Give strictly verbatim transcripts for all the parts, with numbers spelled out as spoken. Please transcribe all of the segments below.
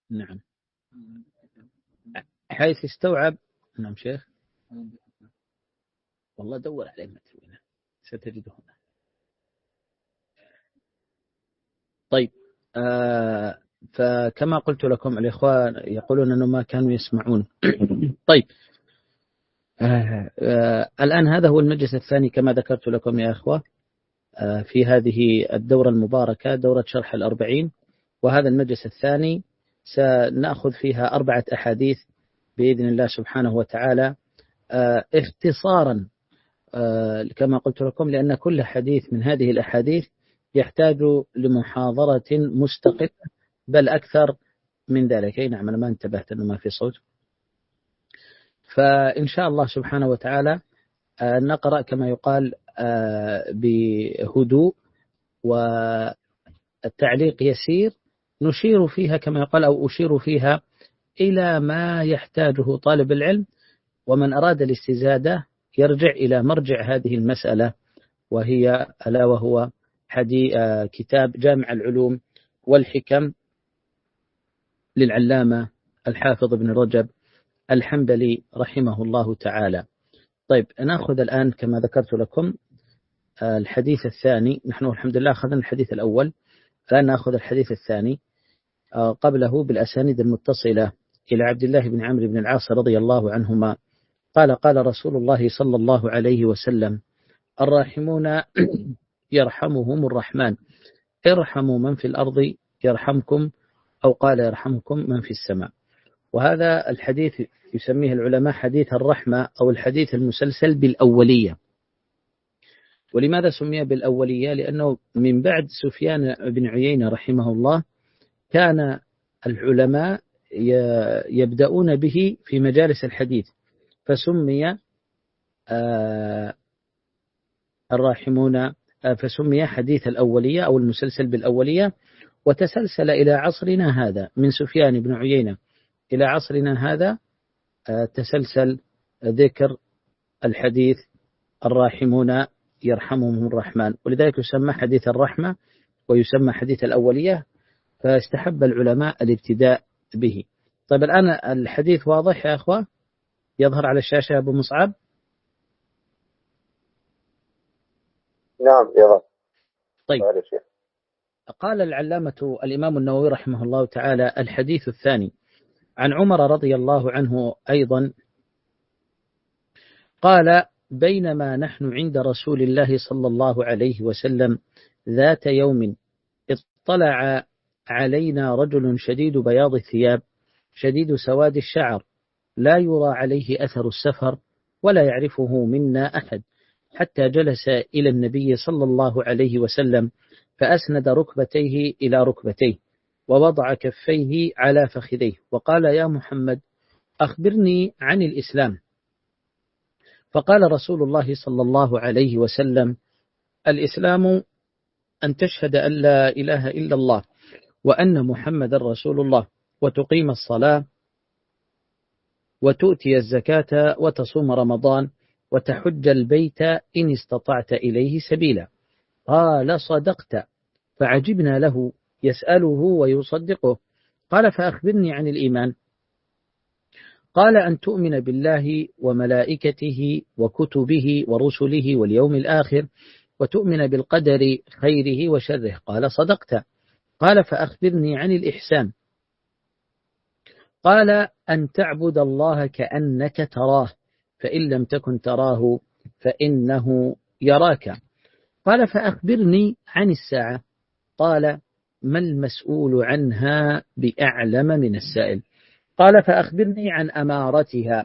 نعم، حيث استوعب. نعم شيخ، والله دور عليه متى ستجده هنا. طيب، آه فكما قلت لكم الإخوة يقولون أنه ما كانوا يسمعون. طيب، آه آه الآن هذا هو المجلس الثاني كما ذكرت لكم يا أخوة، آه في هذه الدورة المباركة، دورة شرح الأربعين. وهذا المجلس الثاني سنأخذ فيها أربعة أحاديث بإذن الله سبحانه وتعالى، آه اختصارا، آه كما قلت لكم، لأن كل حديث من هذه الأحاديث يحتاج لمحاضرة مستقلة، بل أكثر من ذلك. أي نعم، أنا ما انتبهت أنه ما في صوت. فإن شاء الله سبحانه وتعالى آه نقرأ كما يقال آه بهدوء والتعليق يسير، نشير فيها كما يقال أو أشير فيها إلى ما يحتاجه طالب العلم، ومن أراد الاستزادة يرجع إلى مرجع هذه المسألة، وهي ألا وهو حديث كتاب جامع العلوم والحكم للعلامة الحافظ ابن رجب الحنبلي رحمه الله تعالى. طيب، نأخذ الآن كما ذكرت لكم الحديث الثاني. نحن الحمد لله أخذنا الحديث الأول، الآن نأخذ الحديث الثاني قبله بالأسانيد المتصلة إلى عبد الله بن عمرو بن العاص رضي الله عنهما قال قال رسول الله صلى الله عليه وسلم: الراحمون يرحمهم الرحمن، ارحموا من في الأرض يرحمكم، أو قال يرحمكم من في السماء. وهذا الحديث يسميه العلماء حديث الرحمة أو الحديث المسلسل بالأولية. ولماذا سمي بالأولية؟ لأنه من بعد سفيان بن عيينة رحمه الله كان العلماء يبدأون به في مجالس الحديث، فسمي الراحمون، فسمي حديث الأولية أو المسلسل بالأولية، وتسلسل إلى عصرنا هذا من سفيان بن عيينة إلى عصرنا هذا، تسلسل ذكر الحديث الراحمون يرحمهم الرحمن، ولذلك يسمى حديث الرحمة ويسمى حديث الأولية، فاستحب العلماء الابتداء به. طيب، الآن الحديث واضح يا أخوة؟ يظهر على الشاشة يا أبو مصعب؟ نعم يظهر. طيب، قال العلامة الإمام النووي رحمه الله تعالى: الحديث الثاني عن عمر رضي الله عنه أيضا قال: بينما نحن عند رسول الله صلى الله عليه وسلم ذات يوم اطلع علينا رجل شديد بياض الثياب شديد سواد الشعر، لا يرى عليه أثر السفر ولا يعرفه منا أحد، حتى جلس إلى النبي صلى الله عليه وسلم فأسند ركبتيه إلى ركبتيه ووضع كفيه على فخذيه وقال: يا محمد، أخبرني عن الإسلام. فقال رسول الله صلى الله عليه وسلم: الإسلام أن تشهد أن لا إله إلا الله وأن محمد رسول الله، وتقيم الصلاة، وتؤتي الزكاة، وتصوم رمضان، وتحج البيت إن استطعت إليه سبيلا. قال: صدقت. فعجبنا له يسأله ويصدقه. قال: فأخبرني عن الإيمان. قال: أن تؤمن بالله وملائكته وكتبه ورسله واليوم الآخر، وتؤمن بالقدر خيره وشره. قال: صدقت. قال: فأخبرني عن الإحسان. قال: أن تعبد الله كأنك تراه، فإن لم تكن تراه فإنه يراك. قال: فأخبرني عن الساعة. قال: ما المسؤول عنها بأعلم من السائل. قال: فأخبرني عن أمارتها.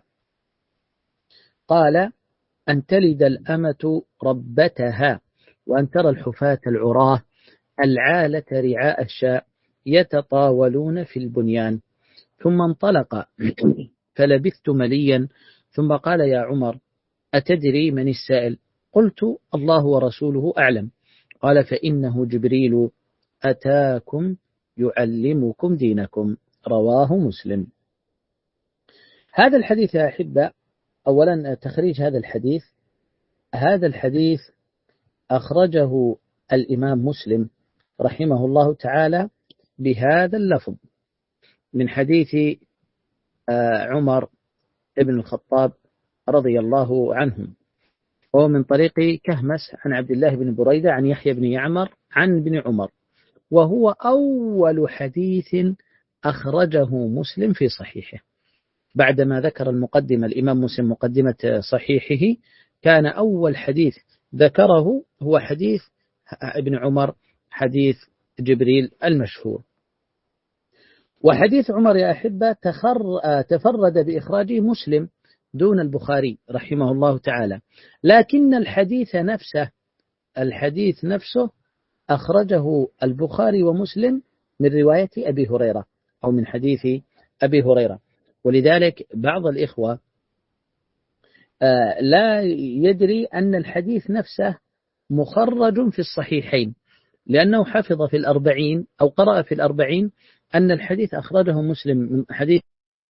قال: أن تلد الأمة ربتها، وأن ترى الحفاة العراة العالة رعاء الشاء يتطاولون في البنيان. ثم انطلق فلبثت مليا، ثم قال: يا عمر، أتدري من السائل؟ قلت: الله ورسوله أعلم. قال: فإنه جبريل أتاكم يعلمكم دينكم. رواه مسلم. هذا الحديث يا أحبة، أولا تخريج هذا الحديث. هذا الحديث أخرجه الإمام مسلم رحمه الله تعالى بهذا اللفظ: من حديث عمر بن الخطاب رضي الله عنهم، وهو من طريق كهمس عن عبد الله بن بريدة عن يحيى بن يعمر عن ابن عمر، وهو أول حديث أخرجه مسلم في صحيحه. بعدما ذكر المقدمة الإمام مسلم مقدمة صحيحه، كان أول حديث ذكره هو حديث ابن عمر، حديث جبريل المشهور. وحديث عمر يا أحبة تفرد بإخراجه مسلم دون البخاري رحمه الله تعالى، لكن الحديث نفسه الحديث نفسه أخرجه البخاري ومسلم من رواية أبي هريرة أو من حديث أبي هريرة. ولذلك بعض الإخوة لا يدري أن الحديث نفسه مخرج في الصحيحين، لأنه حفظ في الأربعين أو قرأ في الأربعين أن الحديث أخرجه مسلم من حديث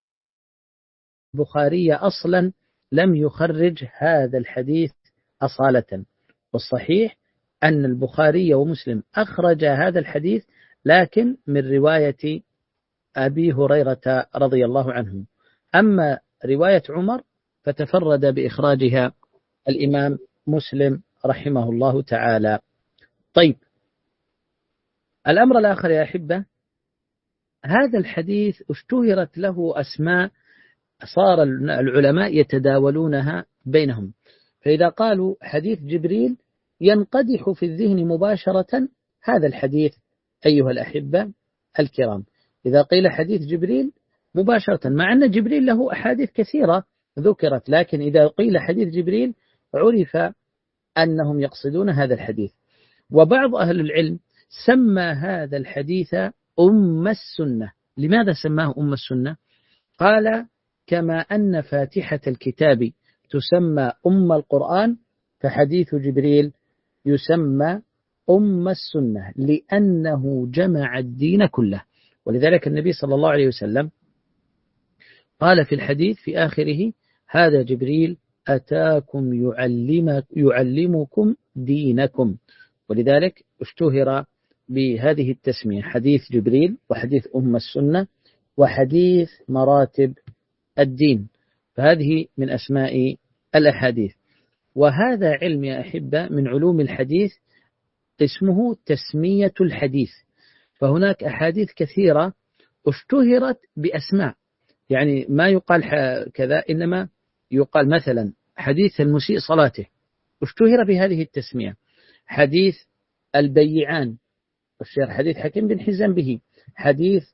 البخاري أصلا لم يخرج هذا الحديث أصالة. والصحيح أن البخاري ومسلم أخرج هذا الحديث لكن من رواية أبي هريرة رضي الله عنه. أما رواية عمر فتفرد بإخراجها الإمام مسلم رحمه الله تعالى. طيب، الأمر الآخر يا أحبة، هذا الحديث اشتهرت له أسماء صار العلماء يتداولونها بينهم، فإذا قالوا حديث جبريل ينقدح في الذهن مباشرة هذا الحديث أيها الأحبة الكرام. إذا قيل حديث جبريل مباشرة، مع أن جبريل له أحاديث كثيرة ذكرت، لكن إذا قيل حديث جبريل عرف أنهم يقصدون هذا الحديث. وبعض أهل العلم سمى هذا الحديث أم السنة. لماذا سماه أم السنة؟ قال كما أن فاتحة الكتاب تسمى أم القرآن، فحديث جبريل يسمى أم السنة لأنه جمع الدين كله. ولذلك النبي صلى الله عليه وسلم قال في الحديث في آخره: هذا جبريل أتاكم يعلم يعلمكم دينكم. ولذلك اشتهر بهذه التسمية، حديث جبريل وحديث أم السنة وحديث مراتب الدين. فهذه من أسماء الأحاديث. وهذا علم يا أحبة من علوم الحديث اسمه تسمية الحديث. فهناك أحاديث كثيرة اشتهرت بأسماء، يعني ما يقال كذا، إنما يقال مثلا حديث المسيء صلاته اشتهر بهذه التسمية. حديث البيعان اشتهر، حديث حكيم بن حزام به، حديث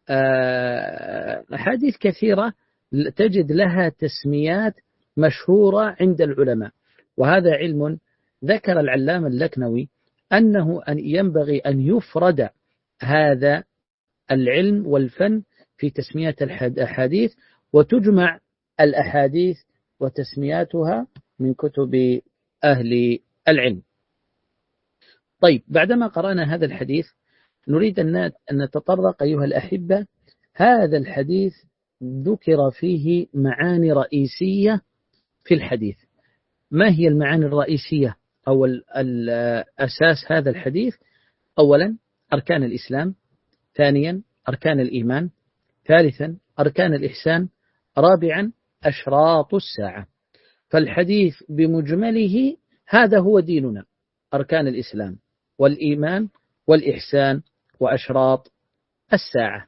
أحاديث كثيرة تجد لها تسميات مشهورة عند العلماء. وهذا علم ذكر العلامة اللكنوي أنه أن ينبغي أن يفرد هذا العلم والفن في تسمية الأحاديث، وتجمع الأحاديث وتسمياتها من كتب أهل العلم. طيب، بعدما قرأنا هذا الحديث نريد أن نتطرق أيها الأحبة. هذا الحديث ذكر فيه معاني رئيسية في الحديث. ما هي المعاني الرئيسية أو الأساس هذا الحديث؟ أولا أركان الإسلام، ثانيا أركان الإيمان، ثالثا أركان الإحسان، رابعا أشراط الساعة. فالحديث بمجمله هذا هو ديننا: أركان الإسلام والإيمان والإحسان وأشراط الساعة.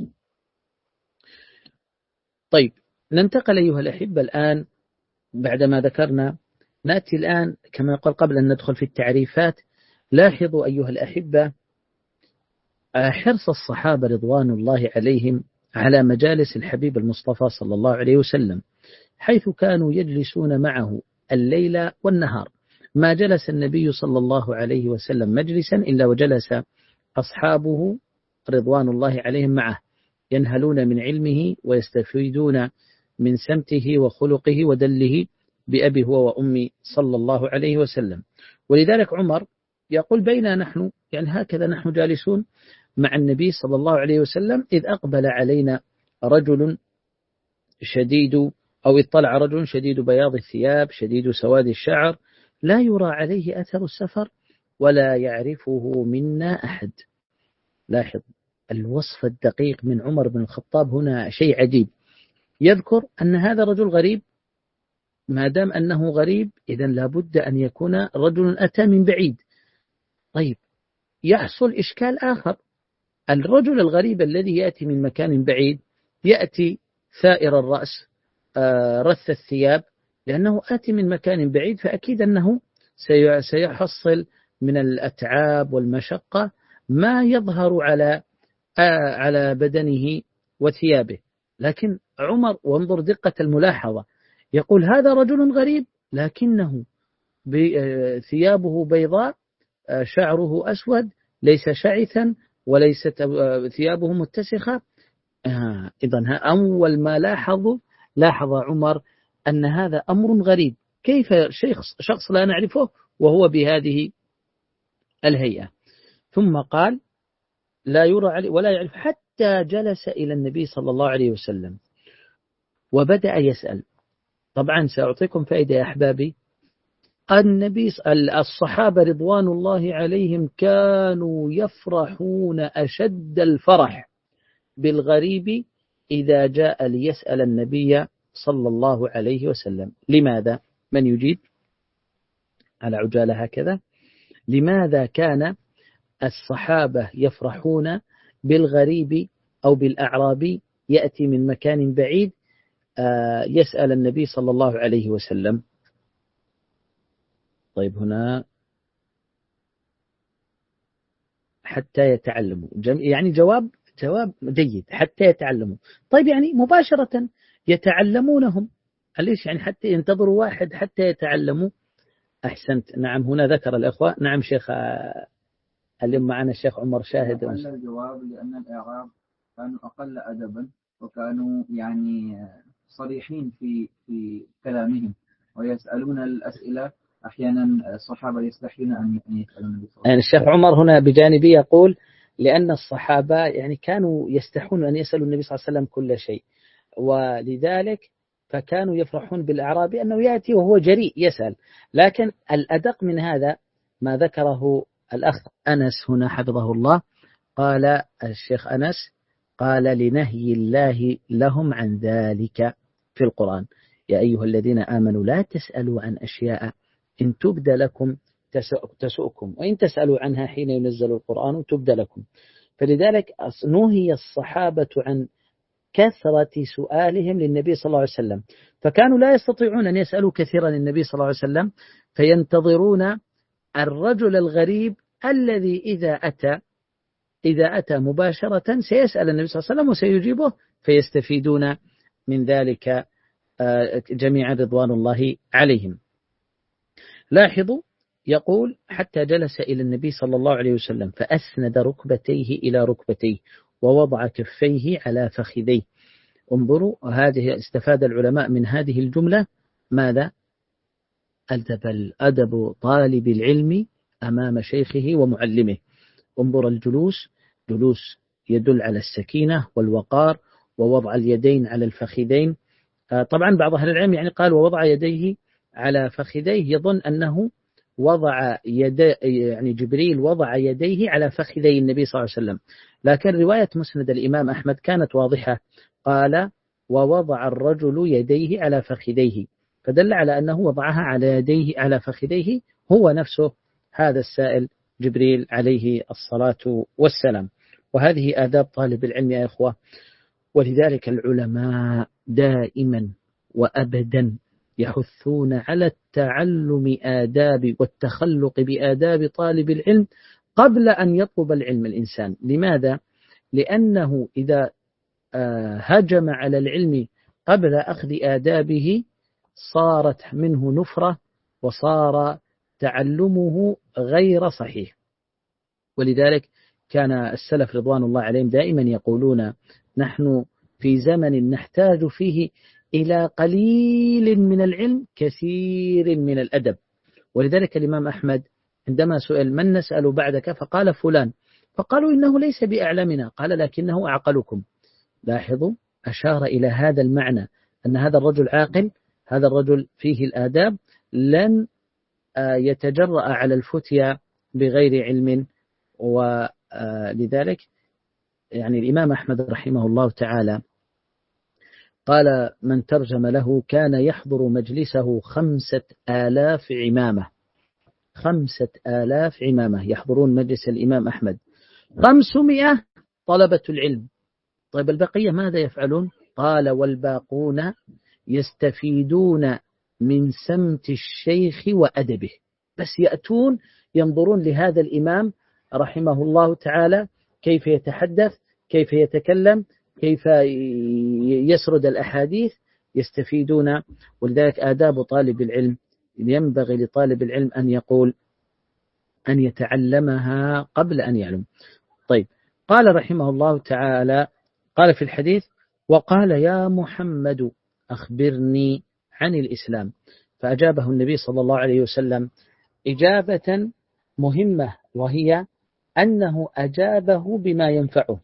طيب، ننتقل أيها الأحبة الآن بعدما ذكرنا، نأتي الآن كما يقول قبل أن ندخل في التعريفات. لاحظوا أيها الأحبة حرص الصحابة رضوان الله عليهم على مجالس الحبيب المصطفى صلى الله عليه وسلم، حيث كانوا يجلسون معه الليل والنهار. ما جلس النبي صلى الله عليه وسلم مجلسا إلا وجلس أصحابه رضوان الله عليهم معه، ينهلون من علمه ويستفيدون من سمته وخلقه ودله بأبي هو وأمي صلى الله عليه وسلم. ولذلك عمر يقول: بينا نحن، يعني هكذا نحن جالسون مع النبي صلى الله عليه وسلم، إذ أقبل علينا رجل شديد أو اطلع رجل شديد بياض الثياب شديد سواد الشعر، لا يرى عليه أثر السفر ولا يعرفه منا أحد. لاحظ، الوصف الدقيق من عمر بن الخطاب هنا شيء عجيب. يذكر أن هذا رجل غريب، ما دام أنه غريب إذن لابد أن يكون رجل أتى من بعيد. طيب يحصل إشكال آخر، الرجل الغريب الذي يأتي من مكان بعيد يأتي ثائر الرأس آه رث الثياب، لأنه آتي من مكان بعيد فأكيد أنه سيحصل من الأتعاب والمشقة ما يظهر على آه على بدنه وثيابه. لكن عمر، وانظر دقة الملاحظة، يقول هذا رجل غريب لكنه ثيابه بيضاء، شعره أسود، ليس شعثا، وليست ثيابه متسخة. آه إذن أول ما لاحظ لاحظ عمر أن هذا أمر غريب، كيف شخص, شخص لا نعرفه وهو بهذه الهيئة. ثم قال لا يرى عليه ولا يعرف، حتى جلس إلى النبي صلى الله عليه وسلم وبدأ يسأل. طبعا سأعطيكم فائدة يا أحبابي، النبي الصحابة رضوان الله عليهم كانوا يفرحون أشد الفرح بالغريب إذا جاء ليسأل النبي صلى الله عليه وسلم. لماذا؟ من يجيب على عجالة هكذا؟ لماذا كان الصحابة يفرحون بالغريب أو بالأعرابي يأتي من مكان بعيد يسأل النبي صلى الله عليه وسلم؟ طيب هنا حتى يتعلموا، يعني جواب جواب جيد، حتى يتعلموا. طيب يعني مباشرة يتعلمونهم، ليش يعني حتى ينتظروا واحد حتى يتعلموا؟ أحسنت، نعم هنا ذكر الأخوة. نعم شيخ، اليوم معنا الشيخ عمر شاهد. أقل الجواب لأن الإعراب كانوا أقل أدبا، وكانوا يعني صريحين في في كلامهم ويسألون الأسئلة. أحيانا الصحابة يستحيون أن يسألوا النبي صلى الله عليه وسلم. يعني الشيخ عمر هنا بجانبي يقول لأن الصحابة يعني كانوا يستحون أن يسألوا النبي صلى الله عليه وسلم كل شيء، ولذلك فكانوا يفرحون بالأعرابي أنه يأتي وهو جريء يسأل. لكن الأدق من هذا ما ذكره الأخ أنس هنا حفظه الله، قال الشيخ أنس قال لنهي الله لهم عن ذلك في القرآن: يا أيها الذين آمنوا لا تسألوا عن أشياء إن تبد لكم تسؤكم، وإن تسألوا عنها حين ينزل القرآن تبد لكم. فلذلك نهي الصحابة عن كثرة سؤالهم للنبي صلى الله عليه وسلم، فكانوا لا يستطيعون أن يسألوا كثيرا للنبي صلى الله عليه وسلم، فينتظرون الرجل الغريب الذي إذا أتى إذا أتى مباشرة سيسأل النبي صلى الله عليه وسلم وسيجيبه، فيستفيدون من ذلك جميعا رضوان الله عليهم. لاحظوا يقول حتى جلس إلى النبي صلى الله عليه وسلم فأسند ركبتيه إلى ركبتيه ووضع كفيه على فخذيه. انظروا، هذه استفاد العلماء من هذه الجملة ماذا؟ أدب الأدب طالب العلم أمام شيخه ومعلمه. انظر الجلوس، جلوس يدل على السكينة والوقار، ووضع اليدين على الفخذين. طبعا بعض أهل العلم يعني قال ووضع يديه على فخذيه، يظن أنه وضع يد يعني جبريل وضع يديه على فخذي النبي صلى الله عليه وسلم، لكن رواية مسند الإمام أحمد كانت واضحة، قال ووضع الرجل يديه على فخذيه، فدل على أنه وضعها على يديه على فخذيه هو نفسه هذا السائل جبريل عليه الصلاة والسلام. وهذه آداب طالب العلم يا إخوة. ولذلك العلماء دائما وأبدا يحثون على التعلم آداب والتخلق بآداب طالب العلم قبل أن يطلب العلم الإنسان. لماذا؟ لأنه إذا هجم على العلم قبل أخذ آدابه صارت منه نفرة وصار تعلمه غير صحيح. ولذلك كان السلف رضوان الله عليهم دائما يقولون نحن في زمن نحتاج فيه إلى قليل من العلم كثير من الأدب. ولذلك الإمام أحمد عندما سئل من نسأل بعدك فقال فلان، فقالوا إنه ليس بأعلمنا، قال لكنه أعقلكم. لاحظوا، أشار إلى هذا المعنى أن هذا الرجل عاقل، هذا الرجل فيه الآداب، لن يتجرأ على الفتيا بغير علم. ولذلك يعني الإمام أحمد رحمه الله تعالى قال من ترجم له كان يحضر مجلسه خمسة آلاف عمامة، خمسة آلاف عمامة يحضرون مجلس الإمام أحمد، خمسمائة طلبة العلم. طيب البقية ماذا يفعلون؟ قال والباقون يستفيدون من سمت الشيخ وأدبه، بس يأتون ينظرون لهذا الإمام رحمه الله تعالى كيف يتحدث، كيف يتكلم، كيف يسرد الأحاديث، يستفيدون. ولذلك آداب طالب العلم ينبغي لطالب العلم أن يقول أن يتعلمها قبل أن يعلم. طيب قال رحمه الله تعالى قال في الحديث وقال يا محمد أخبرني عن الإسلام، فأجابه النبي صلى الله عليه وسلم إجابة مهمة، وهي أنه أجابه بما ينفعه.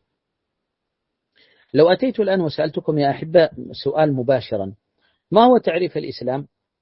لو أتيت الآن وسألتكم يا أحبة سؤال مباشرا، ما هو تعريف الإسلام؟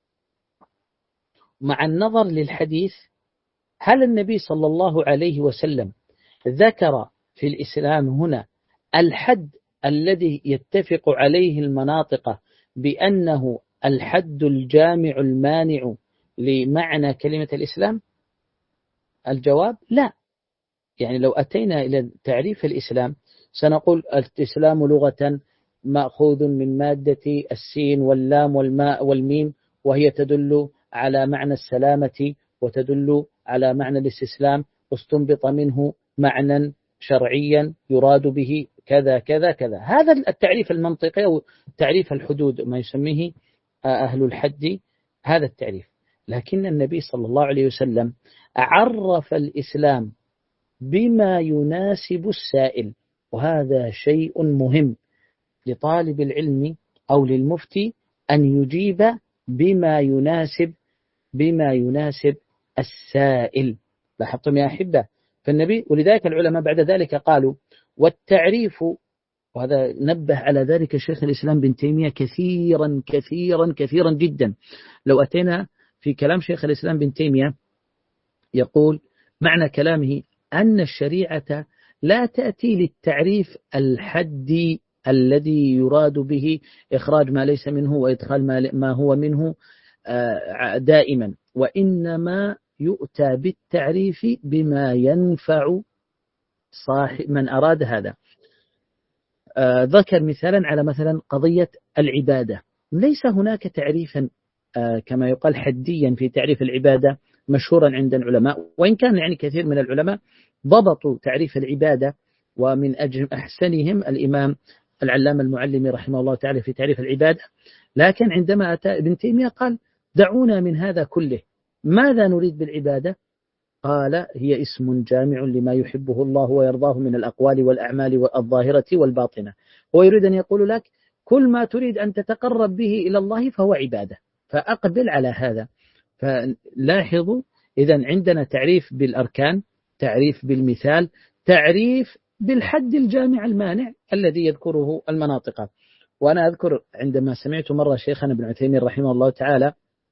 مع النظر للحديث، هل النبي صلى الله عليه وسلم ذكر في الإسلام هنا الحد الذي يتفق عليه المناطق بأنه الحد الجامع المانع لمعنى كلمة الإسلام؟ الجواب لا. يعني لو أتينا إلى تعريف الإسلام سنقول الإسلام لغة مأخوذ من مادة السين واللام والماء والميم، وهي تدل على معنى السلامة وتدل على معنى الاستسلام، واستنبط منه معنى شرعيا يراد به كذا كذا كذا. هذا التعريف المنطقي أو تعريف الحدود ما يسميه أهل الحد، هذا التعريف. لكن النبي صلى الله عليه وسلم عرف الإسلام بما يناسب السائل، وهذا شيء مهم لطالب العلم أو للمفتي أن يجيب بما يناسب بما يناسب السائل. لاحظتم يا أحبة؟ فالنبي ولذلك العلماء بعد ذلك قالوا والتعريف، وهذا نبه على ذلك شيخ الإسلام بن تيمية كثيرا كثيرا كثيرا جدا. لو أتينا في كلام شيخ الإسلام بن تيمية يقول معنى كلامه أن الشريعة لا تأتي للتعريف الحدي الذي يراد به إخراج ما ليس منه وإدخال ما هو منه دائما، وإنما يؤتى بالتعريف بما ينفع صاحب من أراد هذا. ذكر مثالا على مثلا قضية العبادة، ليس هناك تعريفا كما يقال حديا في تعريف العبادة مشهورا عند العلماء، وإن كان يعني كثير من العلماء ضبطوا تعريف العبادة، ومن أجل أحسنهم الإمام العلامة المعلمي رحمه الله تعالى في تعريف العبادة. لكن عندما أتى ابن تيمية قال دعونا من هذا كله، ماذا نريد بالعبادة؟ قال هي اسم جامع لما يحبه الله ويرضاه من الأقوال والأعمال الظاهرة والباطنة. هو يريد أن يقول لك كل ما تريد أن تتقرب به إلى الله فهو عبادة، فأقبل على هذا. فلاحظوا إذن عندنا تعريف بالأركان، تعريف بالمثال، تعريف بالحد الجامع المانع الذي يذكره المناطق. وأنا أذكر عندما سمعت مرة شيخنا ابن عثيمين رحمه الله تعالى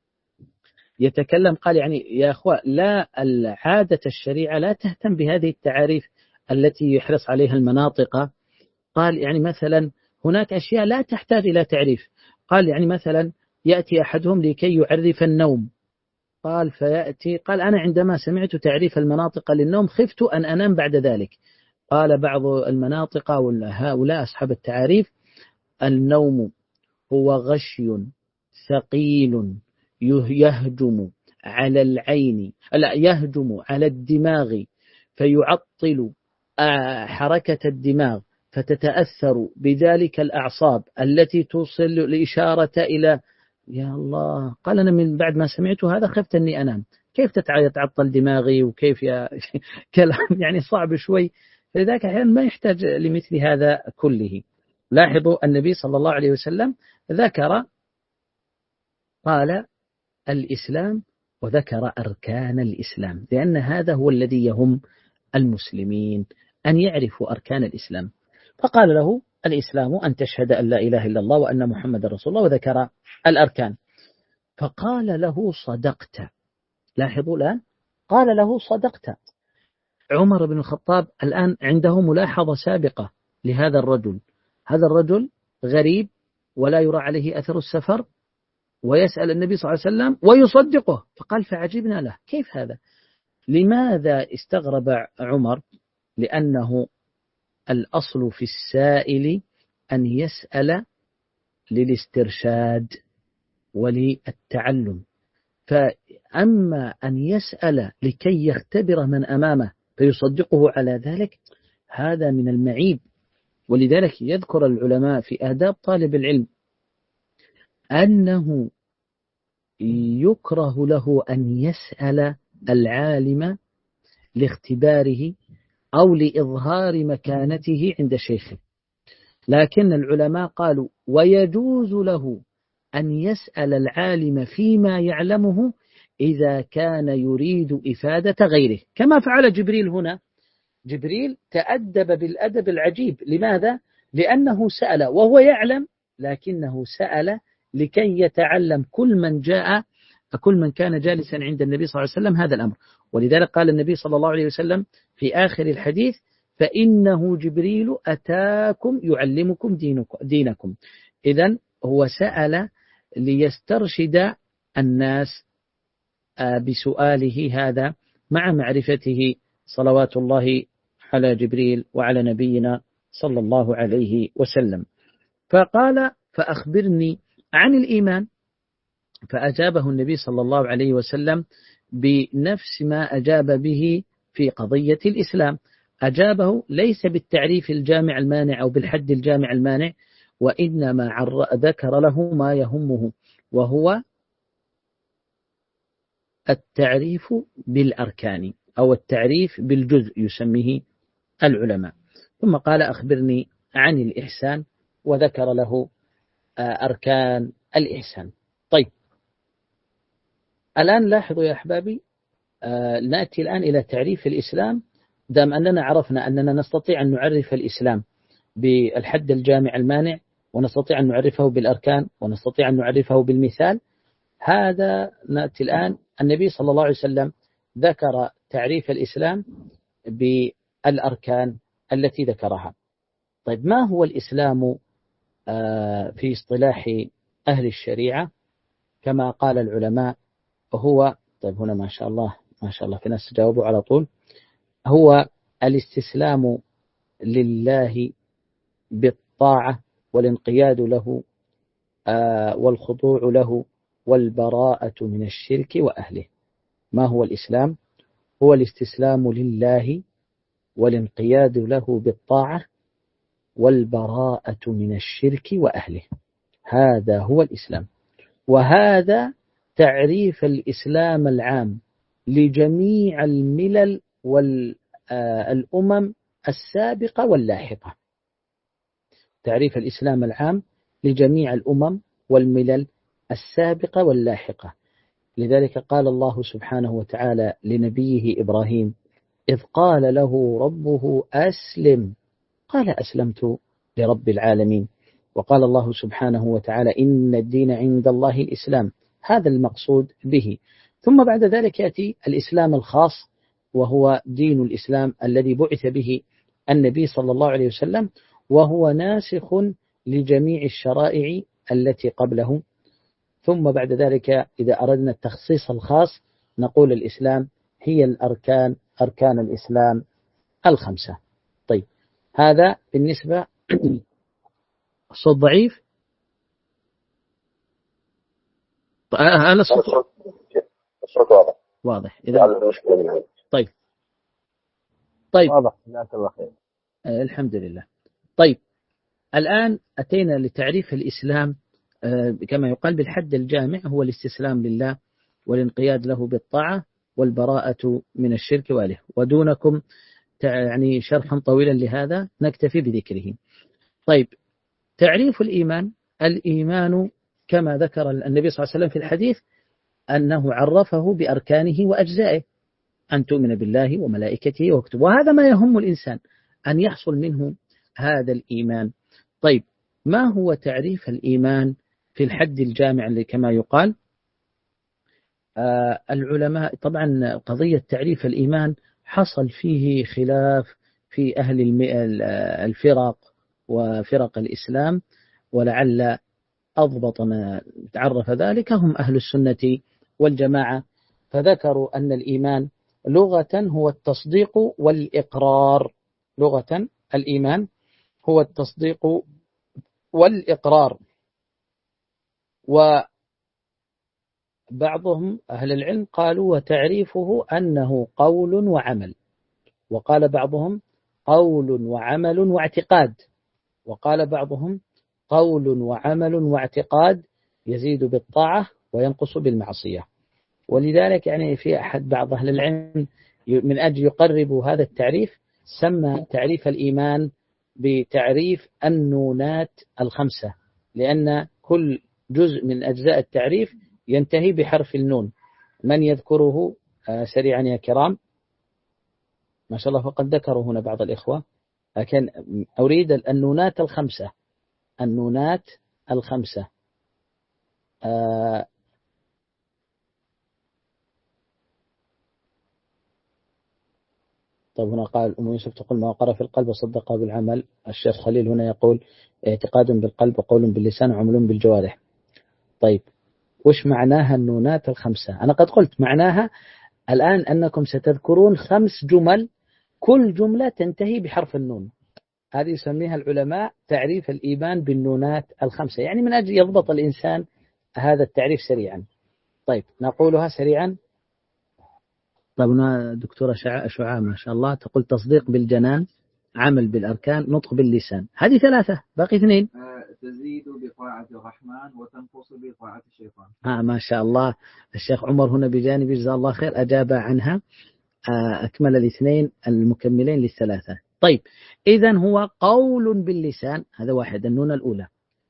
يتكلم قال يعني يا أخوة لا، العادة الشريعة لا تهتم بهذه التعاريف التي يحرص عليها المناطق. قال يعني مثلا هناك أشياء لا تحتاج إلى تعريف. قال يعني مثلا يأتي أحدهم لكي يعرف النوم، قال فيأتي قال أنا عندما سمعت تعريف المناطق للنوم خفت أن أنام بعد ذلك. قال بعض المناطق وهؤلاء أصحاب التعاريف النوم هو غشي ثقيل يهجم على العين، لا يهجم على الدماغ فيعطل حركة الدماغ فتتأثر بذلك الأعصاب التي توصل الإشارة إلى يا الله. قال أنا من بعد ما سمعت هذا خفت أني أنام، كيف تتعطل دماغي وكيف يا كلام يعني صعب شوي. فلذلك أحيانا ما يحتاج لمثل هذا كله. لاحظوا النبي صلى الله عليه وسلم ذكر قال الإسلام وذكر أركان الإسلام، لأن هذا هو الذي يهم المسلمين أن يعرفوا أركان الإسلام. فقال له الإسلام أن تشهد أن لا إله إلا الله وأن محمد رسول الله، وذكر الأركان. فقال له صدقت. لاحظوا الآن قال له صدقت. عمر بن الخطاب الآن عنده ملاحظة سابقة، لهذا الرجل، هذا الرجل غريب ولا يرى عليه أثر السفر، ويسأل النبي صلى الله عليه وسلم ويصدقه، فقال فعجبنا له، كيف هذا؟ لماذا استغرب عمر؟ لأنه الأصل في السائل أن يسأل للاسترشاد وللتعلم، فأما أن يسأل لكي يختبر من أمامه فيصدقه على ذلك، هذا من المعيب. ولذلك يذكر العلماء في آداب طالب العلم أنه يكره له أن يسأل العالم لاختباره أو لإظهار مكانته عند شيخه، لكن العلماء قالوا ويجوز له أن يسأل العالم فيما يعلمه إذا كان يريد إفادة غيره، كما فعل جبريل هنا. جبريل تأدب بالأدب العجيب، لماذا؟ لأنه سأل وهو يعلم، لكنه سأل لكي يتعلم كل من جاء كل من كان جالسا عند النبي صلى الله عليه وسلم هذا الأمر. ولذلك قال النبي صلى الله عليه وسلم في آخر الحديث فإنه جبريل أتاكم يعلمكم دينكم. إذن هو سأل ليسترشد الناس بسؤاله هذا مع معرفته صلوات الله على جبريل وعلى نبينا صلى الله عليه وسلم. فقال فأخبرني عن الإيمان، فأجابه النبي صلى الله عليه وسلم بنفس ما أجاب به في قضية الإسلام. أجابه ليس بالتعريف الجامع المانع أو بالحد الجامع المانع، وإنما ذكر له ما يهمه، وهو التعريف بالأركان أو التعريف بالجزء يسميه العلماء. ثم قال أخبرني عن الإحسان، وذكر له أركان الإحسان. طيب الآن لاحظوا يا أحبابي، نأتي الآن إلى تعريف الإسلام. دام أننا عرفنا أننا نستطيع أن نعرف الإسلام بالحد الجامع المانع، ونستطيع أن نعرفه بالأركان، ونستطيع أن نعرفه بالمثال، هذا نأتي الآن. النبي صلى الله عليه وسلم ذكر تعريف الإسلام بالأركان التي ذكرها. طيب ما هو الإسلام في اصطلاح أهل الشريعة؟ كما قال العلماء هو، طيب هنا ما شاء الله ما شاء الله في ناس جاوبوا على طول، هو الاستسلام لله بالطاعة والانقياد له والخضوع له والبراءة من الشرك وأهله. ما هو الإسلام؟ هو الاستسلام لله والانقياد له بالطاعة والبراءة من الشرك وأهله، هذا هو الإسلام. وهذا تعريف الإسلام العام لجميع الملل والأمم السابقة واللاحقة، تعريف الإسلام العام لجميع الأمم والملل السابقة واللاحقة. لذلك قال الله سبحانه وتعالى لنبيه إبراهيم إذ قال له ربه أسلم قال أسلمت لرب العالمين. وقال الله سبحانه وتعالى إن الدين عند الله الإسلام، هذا المقصود به. ثم بعد ذلك يأتي الإسلام الخاص، وهو دين الإسلام الذي بعث به النبي صلى الله عليه وسلم، وهو ناسخ لجميع الشرائع التي قبله. ثم بعد ذلك إذا أردنا التخصيص الخاص نقول الإسلام هي الأركان، أركان الإسلام الخمسة. طيب هذا بالنسبة. الصوت ضعيف؟ هذا الصوت الصوت واضح واضح. إذا طيب طيب واضح، جزاك الله خير. آه الحمد لله. طيب الآن أتينا لتعريف الإسلام آه كما يقال بالحد الجامع، هو الاستسلام لله والانقياد له بالطاعة والبراءة من الشرك وأهله. ودونكم يعني شرحا طويلا لهذا نكتفي بذكره. طيب تعريف الإيمان، الإيمان كما ذكر النبي صلى الله عليه وسلم في الحديث أنه عرفه بأركانه وأجزائه، أن تؤمن بالله وملائكته وكتبه، وهذا ما يهم الإنسان أن يحصل منه هذا الإيمان. طيب ما هو تعريف الإيمان في الحد الجامع اللي كما يقال؟ آه العلماء طبعا قضية تعريف الإيمان حصل فيه خلاف في أهل الفرق وفرق الإسلام، ولعل أضبط ما تعرف ذلك هم أهل السنة والجماعة، فذكروا أن الإيمان لغة هو التصديق والإقرار. لغة الإيمان هو التصديق والإقرار. وبعضهم أهل العلم قالوا وتعريفه أنه قول وعمل، وقال بعضهم قول وعمل واعتقاد، وقال بعضهم قول وعمل واعتقاد يزيد بالطاعة وينقص بالمعصية. ولذلك يعني في أحد بعض أهل العلم من أجل يقرب هذا التعريف سمى تعريف الإيمان بتعريف النونات الخمسة، لأن كل جزء من أجزاء التعريف ينتهي بحرف النون. من يذكره سريعا يا كرام؟ ما شاء الله فقد ذكروا هنا بعض الإخوة، لكن أريد النونات الخمسة. النونات الخمسة آه طيب هنا قال أم يوسف تقول ما وقر في القلب وصدقه بالعمل. الشيخ خليل هنا يقول اعتقاد بالقلب وقول باللسان وعمل بالجوارح. طيب وش معناها النونات الخمسة؟ أنا قد قلت معناها الآن أنكم ستذكرون خمس جمل كل جملة تنتهي بحرف النون. هذه يسميها العلماء تعريف الإيمان بالنونات الخمسة، يعني من أجل يضبط الإنسان هذا التعريف سريعا. طيب نقولها سريعا. طيب دكتورة شعاع ما شاء الله تقول تصديق بالجنان، عمل بالأركان، نطق باللسان. هذه ثلاثة، باقي اثنين. تزيد بطاعة الرحمن وتنقص بطاعة الشيطان. آه ما شاء الله، الشيخ عمر هنا بجانب جزاه الله خير أجاب عنها، أكمل الاثنين المكملين للثلاثة. طيب إذن هو قول باللسان، هذا واحد النون الأولى،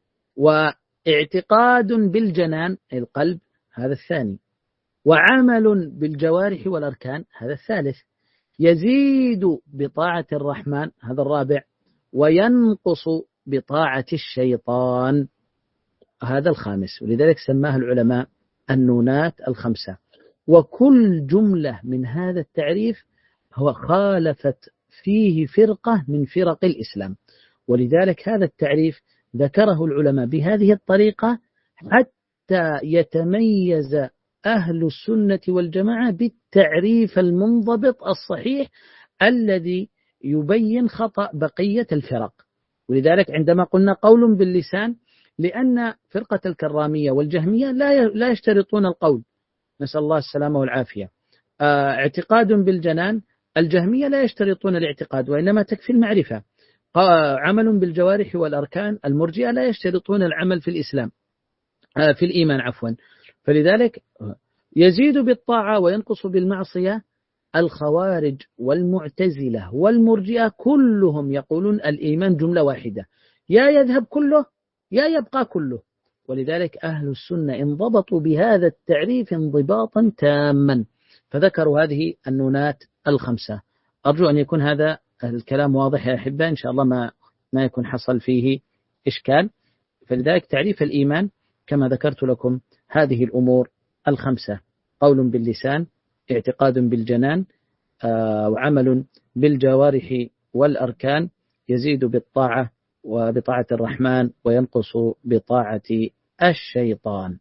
واعتقاد بالجنان القلب، هذا الثاني، وعمل بالجوارح والأركان، هذا الثالث، يزيد بطاعة الرحمن، هذا الرابع، وينقص بطاعة الشيطان، هذا الخامس. ولذلك سماه العلماء النونات الخمسة. وكل جملة من هذا التعريف هو خالفت فيه فرقة من فرق الإسلام، ولذلك هذا التعريف ذكره العلماء بهذه الطريقة حتى يتميز أهل السنة والجماعة بالتعريف المنضبط الصحيح الذي يبين خطأ بقية الفرق. ولذلك عندما قلنا قول باللسان، لأن فرقة الكرامية والجهمية لا يشترطون القول، نسأل الله السلامة والعافية. اعتقاد بالجنان، الجهمية لا يشترطون الاعتقاد وإنما تكفي المعرفة. عمل بالجوارح والأركان، المرجئة لا يشترطون العمل في الإسلام في الإيمان عفوا. فلذلك يزيد بالطاعة وينقص بالمعصية. الخوارج والمعتزلة والمرجئة كلهم يقولون الإيمان جملة واحدة، يا يذهب كله يا يبقى كله. ولذلك أهل السنة انضبطوا بهذا التعريف انضباطا تاما، فذكروا هذه النونات الخمسة. أرجو أن يكون هذا الكلام واضح يا أحبة، إن شاء الله ما ما يكون حصل فيه إشكال. فلذلك تعريف الإيمان كما ذكرت لكم هذه الأمور الخمسة: قول باللسان، اعتقاد بالجنان، آه وعمل بالجوارح والأركان، يزيد بالطاعة وبطاعة الرحمن وينقص بطاعة الشيطان.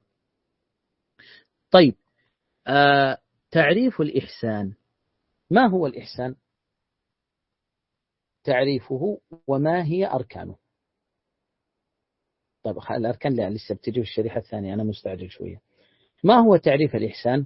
طيب آه تعريف الإحسان، ما هو الإحسان؟ تعريفه وما هي أركانه. طيب الأركان لا لسه بتجي في الشريحة الثانية، أنا مستعجل شوية. ما هو تعريف الإحسان؟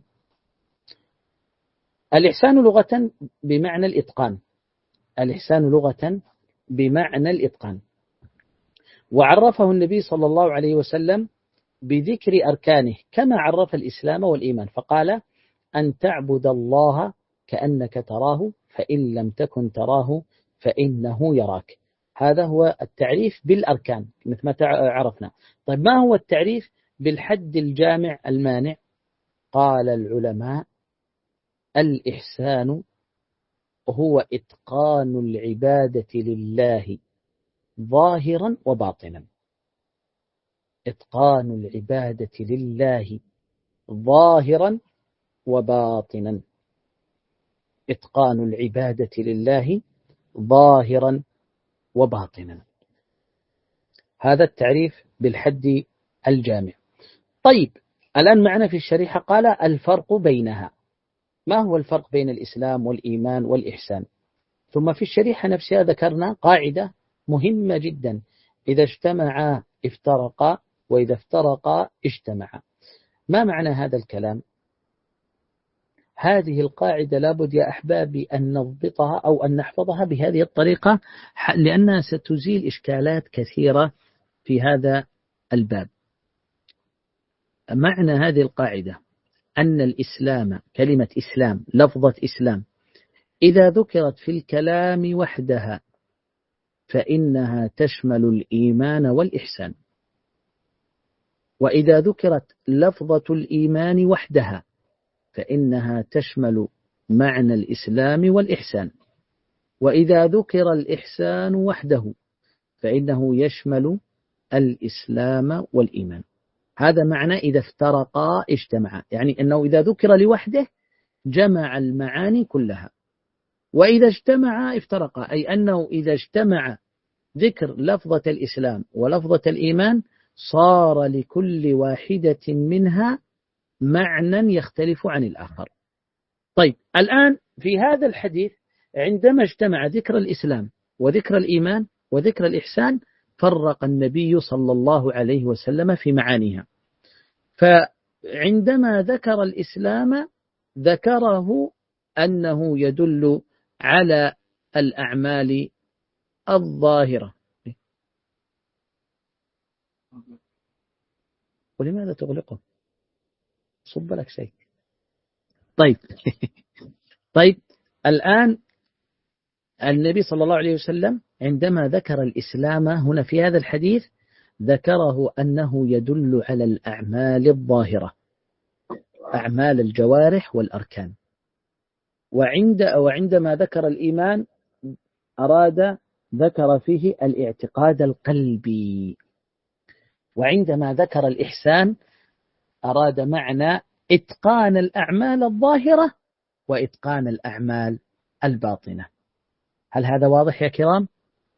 الإحسان لغة بمعنى الإتقان. الإحسان لغة بمعنى الإتقان، وعرفه النبي صلى الله عليه وسلم بذكر أركانه كما عرف الإسلام والإيمان، فقال: أن تعبد الله كأنك تراه فإن لم تكن تراه فإنه يراك. هذا هو التعريف بالأركان مثل ما عرفنا. طيب ما هو التعريف بالحد الجامع المانع؟ قال العلماء: الإحسان هو إتقان العبادة لله ظاهرا وباطنا. إتقان العبادة لله ظاهرا وباطنا. إتقان العبادة لله ظاهرا وباطنا. هذا التعريف بالحد الجامع. طيب الآن معنا في الشريحة قال الفرق بينها. ما هو الفرق بين الإسلام والإيمان والإحسان؟ ثم في الشريحة نفسها ذكرنا قاعدة مهمة جدا: إذا اجتمعا افترقا، وإذا افترقا اجتمعا. ما معنى هذا الكلام؟ هذه القاعدة لابد يا أحبابي أن نضبطها أو أن نحفظها بهذه الطريقة، لأنها ستزيل إشكالات كثيرة في هذا الباب. معنى هذه القاعدة أن الإسلام، كلمة إسلام، لفظة إسلام، إذا ذكرت في الكلام وحدها فإنها تشمل الإيمان والإحسان، وإذا ذكرت لفظة الإيمان وحدها فإنها تشمل معنى الإسلام والإحسان، وإذا ذكر الإحسان وحده فإنه يشمل الإسلام والإيمان. هذا معنى إذا افترقا اجتمعا، يعني أنه إذا ذكر لوحده جمع المعاني كلها، وإذا اجتمعا افترقا، أي أنه إذا اجتمع ذكر لفظة الإسلام ولفظة الإيمان صار لكل واحدة منها معنى يختلف عن الآخر. طيب الآن في هذا الحديث عندما اجتمع ذكر الإسلام وذكر الإيمان وذكر الإحسان فرق النبي صلى الله عليه وسلم في معانيها. فعندما ذكر الإسلام ذكره أنه يدل على الأعمال الظاهرة. ولماذا تغلقه؟ صب لك شيء. طيب طيب الآن النبي صلى الله عليه وسلم عندما ذكر الإسلام هنا في هذا الحديث ذكره أنه يدل على الأعمال الظاهرة، أعمال الجوارح والأركان. وعند وعندما ذكر الإيمان أراد ذكر فيه الاعتقاد القلبي، وعندما ذكر الإحسان أراد معنى إتقان الأعمال الظاهرة وإتقان الأعمال الباطنة. هل هذا واضح يا كرام؟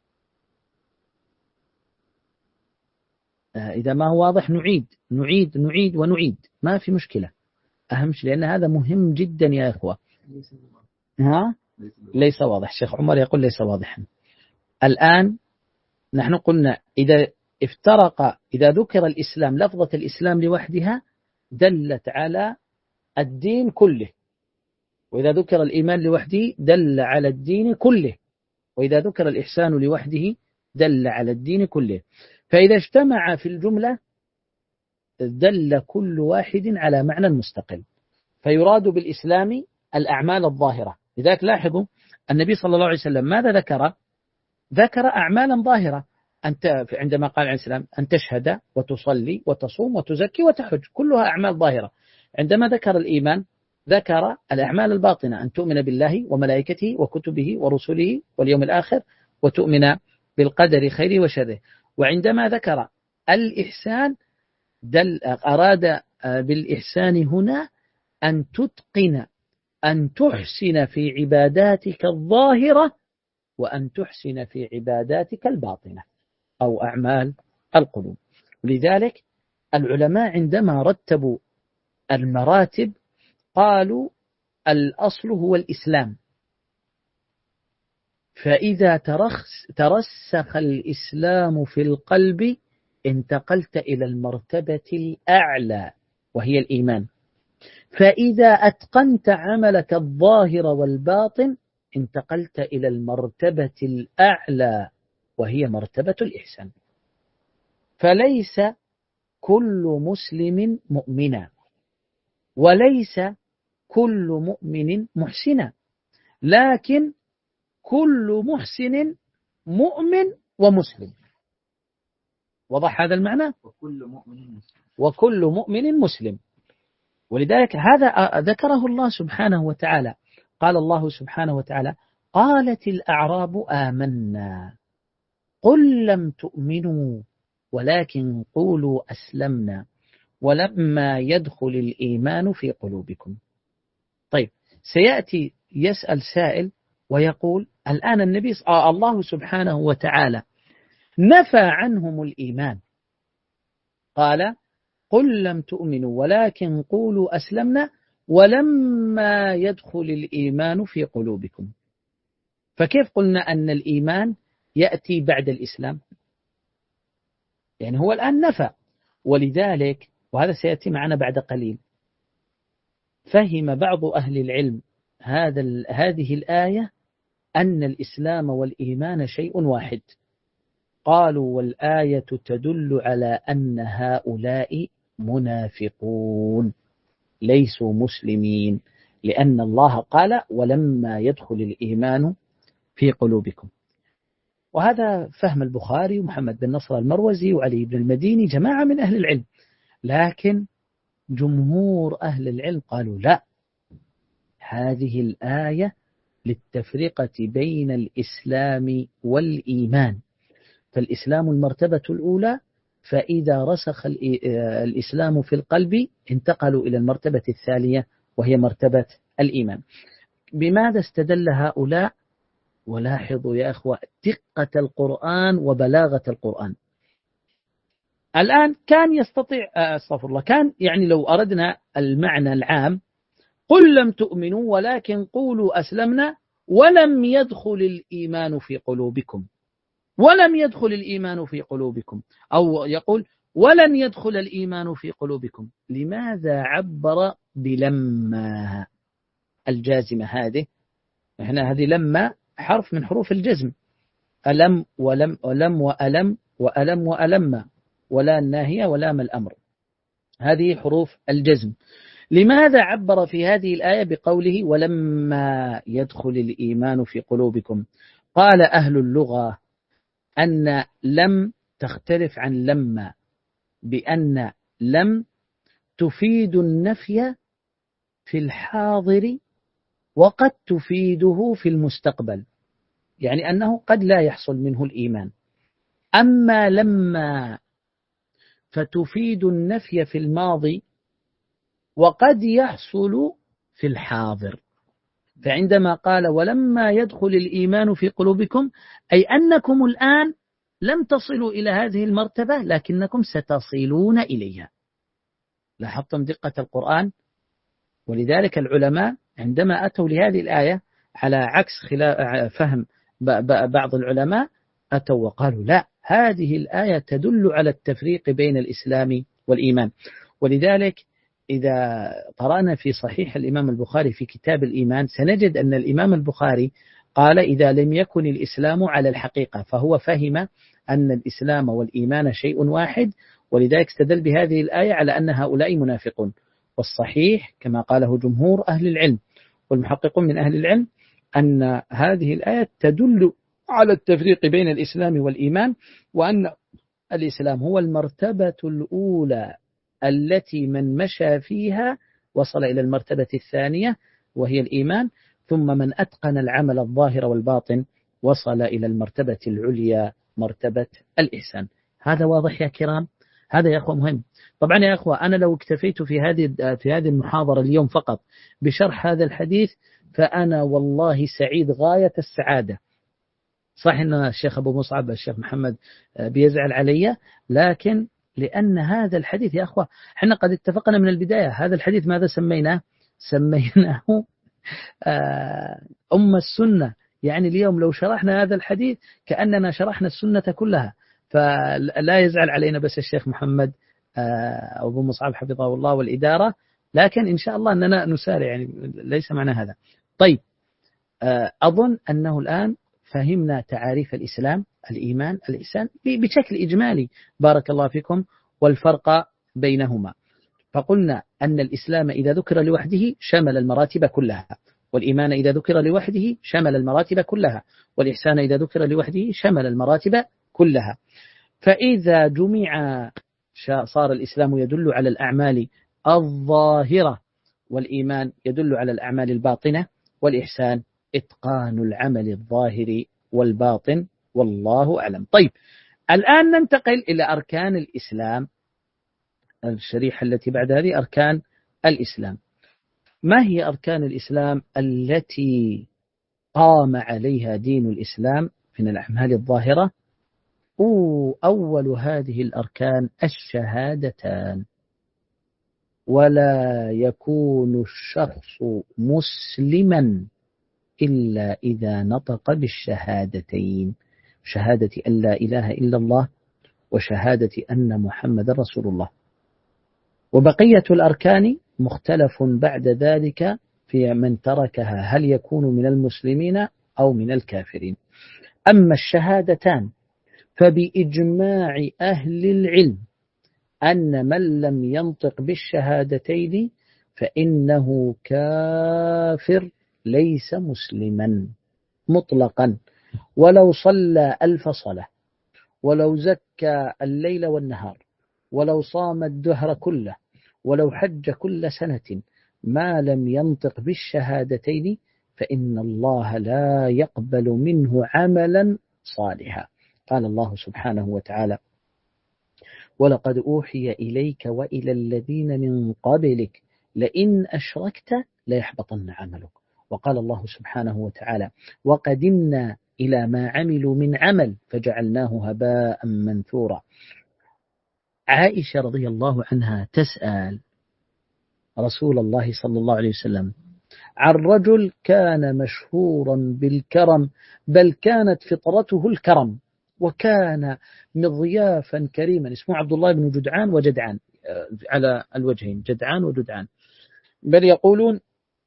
إذا ما هو واضح نعيد نعيد نعيد ونعيد، ما في مشكلة، أهم شيء لأن هذا مهم جدا يا إخوة. ها؟ ليس واضح. شيخ عمر يقول ليس واضحا. الآن نحن قلنا إذا افترق، إذا ذكر الإسلام لفظة الإسلام لوحدها دلت على الدين كله، وإذا ذكر الإيمان لوحده دل على الدين كله، وإذا ذكر الإحسان لوحده دل على الدين كله. فإذا اجتمع في الجملة دل كل واحد على معنى مستقل. فيراد بالإسلام الأعمال الظاهرة. لذلك لاحظوا النبي صلى الله عليه وسلم ماذا ذكر؟ ذكر أعمالا ظاهرة. أنت عندما قال عن الإسلام أن تشهد وتصلي وتصوم وتزكي وتحج، كلها أعمال ظاهرة. عندما ذكر الإيمان ذكر الأعمال الباطنة، أن تؤمن بالله وملائكته وكتبه ورسله واليوم الآخر وتؤمن بالقدر خيره وشره. وعندما ذكر الإحسان دل أراد بالإحسان هنا أن تتقن، أن تحسن في عباداتك الظاهرة وأن تحسن في عباداتك الباطنة أو أعمال القلوب. لذلك العلماء عندما رتبوا المراتب قالوا الأصل هو الإسلام، فإذا ترخص ترسخ الإسلام في القلب انتقلت إلى المرتبة الأعلى وهي الإيمان، فإذا أتقنت عملك الظاهر والباطن انتقلت إلى المرتبة الأعلى وهي مرتبة الإحسان. فليس كل مسلم مؤمنا، وليس كل مؤمن محسنا، لكن كل محسن مؤمن ومسلم. وضح هذا المعنى؟ وكل مؤمن مسلم. وكل مؤمن مسلم. ولذلك هذا ذكره الله سبحانه وتعالى. قال الله سبحانه وتعالى: قالت الأعراب آمنا قل لم تؤمنوا ولكن قولوا أسلمنا ولما يدخل الإيمان في قلوبكم. طيب سيأتي يسأل سائل ويقول الآن النبي آه الله سبحانه وتعالى نفى عنهم الإيمان، قال قل لم تؤمنوا ولكن قولوا أسلمنا ولما يدخل الإيمان في قلوبكم. فكيف قلنا أن الإيمان يأتي بعد الإسلام؟ يعني هو الآن نفى، ولذلك وهذا سيأتي معنا بعد قليل فهم بعض أهل العلم هذا هذه الآية أن الإسلام والإيمان شيء واحد. قالوا والآية تدل على أن هؤلاء منافقون ليسوا مسلمين، لأن الله قال ولما يدخل الإيمان في قلوبكم. وهذا فهم البخاري ومحمد بن نصر المروزي وعلي بن المديني جماعة من أهل العلم، لكن جمهور أهل العلم قالوا لا، هذه الآية للتفرقة بين الإسلام والإيمان، فالإسلام المرتبة الأولى، فإذا رسخ الإسلام في القلب انتقلوا إلى المرتبة الثانية وهي مرتبة الإيمان. بماذا استدل هؤلاء؟ ولاحظوا يا أخوة دقة القرآن وبلاغة القرآن. الآن كان يستطيع استغفر الله كان يعني لو أردنا المعنى العام قل لم تؤمنوا ولكن قولوا أسلمنا ولم يدخل الإيمان في قلوبكم، ولم يدخل الإيمان في قلوبكم، أو يقول ولن يدخل الإيمان في قلوبكم. لماذا عبر بلما الجازمة هذه؟ هنا هذه لما حرف من حروف الجزم، ألم ولم ولم وألم وألم وألم، ولا الناهية ولام الأمر، هذه حروف الجزم. لماذا عبر في هذه الآية بقوله ولما يدخل الإيمان في قلوبكم؟ قال أهل اللغة أن لم تختلف عن لما، بأن لم تفيد النفي في الحاضر وقد تفيده في المستقبل، يعني أنه قد لا يحصل منه الإيمان. أما لما فتفيد النفي في الماضي وقد يحصل في الحاضر. فعندما قال ولما يدخل الإيمان في قلوبكم أي أنكم الآن لم تصلوا إلى هذه المرتبة لكنكم ستصلون إليها. لاحظتم دقة القرآن؟ ولذلك العلماء عندما أتوا لهذه الآية على عكس فهم بعض العلماء أتوا وقالوا لا، هذه الآية تدل على التفريق بين الإسلام والإيمان. ولذلك إذا قرأنا في صحيح الإمام البخاري في كتاب الإيمان سنجد أن الإمام البخاري قال إذا لم يكن الإسلام على الحقيقة، فهو فهم أن الإسلام والإيمان شيء واحد، ولذلك استدل بهذه الآية على أن هؤلاء منافقون. والصحيح كما قاله جمهور أهل العلم والمحققون من أهل العلم أن هذه الآية تدل على التفريق بين الإسلام والإيمان، وأن الإسلام هو المرتبة الأولى التي من مشى فيها وصل إلى المرتبة الثانية وهي الإيمان، ثم من أتقن العمل الظاهر والباطن وصل إلى المرتبة العليا مرتبة الإحسان. هذا واضح يا كرام؟ هذا يا أخوة مهم. طبعا يا أخوة أنا لو اكتفيت في هذه في هذه المحاضرة اليوم فقط بشرح هذا الحديث فأنا والله سعيد غاية السعادة. صح أن الشيخ أبو مصعب الشيخ محمد بيزعل علي، لكن لأن هذا الحديث يا أخوة احنا قد اتفقنا من البداية هذا الحديث ماذا سميناه؟ سميناه أم السنة. يعني اليوم لو شرحنا هذا الحديث كأننا شرحنا السنة كلها، فلا يزعل علينا بس الشيخ محمد أبو مصعب حفظه الله والإدارة، لكن إن شاء الله أننا نسارع، يعني ليس معنى هذا. طيب أظن أنه الآن فهمنا تعاريف الإسلام، الإيمان، الإحسان بشكل إجمالي بارك الله فيكم، والفرق بينهما. فقلنا أن الإسلام إذا ذكر لوحده شمل المراتب كلها، والإيمان إذا ذكر لوحده شمل المراتب كلها، والإحسان إذا ذكر لوحده شمل المراتب كلها. فإذا جمع صار الإسلام يدل على الأعمال الظاهرة، والإيمان يدل على الأعمال الباطنة، والإحسان إتقان العمل الظاهر والباطن، والله أعلم. طيب الآن ننتقل إلى أركان الإسلام، الشريحة التي بعد هذه أركان الإسلام. ما هي أركان الإسلام التي قام عليها دين الإسلام من الأعمال الظاهرة أول هذه الأركان الشهادتان، ولا يكون الشخص مسلما إلا إذا نطق بالشهادتين، شهادة أن لا إله إلا الله وشهادة أن محمد رسول الله. وبقية الأركان مختلف بعد ذلك في من تركها هل يكون من المسلمين أو من الكافرين. أما الشهادتان فبإجماع أهل العلم أن من لم ينطق بالشهادتين فإنه كافر ليس مسلما مطلقا، ولو صلى ألف صلاة، ولو زكى الليل والنهار، ولو صام الدهر كله، ولو حج كل سنة، ما لم ينطق بالشهادتين فإن الله لا يقبل منه عملا صالحا. قال الله سبحانه وتعالى: ولقد أوحي إليك وإلى الذين من قبلك لئن أشركت ليحبطن عملك. وقال الله سبحانه وتعالى: وقدمنا إلى ما عملوا من عمل فجعلناه هباء منثورا. عائشة رضي الله عنها تسأل رسول الله صلى الله عليه وسلم عن رجل كان مشهورا بالكرم، بل كانت فطرته الكرم، وكان مضيافا كريما، اسمه عبد الله بن جدعان وجدعان على الوجهين، جدعان وجدعان، بل يقولون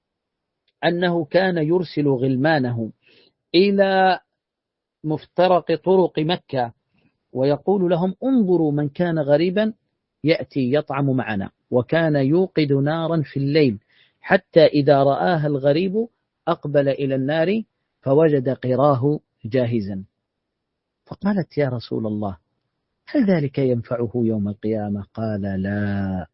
أنه كان يرسل غلمانه إلى مفترق طرق مكة ويقول لهم: انظروا من كان غريبا يأتي يطعم معنا. وكان يوقد نارا في الليل حتى إذا رآها الغريب أقبل إلى النار فوجد قراه جاهزا، فقالت: يا رسول الله هل ذلك ينفعه يوم القيامة؟ قال: لا،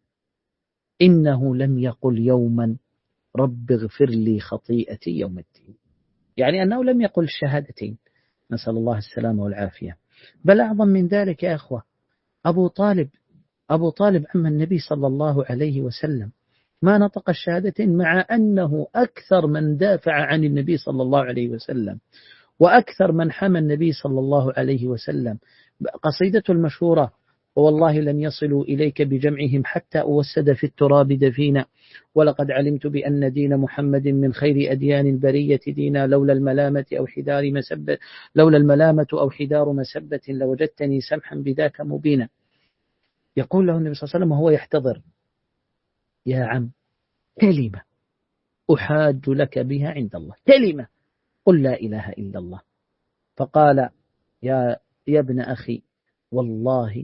إنه لم يقل يوما رب اغفر لي خطيئتي يوم الدين، يعني أنه لم يقل الشهادتين، نسأل الله السلامة والعافية. بل أعظم من ذلك يا أخوة، أبو طالب أبو طالب عم النبي صلى الله عليه وسلم ما نطق الشهادتين، مع أنه أكثر من دافع عن النبي صلى الله عليه وسلم وأكثر من حمى النبي صلى الله عليه وسلم. قصيدته المشهورة: والله لن يصلوا إليك بجمعهم حتى أوسد في التراب دفينا، ولقد علمت بأن دين محمد من خير أديان البرية دينا، لولا الملامة أو حدار مسبة لولا الملامة أو حدار مسبة لوجدتني سمحا بذاك مبينا. يقول له النبي صلى الله عليه وسلم وهو يحتضر: يا عم، كلمة أحاج لك بها عند الله، كلمة، قل لا إله إلا الله. فقال: يا يا ابن أخي، والله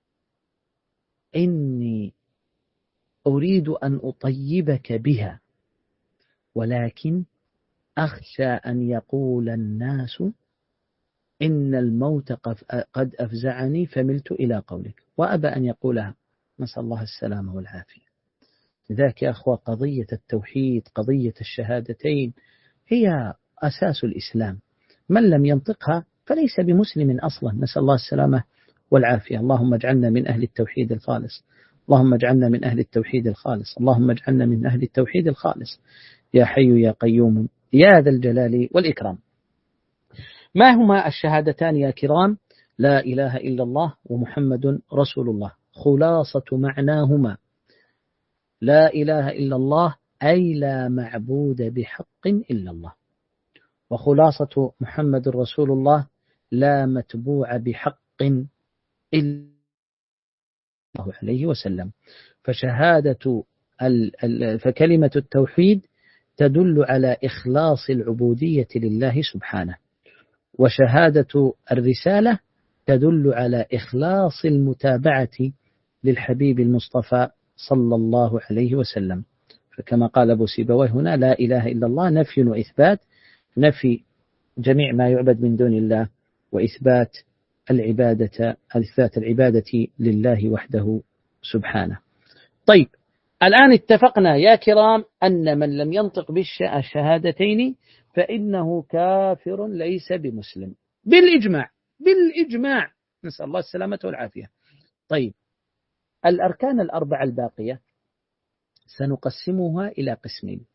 إني أريد أن أطيبك بها، ولكن أخشى أن يقول الناس إن الموت قد أفزعني فملت إلى قولك، وأبى أن يقولها، نسأل الله السلامة والعافية. لذلك يا أخوة، قضية التوحيد، قضية الشهادتين، هي أساس الإسلام، من لم ينطقها فليس بمسلم أصلا، نسأل الله السلامة والعافية. اللهم اجعلنا من أهل التوحيد الخالص، اللهم اجعلنا من أهل التوحيد الخالص، اللهم اجعلنا من أهل التوحيد الخالص، يا حي يا قيوم يا ذا الجلال والإكرام. ما هما الشهادتان يا كرام؟ لا إله إلا الله ومحمد رسول الله. خلاصة معناهما: لا إله إلا الله أي لا معبود بحق إلا الله، وخلاصة محمد رسول الله لا متبوع بحق إلا الله عليه وسلم. فشهادة فكلمة التوحيد تدل على إخلاص العبودية لله سبحانه، وشهادة الرسالة تدل على إخلاص المتابعة للحبيب المصطفى صلى الله عليه وسلم. فكما قال أبو سيبويه هنا: لا إله إلا الله نفي وإثبات، نفي جميع ما يعبد من دون الله، وإثبات العبادة إثبات العبادة لله وحده سبحانه. طيب، الآن اتفقنا يا كرام أن من لم ينطق بالشهادتين فإنه كافر ليس بمسلم بالإجماع، بالإجماع، نسأل الله السلامة والعافية. طيب، الأركان الأربعة الباقية سنقسمها إلى قسمين.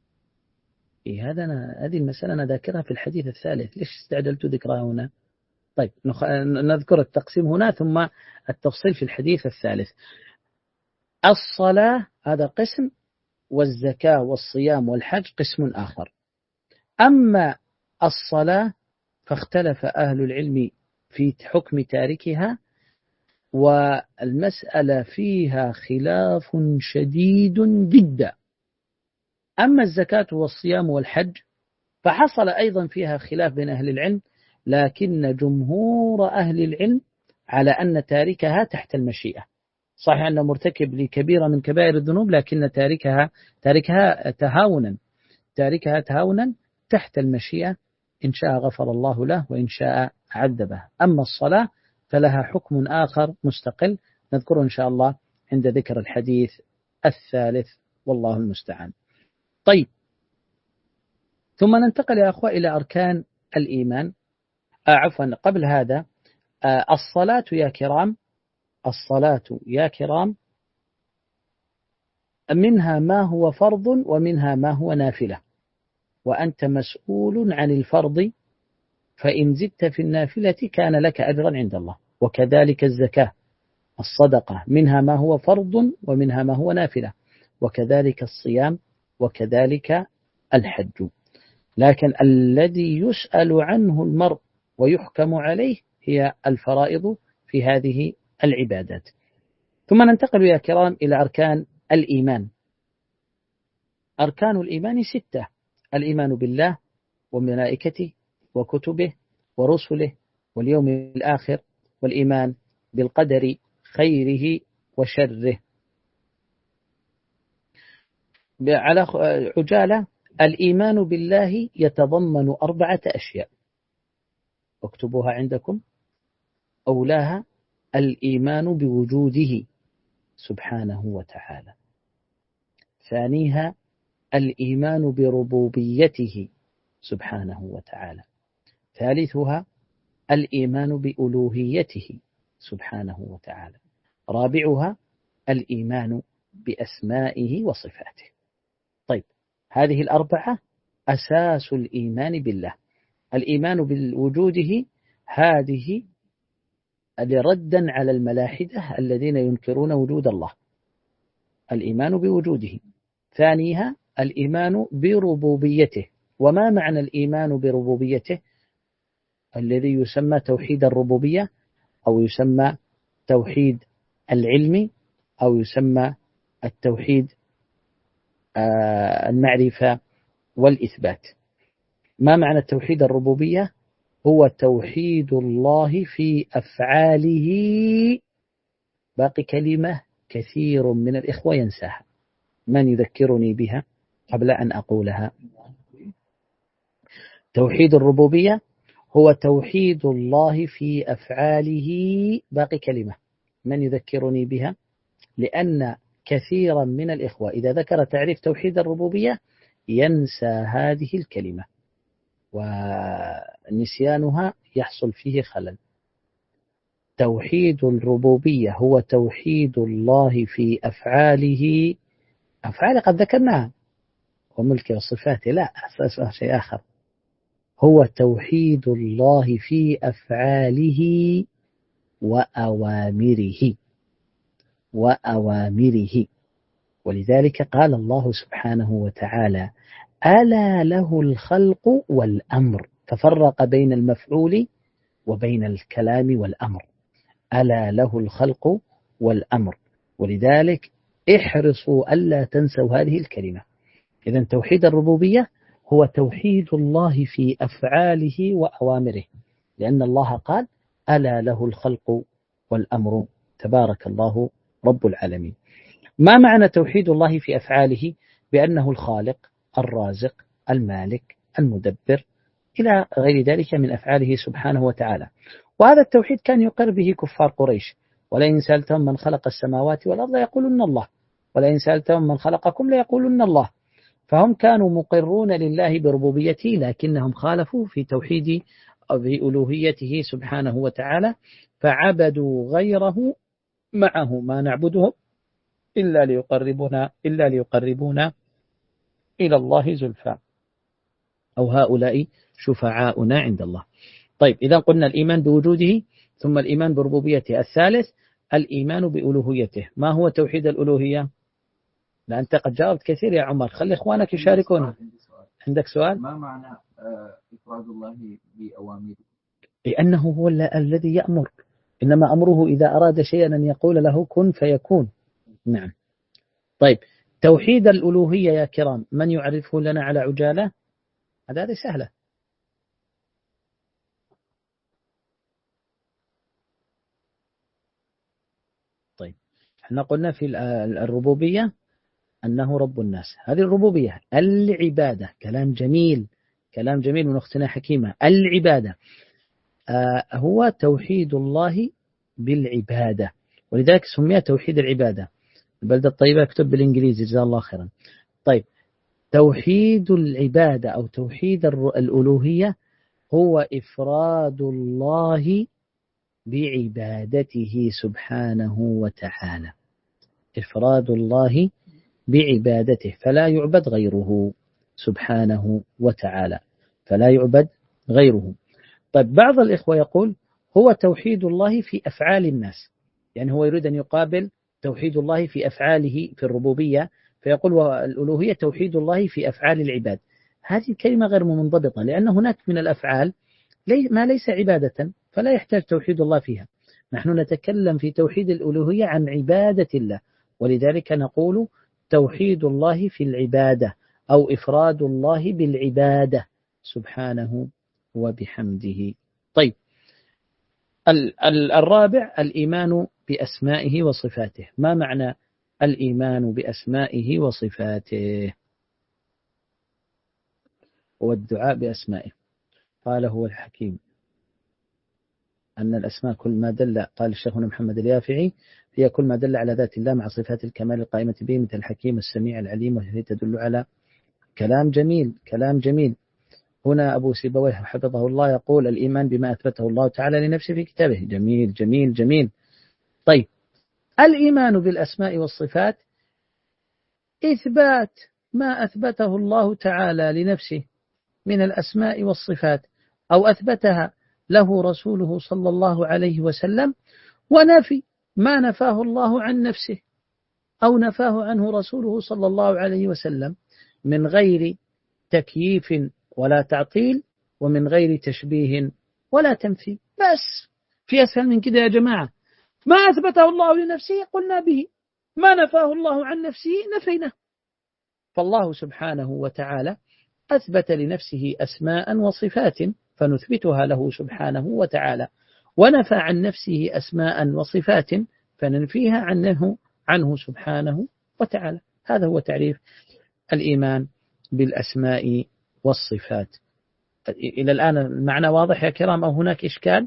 إيه هذا أنا هذه المسألة أنا ذاكرها في الحديث الثالث، ليش استعجلت ذكرها هنا؟ طيب نذكر التقسيم هنا ثم التفصيل في الحديث الثالث. الصلاة هذا قسم، والزكاة والصيام والحج قسم آخر. أما الصلاة فاختلف أهل العلم في حكم تاركها، والمسألة فيها خلاف شديد جدا. أما الزكاة والصيام والحج فحصل أيضا فيها خلاف بين أهل العلم، لكن جمهور أهل العلم على أن تاركها تحت المشيئة. صحيح أنه مرتكب لكبيرة من كبائر الذنوب، لكن تاركها تاركها تهاونا تاركها تهاونا تحت المشيئة، إن شاء غفر الله له وإن شاء عذبه. أما الصلاة فلها حكم آخر مستقل نذكره إن شاء الله عند ذكر الحديث الثالث، والله المستعان. طيب، ثم ننتقل يا أخوة إلى أركان الإيمان. آه عفوا قبل هذا، آه الصلاة يا كرام الصلاة يا كرام منها ما هو فرض ومنها ما هو نافلة، وأنت مسؤول عن الفرض، فإن زدت في النافلة كان لك أجرا عند الله. وكذلك الزكاة الصدقة منها ما هو فرض ومنها ما هو نافلة، وكذلك الصيام، وكذلك الحج. لكن الذي يسأل عنه المرء ويحكم عليه هي الفرائض في هذه العبادات. ثم ننتقل يا كرام إلى أركان الإيمان. أركان الإيمان ستة: الإيمان بالله وملائكته وكتبه ورسله واليوم الآخر، والإيمان بالقدر خيره وشره. على عجالة، الإيمان بالله يتضمن أربعة أشياء، اكتبوها عندكم. أولاها الإيمان بوجوده سبحانه وتعالى. ثانيها الإيمان بربوبيته سبحانه وتعالى. ثالثها الإيمان بألوهيته سبحانه وتعالى. رابعها الإيمان بأسمائه وصفاته. طيب، هذه الأربعة أساس الإيمان بالله. الإيمان بوجوده هذه ردا على الملاحدة الذين ينكرون وجود الله، الإيمان بوجوده. ثانيها الإيمان بربوبيته. وما معنى الإيمان بربوبيته؟ الذي يسمى توحيد الربوبية، أو يسمى توحيد العلم، أو يسمى التوحيد المعرفة والإثبات. ما معنى توحيد الربوبية؟ هو توحيد الله في أفعاله. باقي كلمة كثير من الإخوة ينساها، من يذكرني بها قبل أن أقولها؟ توحيد الربوبية هو توحيد الله في أفعاله. باقي كلمة، من يذكرني بها؟ لأن كثيرا من الإخوة إذا ذكر تعريف توحيد الربوبية ينسى هذه الكلمة، ونسيانها يحصل فيه خلل. توحيد الربوبية هو توحيد الله في أفعاله. أفعاله قد ذكرناها، وملكه وصفاته لا، أساسها شيء آخر. هو توحيد الله في أفعاله وأوامره وأوامره. ولذلك قال الله سبحانه وتعالى: ألا له الخلق والأمر. تفرق بين المفعول وبين الكلام والأمر. ألا له الخلق والأمر. ولذلك احرصوا ألا تنسوا هذه الكلمة. إذن توحيد الربوبية هو توحيد الله في أفعاله وأوامره، لأن الله قال: ألا له الخلق والأمر تبارك الله رب العالمين. ما معنى توحيد الله في أفعاله؟ بأنه الخالق الرازق المالك المدبر إلى غير ذلك من أفعاله سبحانه وتعالى. وهذا التوحيد كان يقر به كفار قريش: ولئن سألتهم من خلق السماوات والأرض يقولون الله، ولئن سألتهم من خلقكم ليقولون الله. فهم كانوا مقرون لله بربوبيته، لكنهم خالفوا في توحيد أو في ألوهيته سبحانه وتعالى، فعبدوا غيره معه. ما نعبده إلا ليقربونا إلا ليقربونا إلى الله زلفى، أو هؤلاء شفعاؤنا عند الله. طيب إذا قلنا الإيمان بوجوده ثم الإيمان بربوبيته. الثالث الإيمان بألوهيته. ما هو توحيد الألوهية؟ لا أنت قد جاوبت كثير يا عمر، خلي إخوانك يشاركون. عندك سؤال؟ ما معنى إفراد الله بأوامره؟ لأنه هو الذي يأمر، إنما أمره إذا أراد شيئا أن يقول له كن فيكون. نعم. طيب توحيد الألوهية يا كرام من يعرفه لنا على عجالة؟ هذه سهلة. طيب احنا قلنا في الربوبية أنه رب الناس، هذه الربوبية. العبادة كلام جميل، كلام جميل من أختنا حكيمة. العبادة آه هو توحيد الله بالعبادة، ولذلك سمي توحيد العبادة. البلدة الطيبة يكتب بالإنجليزي جزاه الله خيرا. طيب توحيد العبادة أو توحيد الألوهية هو إفراد الله بعبادته سبحانه وتعالى، إفراد الله بعبادته، فلا يعبد غيره سبحانه وتعالى، فلا يعبد غيره. طيب بعض الإخوة يقول هو توحيد الله في أفعال الناس، يعني هو يريد أن يقابل توحيد الله في أفعاله في الربوبية، فيقول والألوهية توحيد الله في أفعال العباد. هذه الكلمة غير منضبطة، لأن هناك من الأفعال ما ليس عبادة فلا يحتاج توحيد الله فيها. نحن نتكلم في توحيد الألوهية عن عبادة الله، ولذلك نقول توحيد الله في العبادة أو إفراد الله بالعبادة سبحانه وبحمده. طيب الرابع الإيمان بأسمائه وصفاته. ما معنى الإيمان بأسمائه وصفاته؟ والدعاء بأسمائه. قال هو الحكيم أن الأسماء كل ما دل، قال الشيخنا محمد اليافعي، هي كل ما دل على ذات الله مع صفات الكمال القائمة به، مثل الحكيم السميع العليم، وهي تدل على كلام جميل، كلام جميل. هنا أبو سيبويه حفظه الله يقول الإيمان بما أثبته الله تعالى لنفسه في كتابه. جميل جميل جميل. طيب الإيمان بالأسماء والصفات إثبات ما أثبته الله تعالى لنفسه من الأسماء والصفات أو أثبتها له رسوله صلى الله عليه وسلم، ونفي ما نفاه الله عن نفسه أو نفاه عنه رسوله صلى الله عليه وسلم من غير تكييف ولا تعطيل، ومن غير تشبيه ولا تمثيل. بس في أسهل من كده يا جماعة؟ ما أثبته الله لنفسه قلنا به، ما نفاه الله عن نفسه نفينا. فالله سبحانه وتعالى أثبت لنفسه أسماء وصفات فنثبتها له سبحانه وتعالى، ونفى عن نفسه أسماء وصفات فننفيها عنه عنه سبحانه وتعالى. هذا هو تعريف الإيمان بالأسماء والصفات. إلى الآن المعنى واضح يا كرام أو هناك إشكال؟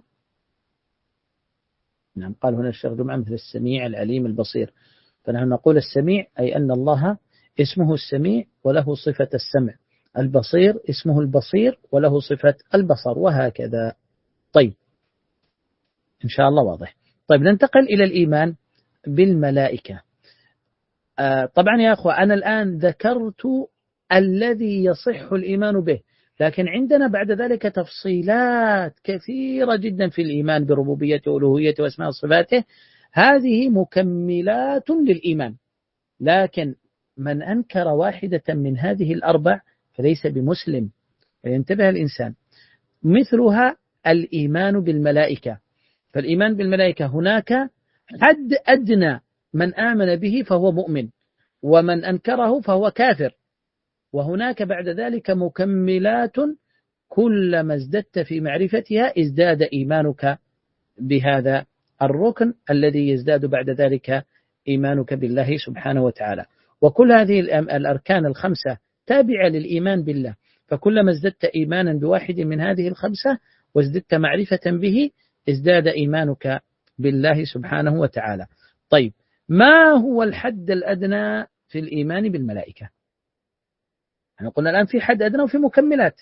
نعم. قال هنا الشيخ جمعة مثل السميع العليم البصير، فنحن نقول السميع أي أن الله اسمه السميع وله صفة السمع، البصير اسمه البصير وله صفة البصر، وهكذا. طيب إن شاء الله واضح. طيب ننتقل إلى الإيمان بالملائكة. آه طبعا يا أخوة أنا الآن ذكرت الذي يصح الإيمان به، لكن عندنا بعد ذلك تفصيلات كثيرة جدا في الإيمان بربوبيته وألوهيته وأسماء وصفاته، هذه مكملات للإيمان. لكن من أنكر واحدة من هذه الأربع فليس بمسلم، فينتبه الإنسان. مثلها الإيمان بالملائكة، فالإيمان بالملائكة هناك حد أدنى، من آمن به فهو مؤمن، ومن أنكره فهو كافر. وهناك بعد ذلك مكملات كلما ازددت في معرفتها ازداد إيمانك بهذا الركن الذي يزداد بعد ذلك إيمانك بالله سبحانه وتعالى. وكل هذه الأركان الخمسة تابعة للإيمان بالله، فكلما ازددت إيمانا بواحد من هذه الخمسة وازددت معرفة به ازداد إيمانك بالله سبحانه وتعالى. طيب ما هو الحد الأدنى في الإيمان بالملائكة؟ احنا قلنا الآن في حد أدنى وفي مكملات.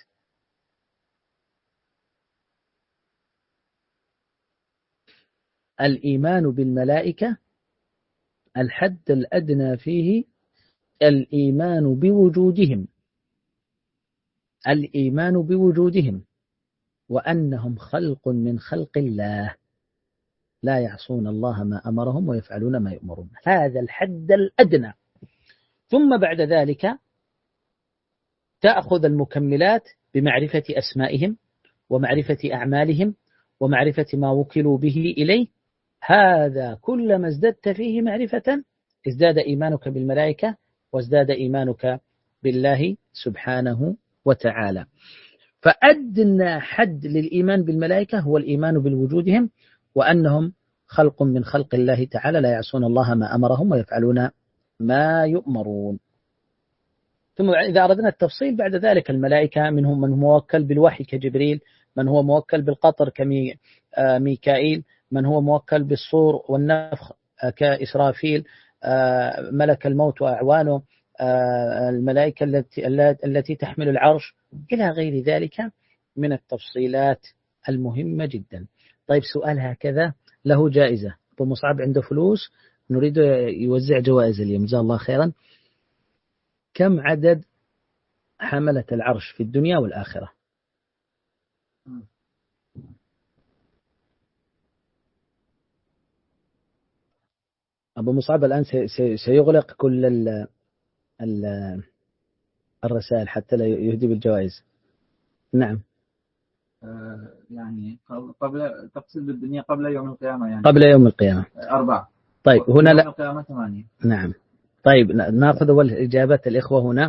الإيمان بالملائكة الحد الأدنى فيه الإيمان بوجودهم، الإيمان بوجودهم وأنهم خلق من خلق الله لا يعصون الله ما أمرهم ويفعلون ما يؤمرون. هذا الحد الأدنى. ثم بعد ذلك تأخذ المكملات بمعرفة أسمائهم ومعرفة أعمالهم ومعرفة ما وكلوا به إليه. هذا كلما ازددت فيه معرفة ازداد إيمانك بالملائكة وازداد إيمانك بالله سبحانه وتعالى. فأدنى حد للإيمان بالملائكة هو الإيمان بالوجودهم وأنهم خلق من خلق الله تعالى لا يعصون الله ما أمرهم ويفعلون ما يؤمرون. ثم إذا أردنا التفصيل بعد ذلك الملائكة منهم من هو موكل بالوحي كجبريل، من هو موكل بالقطر كميكائيل، من هو موكل بالصور والنفخ كإسرافيل، ملك الموت وأعوانه، الملائكة التي التي تحمل العرش، إلى غير ذلك من التفصيلات المهمة جدا. طيب سؤال هكذا له جائزة. أبو مصعب عنده فلوس نريد يوزع جوائز اليوم جزاه الله خيرا. كم عدد حملة العرش في الدنيا والآخرة؟ أبو مصعب الآن سيغلق كل ال ال الرسائل حتى لا يهدي بالجوائز. نعم. آه يعني قبل تقصد بالدنيا قبل يوم القيامة يعني قبل يوم القيامة أربعة. طيب هنا يوم لا. القيامة ثمانية. نعم. طيب نأخذ أول إجابة الإخوة هنا.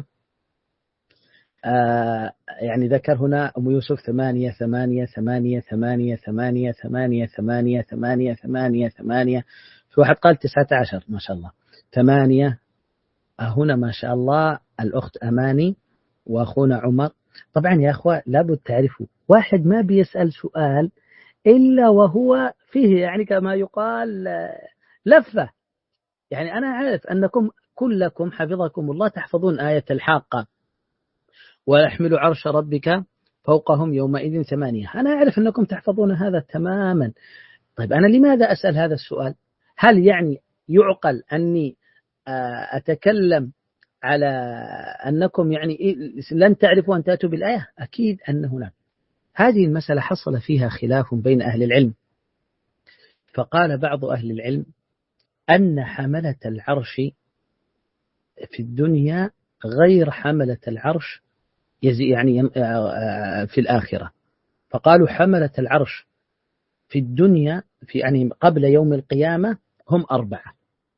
آه يعني ذكر هنا أم يوسف ثمانية ثمانية ثمانية ثمانية ثمانية ثمانية ثمانية ثمانية ثمانية ثمانية. في واحد قال تسعة عشر ما شاء الله. ثمانية هنا ما شاء الله الأخت أماني وأخونا عمر. طبعا يا أخوة لابد تعرفوا واحد ما بيسأل سؤال إلا وهو فيه يعني كما يقال لفة. يعني أنا أعرف أنكم كلكم حفظكم الله تحفظون آية الحاقة ويحمل عرش ربك فوقهم يومئذ ثمانية. أنا أعرف أنكم تحفظون هذا تماما. طيب أنا لماذا أسأل هذا السؤال؟ هل يعني يعقل أني أتكلم على أنكم يعني لن تعرفوا أن تأتوا بالآية؟ أكيد أن هناك. هذه المسألة حصل فيها خلاف بين أهل العلم. فقال بعض أهل العلم أن حملة العرش في الدنيا غير حملة العرش يعني في الآخرة. فقالوا حملة العرش في الدنيا في يعني قبل يوم القيامة هم أربعة،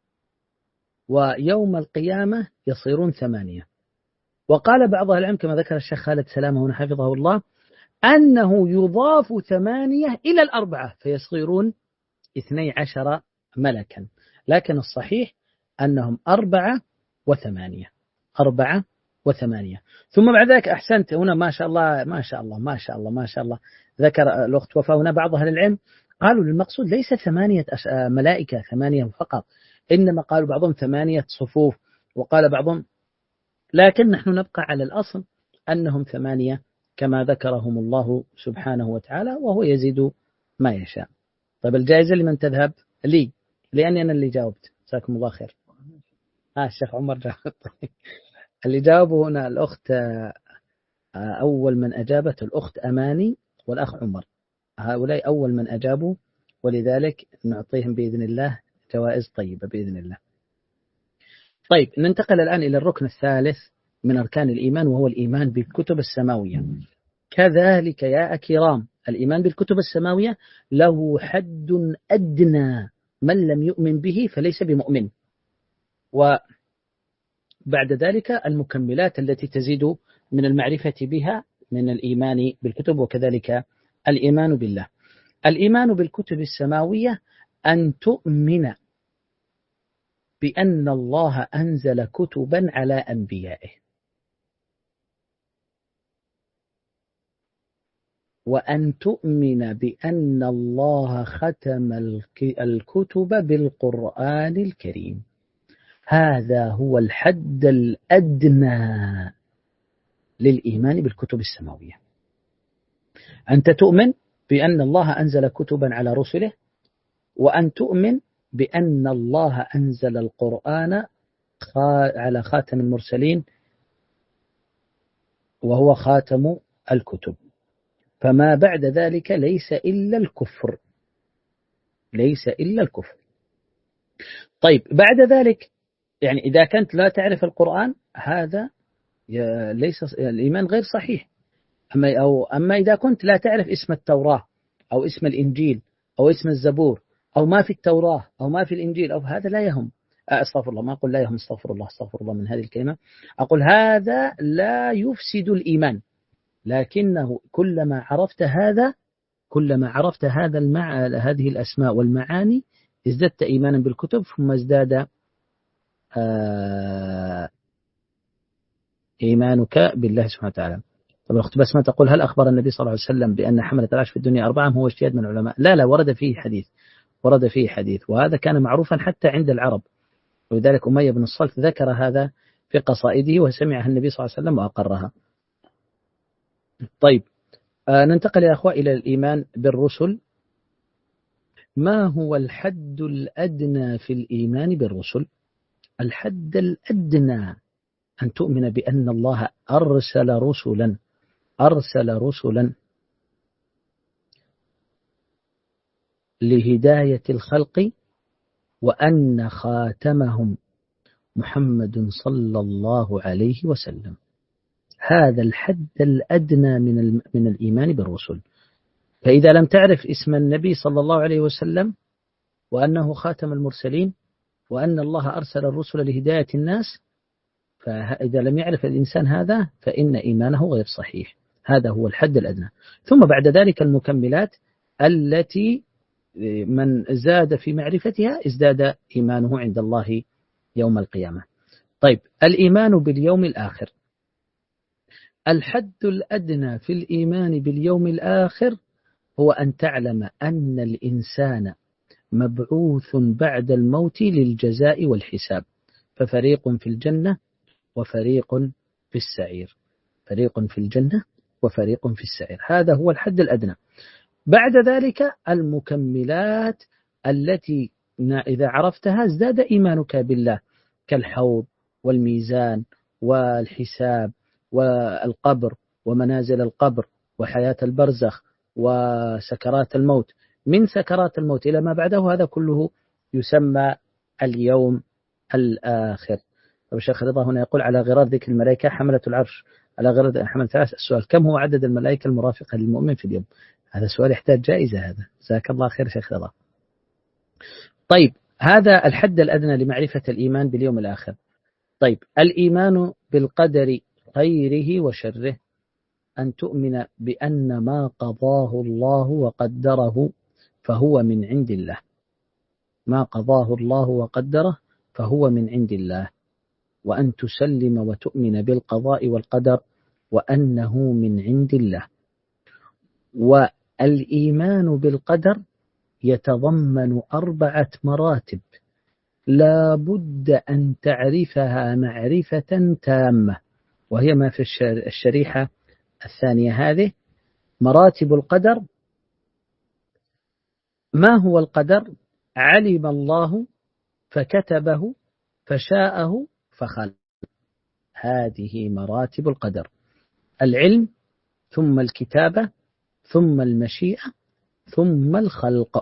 ويوم القيامة يصيرون ثمانية. وقال بعض أهل العلم كما ذكر الشيخ خالد سلامة هنا حفظه الله أنه يضاف ثمانية إلى الأربعة فيصيرون اثني عشر ملكا. لكن الصحيح أنهم أربعة وثمانية أربعة وثمانية. ثم بعد ذلك أحسنت هنا ما شاء الله ما شاء الله ما شاء الله ما شاء الله ذكر الأخت وفاء هنا بعض أهل العلم قالوا للمقصود ليس ثمانية ملائكة ثمانية فقط، إنما قالوا بعضهم ثمانية صفوف وقال بعضهم، لكن نحن نبقى على الأصل أنهم ثمانية كما ذكرهم الله سبحانه وتعالى وهو يزيد ما يشاء. طيب الجائزة لمن تذهب؟ لي، لأني أنا اللي جاوبت. جزاكم الله خير. آه الشيخ عمر جاوب. اللي جاوبوا هنا الأخت أول من أجابت الأخت أماني والأخ عمر، هؤلاء أول من أجابوا، ولذلك نعطيهم بإذن الله جوائز طيبة بإذن الله. طيب ننتقل الآن إلى الركن الثالث من أركان الإيمان وهو الإيمان بالكتب السماوية. كذلك يا أكرام الإيمان بالكتب السماوية له حد أدنى، من لم يؤمن به فليس بمؤمن. وبعد ذلك المكملات التي تزيد من المعرفة بها من الإيمان بالكتب، وكذلك الإيمان بالله. الإيمان بالكتب السماوية أن تؤمن بأن الله أنزل كتبا على أنبيائه، وأن تؤمن بأن الله ختم الكتب بالقرآن الكريم. هذا هو الحد الأدنى للإيمان بالكتب السماوية. أنت تؤمن بأن الله أنزل كتبا على رسله، وأن تؤمن بأن الله أنزل القرآن على خاتم المرسلين وهو خاتم الكتب. فما بعد ذلك ليس إلا الكفر، ليس إلا الكفر. طيب بعد ذلك يعني إذا كنت لا تعرف القرآن هذا ليس الإيمان غير صحيح. أما أو أما إذا كنت لا تعرف اسم التوراة أو اسم الإنجيل أو اسم الزبور أو ما في التوراة أو ما في الإنجيل أو هذا لا يهم. أستغفر الله، ما أقول لا يهم، استغفر الله استغفر الله من هذه الكلمة، أقول هذا لا يفسد الإيمان، لكنه كلما عرفت هذا كلما عرفت هذا المع... هذه الأسماء والمعاني ازددت إيمانا بالكتب، ثم ازداد آه... إيمانك بالله سبحانه وتعالى. طب الأخت بسمة تقول هل أخبر النبي صلى الله عليه وسلم بأن حملة العرش في الدنيا أربعة؟ هو اجتهاد من العلماء. لا لا، ورد فيه حديث، ورد فيه حديث، وهذا كان معروفا حتى عند العرب، ولذلك أمية بن الصلت ذكر هذا في قصائده وسمعها النبي صلى الله عليه وسلم وأقرها. طيب آه ننتقل يا أخوة إلى الإيمان بالرسل. ما هو الحد الأدنى في الإيمان بالرسل؟ الحد الأدنى أن تؤمن بأن الله أرسل رسلا أرسل رسلا لهداية الخلق، وأن خاتمهم محمد صلى الله عليه وسلم. هذا الحد الأدنى من من الإيمان بالرسل. فإذا لم تعرف اسم النبي صلى الله عليه وسلم وأنه خاتم المرسلين وأن الله أرسل الرسل لهداية الناس، فإذا لم يعرف الإنسان هذا فإن إيمانه غير صحيح. هذا هو الحد الأدنى. ثم بعد ذلك المكملات التي من زاد في معرفتها ازداد إيمانه عند الله يوم القيامة. طيب الإيمان باليوم الآخر. الحد الأدنى في الإيمان باليوم الآخر هو أن تعلم أن الإنسان مبعوث بعد الموت للجزاء والحساب، ففريق في الجنة وفريق في السعير، فريق في الجنة وفريق في السعير. هذا هو الحد الأدنى. بعد ذلك المكملات التي إذا عرفتها ازداد إيمانك بالله، كالحوض والميزان والحساب والقبر ومنازل القبر وحياة البرزخ وسكرات الموت. من سكرات الموت إلى ما بعده هذا كله يسمى اليوم الآخر. الشيخ رضا هنا يقول على غرار ذكر الملائكة حملة العرش، على غرار حملة العرش. السؤال كم هو عدد الملائكة المرافقة للمؤمن في اليوم؟ هذا سؤال يحتاج جائزة. هذا جزاك الله خير شيخ رضا. طيب هذا الحد الأدنى لمعرفة الإيمان باليوم الآخر. طيب الإيمان بالقدر خيره وشره، أن تؤمن بأن ما قضاه الله وقدره فهو من عند الله، ما قضاه الله وقدره فهو من عند الله، وأن تسلم وتؤمن بالقضاء والقدر وأنه من عند الله. والإيمان بالقدر يتضمن أربعة مراتب لا بد أن تعرفها معرفة تامة، وهي ما في الشريحة الثانية هذه. مراتب القدر: ما هو القدر؟ علم الله فكتبه فشاءه فخلق. هذه مراتب القدر: العلم ثم الكتابة ثم المشيئة ثم الخلق.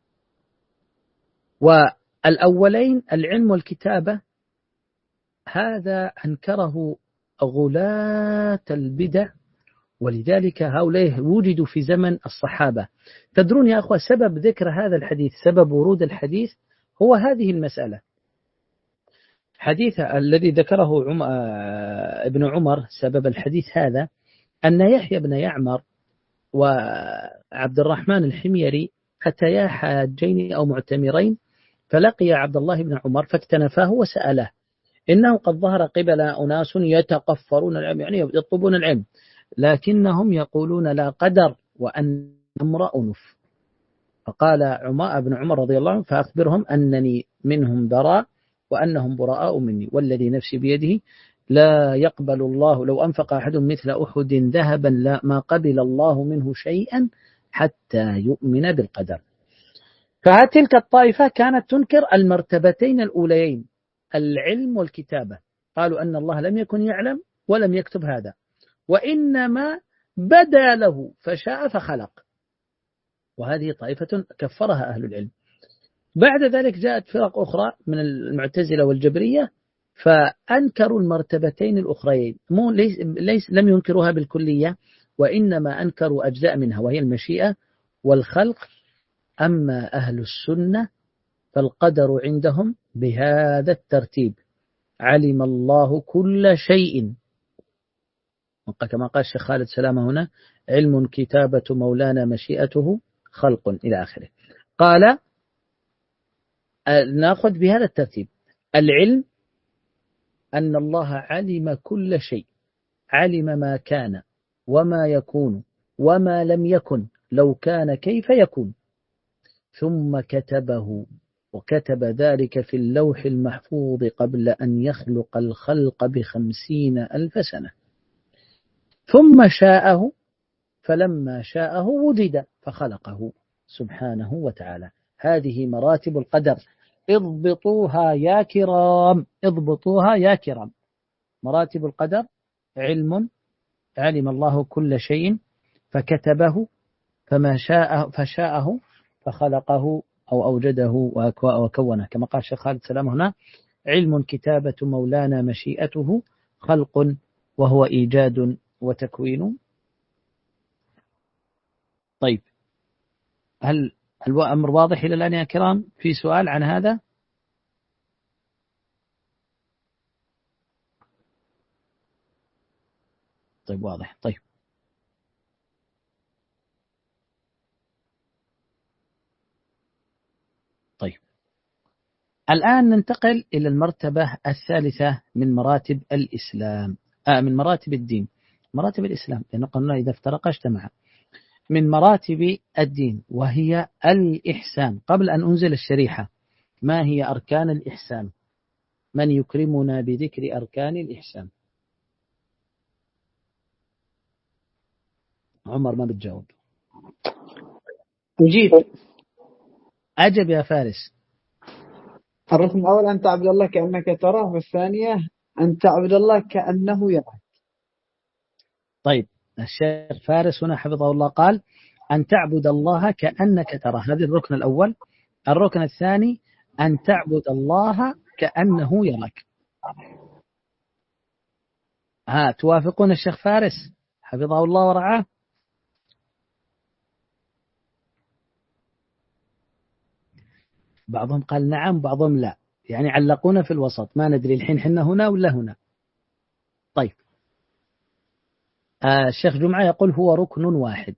والأولين العلم والكتابة هذا أنكره غلاة البدع، ولذلك هؤلاء وجدوا في زمن الصحابة. تدرون يا أخوة سبب ذكر هذا الحديث، سبب ورود الحديث هو هذه المسألة. حديث الذي ذكره عم... ابن عمر، سبب الحديث هذا أن يحيى بن يعمر وعبد الرحمن الحميري أتيا حاجين أو معتمرين، فلقي عبد الله بن عمر فاكتنفاه وسأله، إنه قد ظهر قبل أناس يتقفرون العلم، يعني يطلبون العلم، لكنهم يقولون لا قدر وأن امرأ نف. فقال عماء بن عمر رضي الله عنه فأخبرهم أنني منهم براء وأنهم براء مني، والذي نفسي بيده لا يقبل الله لو أنفق أحد مثل أحد ذهبا لا ما قبل الله منه شيئا حتى يؤمن بالقدر. فتلك الطائفة كانت تنكر المرتبتين الأوليين، العلم والكتابة. قالوا أن الله لم يكن يعلم ولم يكتب هذا، وإنما بدا له فشاء فخلق. وهذه طائفة كفرها أهل العلم. بعد ذلك جاءت فرق أخرى من المعتزلة والجبرية فأنكروا المرتبتين الأخريين، مو ليس, ليس لم ينكروها بالكلية، وإنما أنكروا أجزاء منها وهي المشيئة والخلق. أما أهل السنة فالقدر عندهم بهذا الترتيب: علم الله كل شيء، كما قال الشيخ خالد سلامة هنا: علم كتابة مولانا مشيئته خلق إلى آخره. قال نأخذ بهذا الترتيب: العلم أن الله علم كل شيء، علم ما كان وما يكون وما لم يكن لو كان كيف يكون، ثم كتبه، وكتب ذلك في اللوح المحفوظ قبل أن يخلق الخلق بخمسين ألف سنة، ثم شاءه، فلما شاءه وجد فخلقه سبحانه وتعالى. هذه مراتب القدر، اضبطوها يا كرام، اضبطوها يا كرام. مراتب القدر: علم، علم الله كل شيء فكتبه، فما شاء فشاءه فخلقه أو أوجده وكونه، كما قال الشيخ خالد سلام هنا: علم كتابة مولانا مشيئته خلق وهو إيجاد وتكوين. طيب، هل الأمر واضح إلى الآن يا كرام؟ في سؤال عن هذا؟ طيب واضح. طيب طيب الآن ننتقل إلى المرتبة الثالثة من مراتب الإسلام، آه من مراتب الدين، مراتب الإسلام، لأن قلنا إذا افترق اجتمع. من مراتب الدين وهي الإحسان. قبل أن أنزل الشريحة، ما هي أركان الإحسان؟ من يكرمنا بذكر أركان الإحسان؟ عمر ما بتجاوب. أجيب. أجب يا فارس. الركن الأول أن تعبد الله كأنك تراه، والثانية أن تعبد الله كأنه يراك. طيب، الشيخ فارس هنا حفظه الله قال أن تعبد الله كأنك تراه، هذا الركن الأول. الركن الثاني أن تعبد الله كأنه يراك. ها، توافقون الشيخ فارس حفظه الله ورعاه؟ بعضهم قال نعم، بعضهم لا، يعني علقونا في الوسط، ما ندري الحين حنا هنا ولا هنا. طيب، آه الشيخ جمعة يقول هو ركن واحد.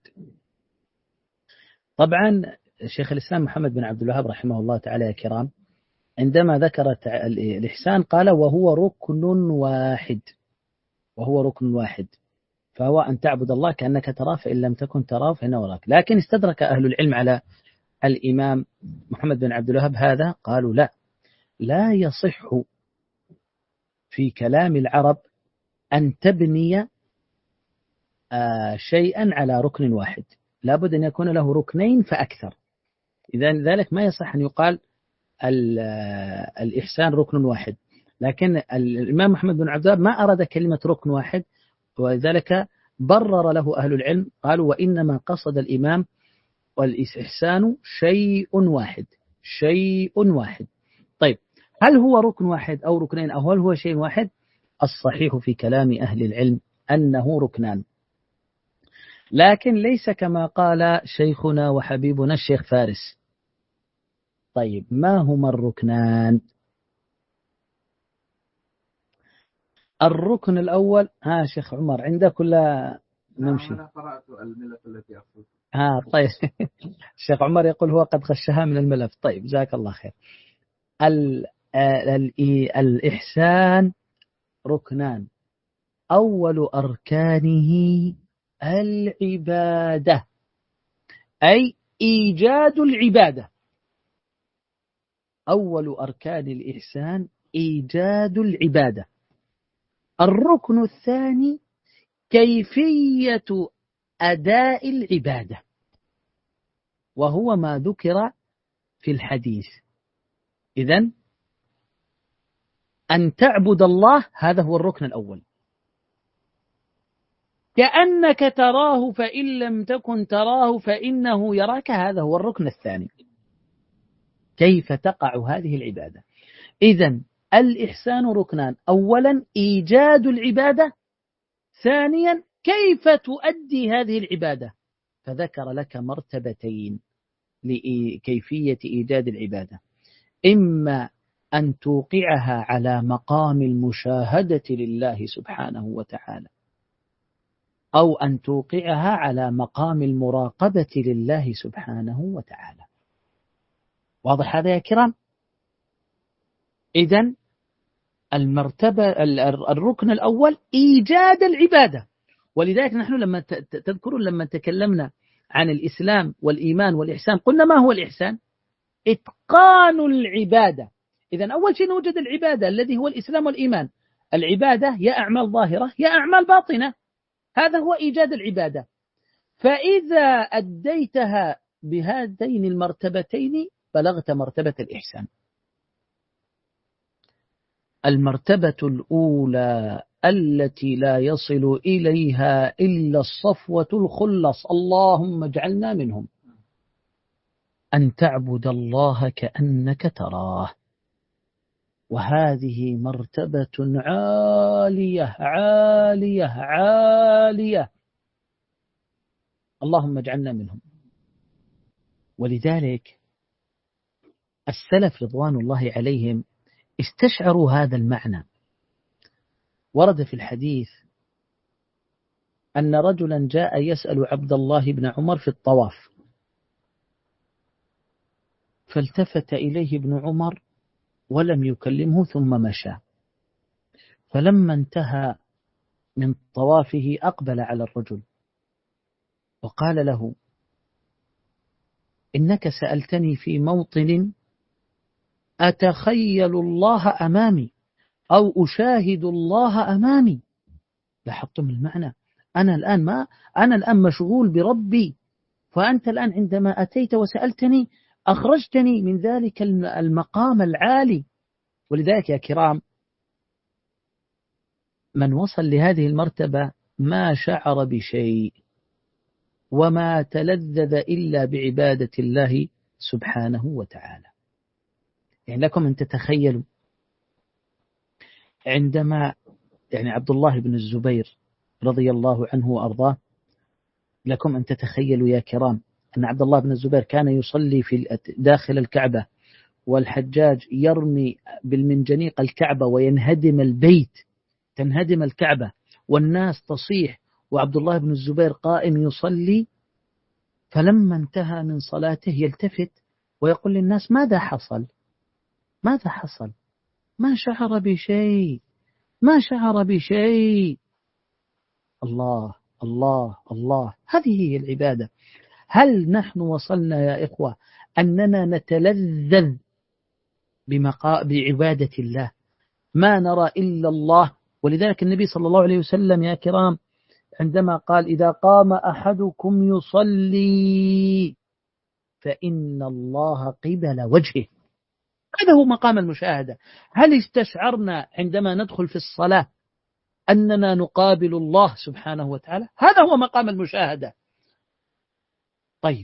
طبعا الشيخ الإسلام محمد بن عبد الوهاب رحمه الله تعالى يا كرام، عندما ذكر الإحسان قال وهو ركن واحد، وهو ركن واحد، فهو أن تعبد الله كأنك تراه، فإن لم تكن تراه فإنه يراك. لكن استدرك أهل العلم على الإمام محمد بن عبد الوهاب هذا، قالوا لا، لا يصح في كلام العرب أن تبني آه شيئا على ركن واحد، لابد أن يكون له ركنين فأكثر. إذا ذلك ما يصح أن يقال الإحسان ركن واحد. لكن الإمام محمد بن عبد الوهاب ما أراد كلمة ركن واحد، وذلك برر له أهل العلم، قالوا وإنما قصد الإمام والإحسان شيء واحد، شيء واحد. طيب، هل هو ركن واحد أو ركنين أو هل هو شيء واحد؟ الصحيح في كلام أهل العلم أنه ركنان، لكن ليس كما قال شيخنا وحبيبنا الشيخ فارس. طيب، ما هما الركنان؟ الركن الأول، ها شيخ عمر عندك ولا نمشي؟ أنا قرأت الملف التي أقصد. ها طيب. الشيخ عمر يقول هو قد غشها من الملف. طيب، جزاك الله خير. الإحسان ركنان، أول أركانه العبادة، أي إيجاد العبادة. أول أركان الإحسان إيجاد العبادة. الركن الثاني كيفية أداء العبادة، وهو ما ذكر في الحديث. إذن أن تعبد الله، هذا هو الركن الأول. كأنك تراه فإن لم تكن تراه فإنه يراك. هذا هو الركن الثاني. كيف تقع هذه العبادة؟ إذن الإحسان ركنان: أولا إيجاد العبادة، ثانيا كيف تؤدي هذه العبادة. فذكر لك مرتبتين لكيفية إيجاد العبادة: إما أن توقعها على مقام المشاهدة لله سبحانه وتعالى، أو أن توقعها على مقام المراقبة لله سبحانه وتعالى. واضح هذا يا كرام؟ إذن المرتبة الركن الأول إيجاد العبادة. ولذلك نحن لما تذكرون لما تكلمنا عن الإسلام والإيمان والإحسان قلنا ما هو الإحسان؟ إتقان العبادة. إذن أول شيء نوجد العبادة الذي هو الإسلام والإيمان. العبادة يا أعمال ظاهرة يا أعمال باطنة، هذا هو إيجاد العبادة. فإذا أديتها بهذين المرتبتين بلغت مرتبة الإحسان. المرتبة الأولى التي لا يصل إليها إلا الصفوة الخلص، اللهم اجعلنا منهم، أن تعبد الله كأنك تراه. وهذه مرتبة عالية عالية عالية، اللهم اجعلنا منهم. ولذلك السلف رضوان الله عليهم استشعروا هذا المعنى. ورد في الحديث أن رجلا جاء يسأل عبد الله بن عمر في الطواف، فالتفت إليه ابن عمر ولم يكلمه ثم مشى. فلما انتهى من طوافه أقبل على الرجل وقال له: إنك سألتني في موطن أتخيل الله أمامي أو أشاهد الله أمامي. لاحظتم المعنى؟ أنا الآن ما أنا الآن مشغول بربي، فأنت الآن عندما أتيت وسألتني أخرجتني من ذلك المقام العالي. ولذلك يا كرام من وصل لهذه المرتبة ما شعر بشيء وما تلذذ إلا بعبادة الله سبحانه وتعالى. يعني لكم أن تتخيلوا عندما يعني عبد الله بن الزبير رضي الله عنه وأرضاه، لكم أن تتخيلوا يا كرام أن عبد الله بن الزبير كان يصلي في داخل الكعبة والحجاج يرمي بالمنجنيق الكعبة وينهدم البيت، تنهدم الكعبة والناس تصيح، وعبد الله بن الزبير قائم يصلي. فلما انتهى من صلاته يلتفت ويقول للناس: ماذا حصل؟ ماذا حصل؟ ما شعر بشيء، ما شعر بشيء. الله الله الله، هذه هي العبادة. هل نحن وصلنا يا إخوة أننا نتلذذ بمقا... بعبادة الله، ما نرى إلا الله؟ ولذلك النبي صلى الله عليه وسلم يا كرام عندما قال: إذا قام أحدكم يصلي فإن الله قبل وجهه، هذا هو مقام المشاهدة. هل استشعرنا عندما ندخل في الصلاة أننا نقابل الله سبحانه وتعالى؟ هذا هو مقام المشاهدة. طيب،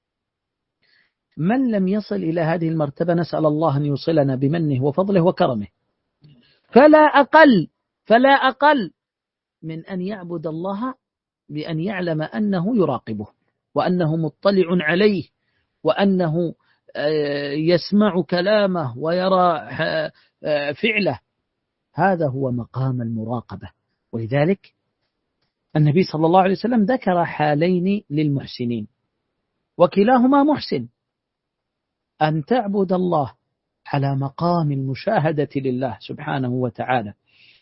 من لم يصل إلى هذه المرتبة نسأل الله أن يوصلنا بمنه وفضله وكرمه. فلا أقل فلا أقل من أن يعبد الله بأن يعلم أنه يراقبه، وأنه مطلع عليه، وأنه يسمع كلامه ويرى فعله. هذا هو مقام المراقبة. ولذلك النبي صلى الله عليه وسلم ذكر حالين للمحسنين وكلاهما محسن: أن تعبد الله على مقام المشاهدة لله سبحانه وتعالى.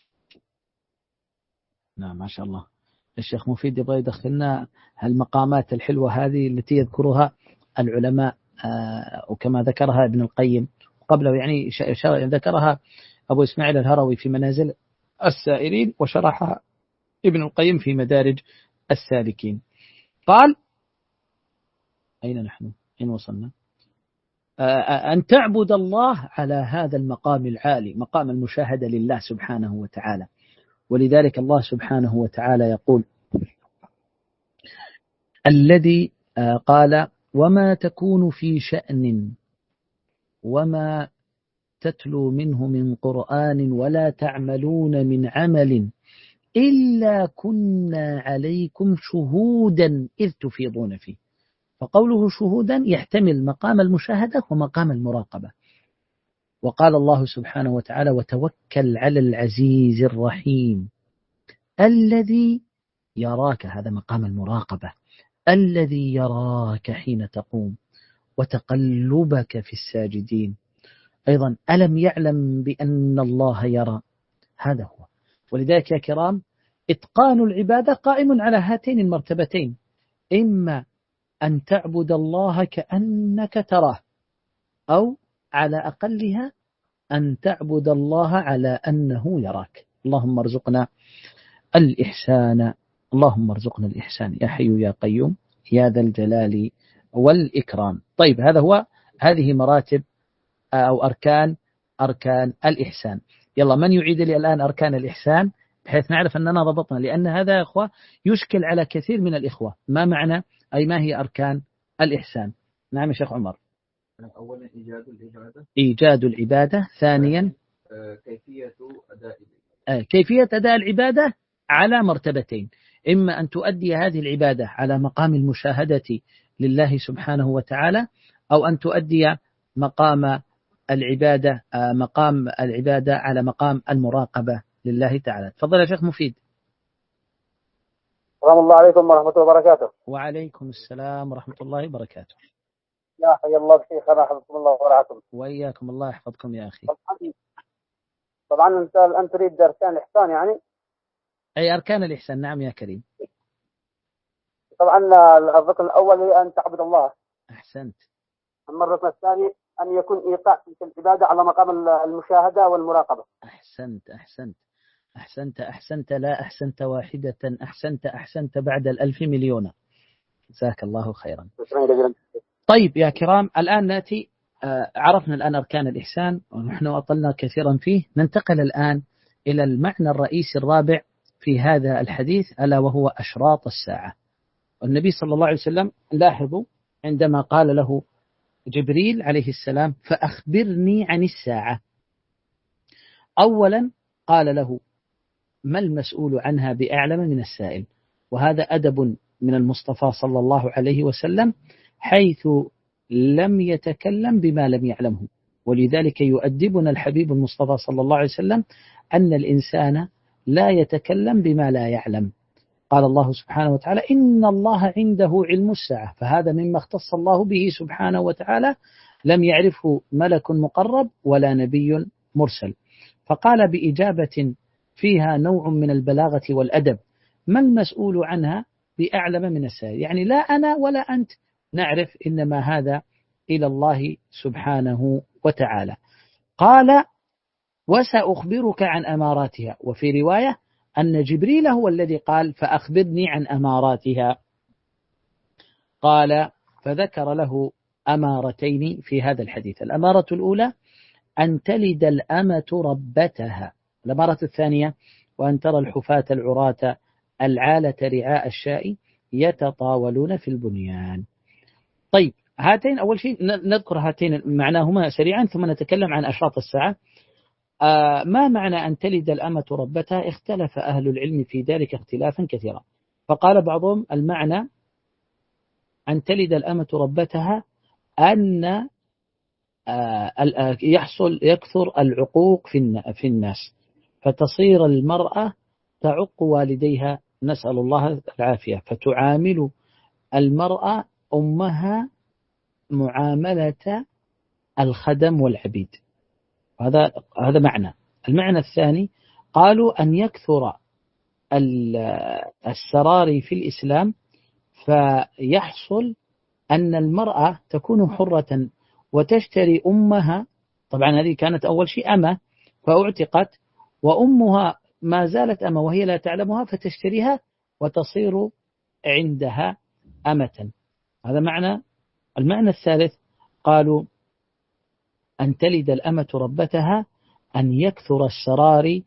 نعم ما شاء الله، الشيخ مفيد يبغى يدخلنا هالمقامات الحلوة هذه التي يذكرها العلماء، وكما ذكرها ابن القيم قبله، يعني ذكرها أبو إسماعيل الهروي في منازل السائرين، وشرحها ابن القيم في مدارج السالكين. قال: أين نحن؟ أين وصلنا؟ أن تعبد الله على هذا المقام العالي، مقام المشاهدة لله سبحانه وتعالى. ولذلك الله سبحانه وتعالى يقول: الذي قال وما تكون في شأن وما تتلو منه من قرآن ولا تعملون من عمل إلا كنا عليكم شهودا إذ تفيضون فيه. فقوله شهودا يحتمل مقام المشاهدة ومقام المراقبة. وقال الله سبحانه وتعالى وتوكل على العزيز الرحيم الذي يراك، هذا مقام المراقبة، الذي يراك حين تقوم وتقلبك في الساجدين. أيضا ألم يعلم بأن الله يرى، هذا هو. ولذلك يا كرام إتقان العبادة قائم على هاتين المرتبتين، إما أن تعبد الله كأنك تراه، أو على أقلها أن تعبد الله على أنه يراك. اللهم ارزقنا الإحسان، اللهم ارزقنا الإحسان يا حي يا قيوم يا ذا الجلال والإكرام. طيب هذا هو، هذه مراتب أو أركان أركان الإحسان. يلا من يعيد لي الآن أركان الإحسان بحيث نعرف أننا ضبطنا، لأن هذا يا أخوة يشكل على كثير من الإخوة. ما معنى أي ما هي أركان الإحسان؟ نعم يا شيخ عمر. أولا إيجاد العبادة إيجاد العبادة. ثانيا كيفية أداء كيفية أداء العبادة على مرتبتين، إما أن تؤدي هذه العبادة على مقام المشاهدة لله سبحانه وتعالى، أو أن تؤدي مقام العبادة مقام العبادة على مقام المراقبة لله تعالى. تفضل يا شيخ مفيد. السلام الله عليكم ورحمة الله وبركاته. وعليكم السلام ورحمة الله وبركاته. يا حي الله بشيخنا حفظكم الله ورعاكم. وإياكم الله يحفظكم يا أخي. طبعا أنت الآن تريد أركان الإحسان يعني؟ أي أركان الإحسان. نعم يا كريم. طبعا الركن الأول أن تعبد الله. أحسنت. أما الركن الثاني أن يكون إيقاع تلك العبادة على مقام المشاهدة والمراقبة. أحسنت أحسنت أحسنت أحسنت لا أحسنت واحدة، أحسنت أحسنت بعد الألف مليون. جزاك الله خيرا. طيب يا كرام الآن نأتي، عرفنا الآن أركان الإحسان ونحن أطلنا كثيرا فيه. ننتقل الآن إلى المعنى الرئيسي الرابع في هذا الحديث، ألا وهو أشراط الساعة. النبي صلى الله عليه وسلم لاحظوا عندما قال له جبريل عليه السلام فأخبرني عن الساعة، أولا قال له ما المسؤول عنها بأعلم من السائل. وهذا أدب من المصطفى صلى الله عليه وسلم، حيث لم يتكلم بما لم يعلمه. ولذلك يؤدبنا الحبيب المصطفى صلى الله عليه وسلم أن الإنسان لا يتكلم بما لا يعلم. قال الله سبحانه وتعالى إن الله عنده علم الساعة، فهذا مما اختص الله به سبحانه وتعالى، لم يعرفه ملك مقرب ولا نبي مرسل. فقال بإجابة فيها نوع من البلاغة والأدب ما المسؤول عنها بأعلم من السائل، يعني لا أنا ولا أنت نعرف، إنما هذا إلى الله سبحانه وتعالى. قال وسأخبرك عن أماراتها، وفي رواية أن جبريل هو الذي قال فأخبرني عن أماراتها. قال فذكر له أمارتين في هذا الحديث. الأمارة الأولى أن تلد الأمة ربتها، الأمارة الثانية وأن ترى الحفاة العراة العالة رعاء الشاء يتطاولون في البنيان. طيب هاتين أول شيء نذكر هاتين معناهما سريعا ثم نتكلم عن أشراط الساعة. آه ما معنى أن تلد الأمة ربتها؟ اختلف أهل العلم في ذلك اختلافا كثيرا. فقال بعضهم المعنى أن تلد الأمة ربتها أن آه يحصل يكثر العقوق في الناس، فتصير المرأة تعق والديها، نسأل الله العافية، فتعامل المرأة أمها معاملة الخدم والعبيد. هذا هذا معنى. المعنى الثاني قالوا أن يكثر السرار في الإسلام، فيحصل أن المرأة تكون حرة وتشتري أمها. طبعا هذه كانت أول شيء أمة فأعتقت، وأمها ما زالت أمة وهي لا تعلمها، فتشتريها وتصير عندها أمة. هذا معنى. المعنى الثالث قالوا أن تلد الأمة ربتها أن يكثر السرار،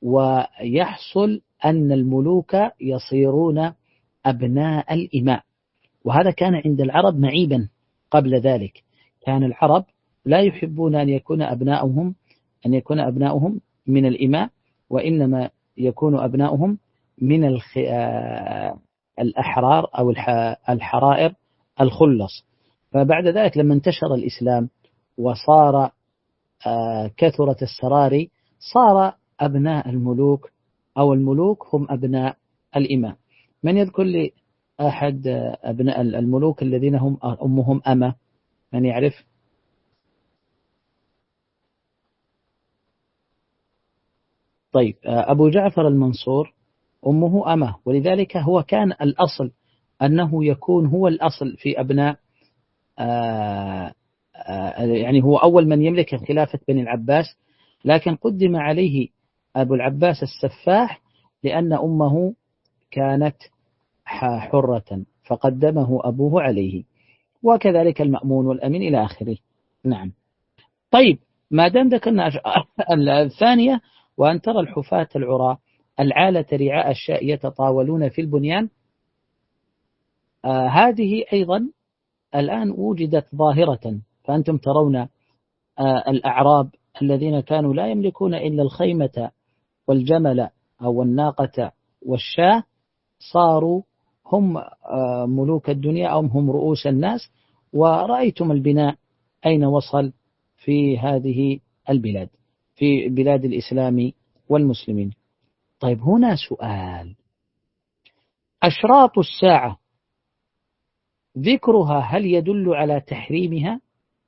ويحصل أن الملوك يصيرون أبناء الإماء. وهذا كان عند العرب معيبا قبل ذلك. كان العرب لا يحبون أن يكون أبناؤهم أن يكون أبناؤهم من الإماء، وإنما يكون أبناؤهم من الأحرار أو الحرائر الخلص. فبعد ذلك لما انتشر الإسلام وصار كثرة السراري، صار أبناء الملوك أو الملوك هم أبناء الإماء. من يذكر لي أحد أبناء الملوك الذين هم أمهم أمة؟ من يعرف؟ طيب، أبو جعفر المنصور أمه أمة، ولذلك هو كان الأصل أنه يكون هو الأصل في أبناء آآ آآ يعني هو أول من يملك خلافة بني العباس، لكن قدم عليه أبو العباس السفاح لأن أمه كانت حرة فقدمه أبوه عليه، وكذلك المأمون والأمين إلى آخره. نعم. طيب، ما دام ذكرنا الثانية، وأن ترى الحفاة العراة العالة رعاء الشاء يتطاولون في البنيان، آه هذه أيضا الآن وجدت ظاهرة. فأنتم ترون آه الأعراب الذين كانوا لا يملكون إلا الخيمة والجمل أو الناقة والشاة، صاروا هم آه ملوك الدنيا أو هم رؤوس الناس. ورأيتم البناء أين وصل في هذه البلاد، في بلاد الإسلام والمسلمين. طيب، هنا سؤال: أشراط الساعة ذكرها هل يدل على تحريمها؟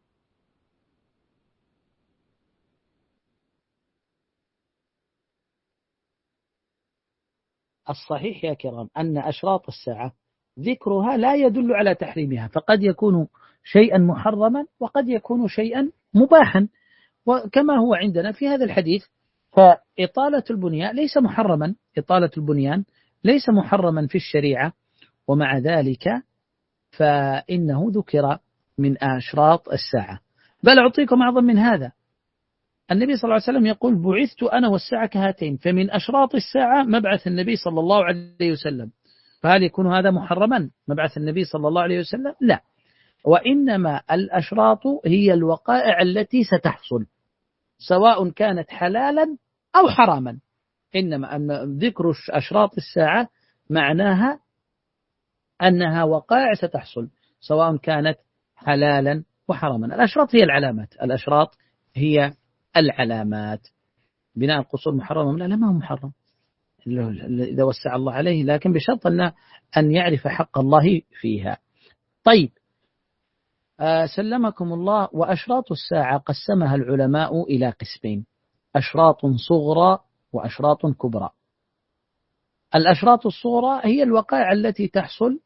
الصحيح يا كرام أن أشراط الساعة ذكرها لا يدل على تحريمها، فقد يكون شيئا محرما وقد يكون شيئا مباحا، وكما هو عندنا في هذا الحديث. فإطالة البنيان ليس محرما، إطالة البنيان ليس محرما في الشريعة، ومع ذلك فإنه ذكر من أشراط الساعة. بل أعطيكم أعظم من هذا، النبي صلى الله عليه وسلم يقول: بعثت أنا والساعة كهاتين. فمن أشراط الساعة مبعث النبي صلى الله عليه وسلم. فهل يكون هذا محرما مبعث النبي صلى الله عليه وسلم؟ لا، وإنما الأشراط هي الوقائع التي ستحصل، سواء كانت حلالا أو حراما. إنما أن ذكر أشراط الساعة معناها أنها وقائع ستحصل سواء كانت حلالا وحراما. الأشراط هي العلامات، الأشراط هي العلامات. بناء القصور محرم؟ لا، ما هو محرم إذا وسع الله عليه، لكن بشرط أن أن يعرف حق الله فيها. طيب، آه سلمكم الله. وأشراط الساعة قسمها العلماء إلى قسمين: أشراط صغرى وأشراط كبرى. الأشراط الصغرى هي الوقائع التي تحصل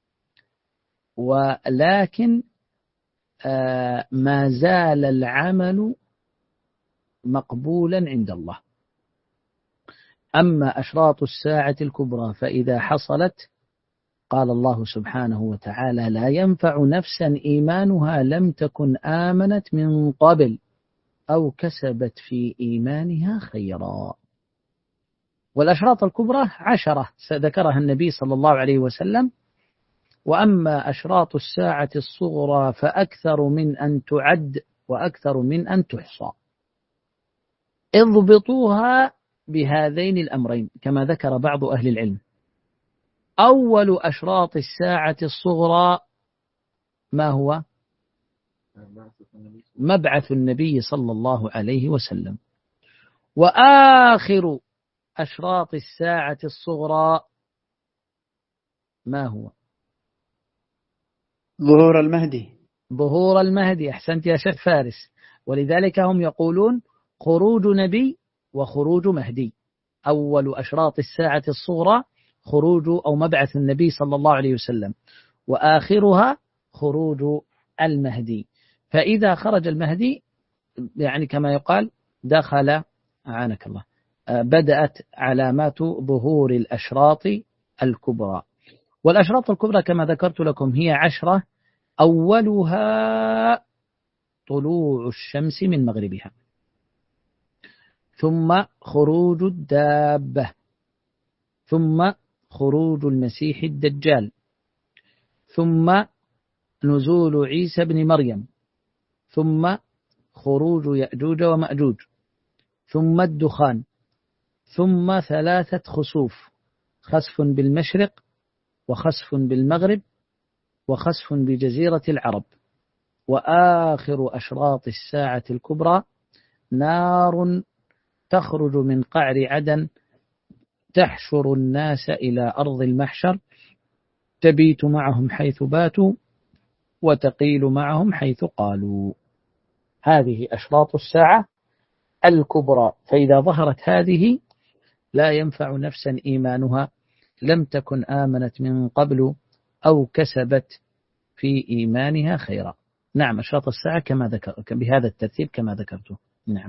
ولكن آه ما زال العمل مقبولا عند الله. أما أشراط الساعة الكبرى فإذا حصلت قال الله سبحانه وتعالى: لا ينفع نفسا إيمانها لم تكن آمنت من قبل أو كسبت في إيمانها خيرا. والأشراط الكبرى عشرة ذكرها النبي صلى الله عليه وسلم. وأما أشراط الساعة الصغرى فأكثر من أن تعد وأكثر من أن تحصى. اضبطوها بهذين الأمرين كما ذكر بعض أهل العلم. أول أشراط الساعة الصغرى ما هو؟ مبعث النبي صلى الله عليه وسلم. وآخر أشراط الساعة الصغرى ما هو؟ ظهور المهدي. ظهور المهدي. أحسنت يا شيخ فارس. ولذلك هم يقولون خروج نبي وخروج مهدي. أول أشراط الساعة الصغرى خروج أو مبعث النبي صلى الله عليه وسلم، وآخرها خروج المهدي. فإذا خرج المهدي يعني كما يقال دخل أعانك الله، بدأت علامات ظهور الأشراط الكبرى. والأشراط الكبرى كما ذكرت لكم هي عشرة: أولها طلوع الشمس من مغربها، ثم خروج الدابة، ثم خروج المسيح الدجال، ثم نزول عيسى بن مريم، ثم خروج يأجوج ومأجوج، ثم الدخان، ثم ثلاثة خسوف: خسف بالمشرق، وخسف بالمغرب، وخسف بجزيرة العرب. وآخر أشراط الساعة الكبرى نار تخرج من قعر عدن تحشر الناس إلى أرض المحشر، تبيت معهم حيث باتوا وتقيل معهم حيث قالوا. هذه أشراط الساعة الكبرى، فإذا ظهرت هذه لا ينفع نفسا إيمانها لم تكن آمنت من قبل أو كسبت في إيمانها خيرا. نعم، أشراط الساعة كما ذكر بهذا الترتيب كما ذكرته. نعم.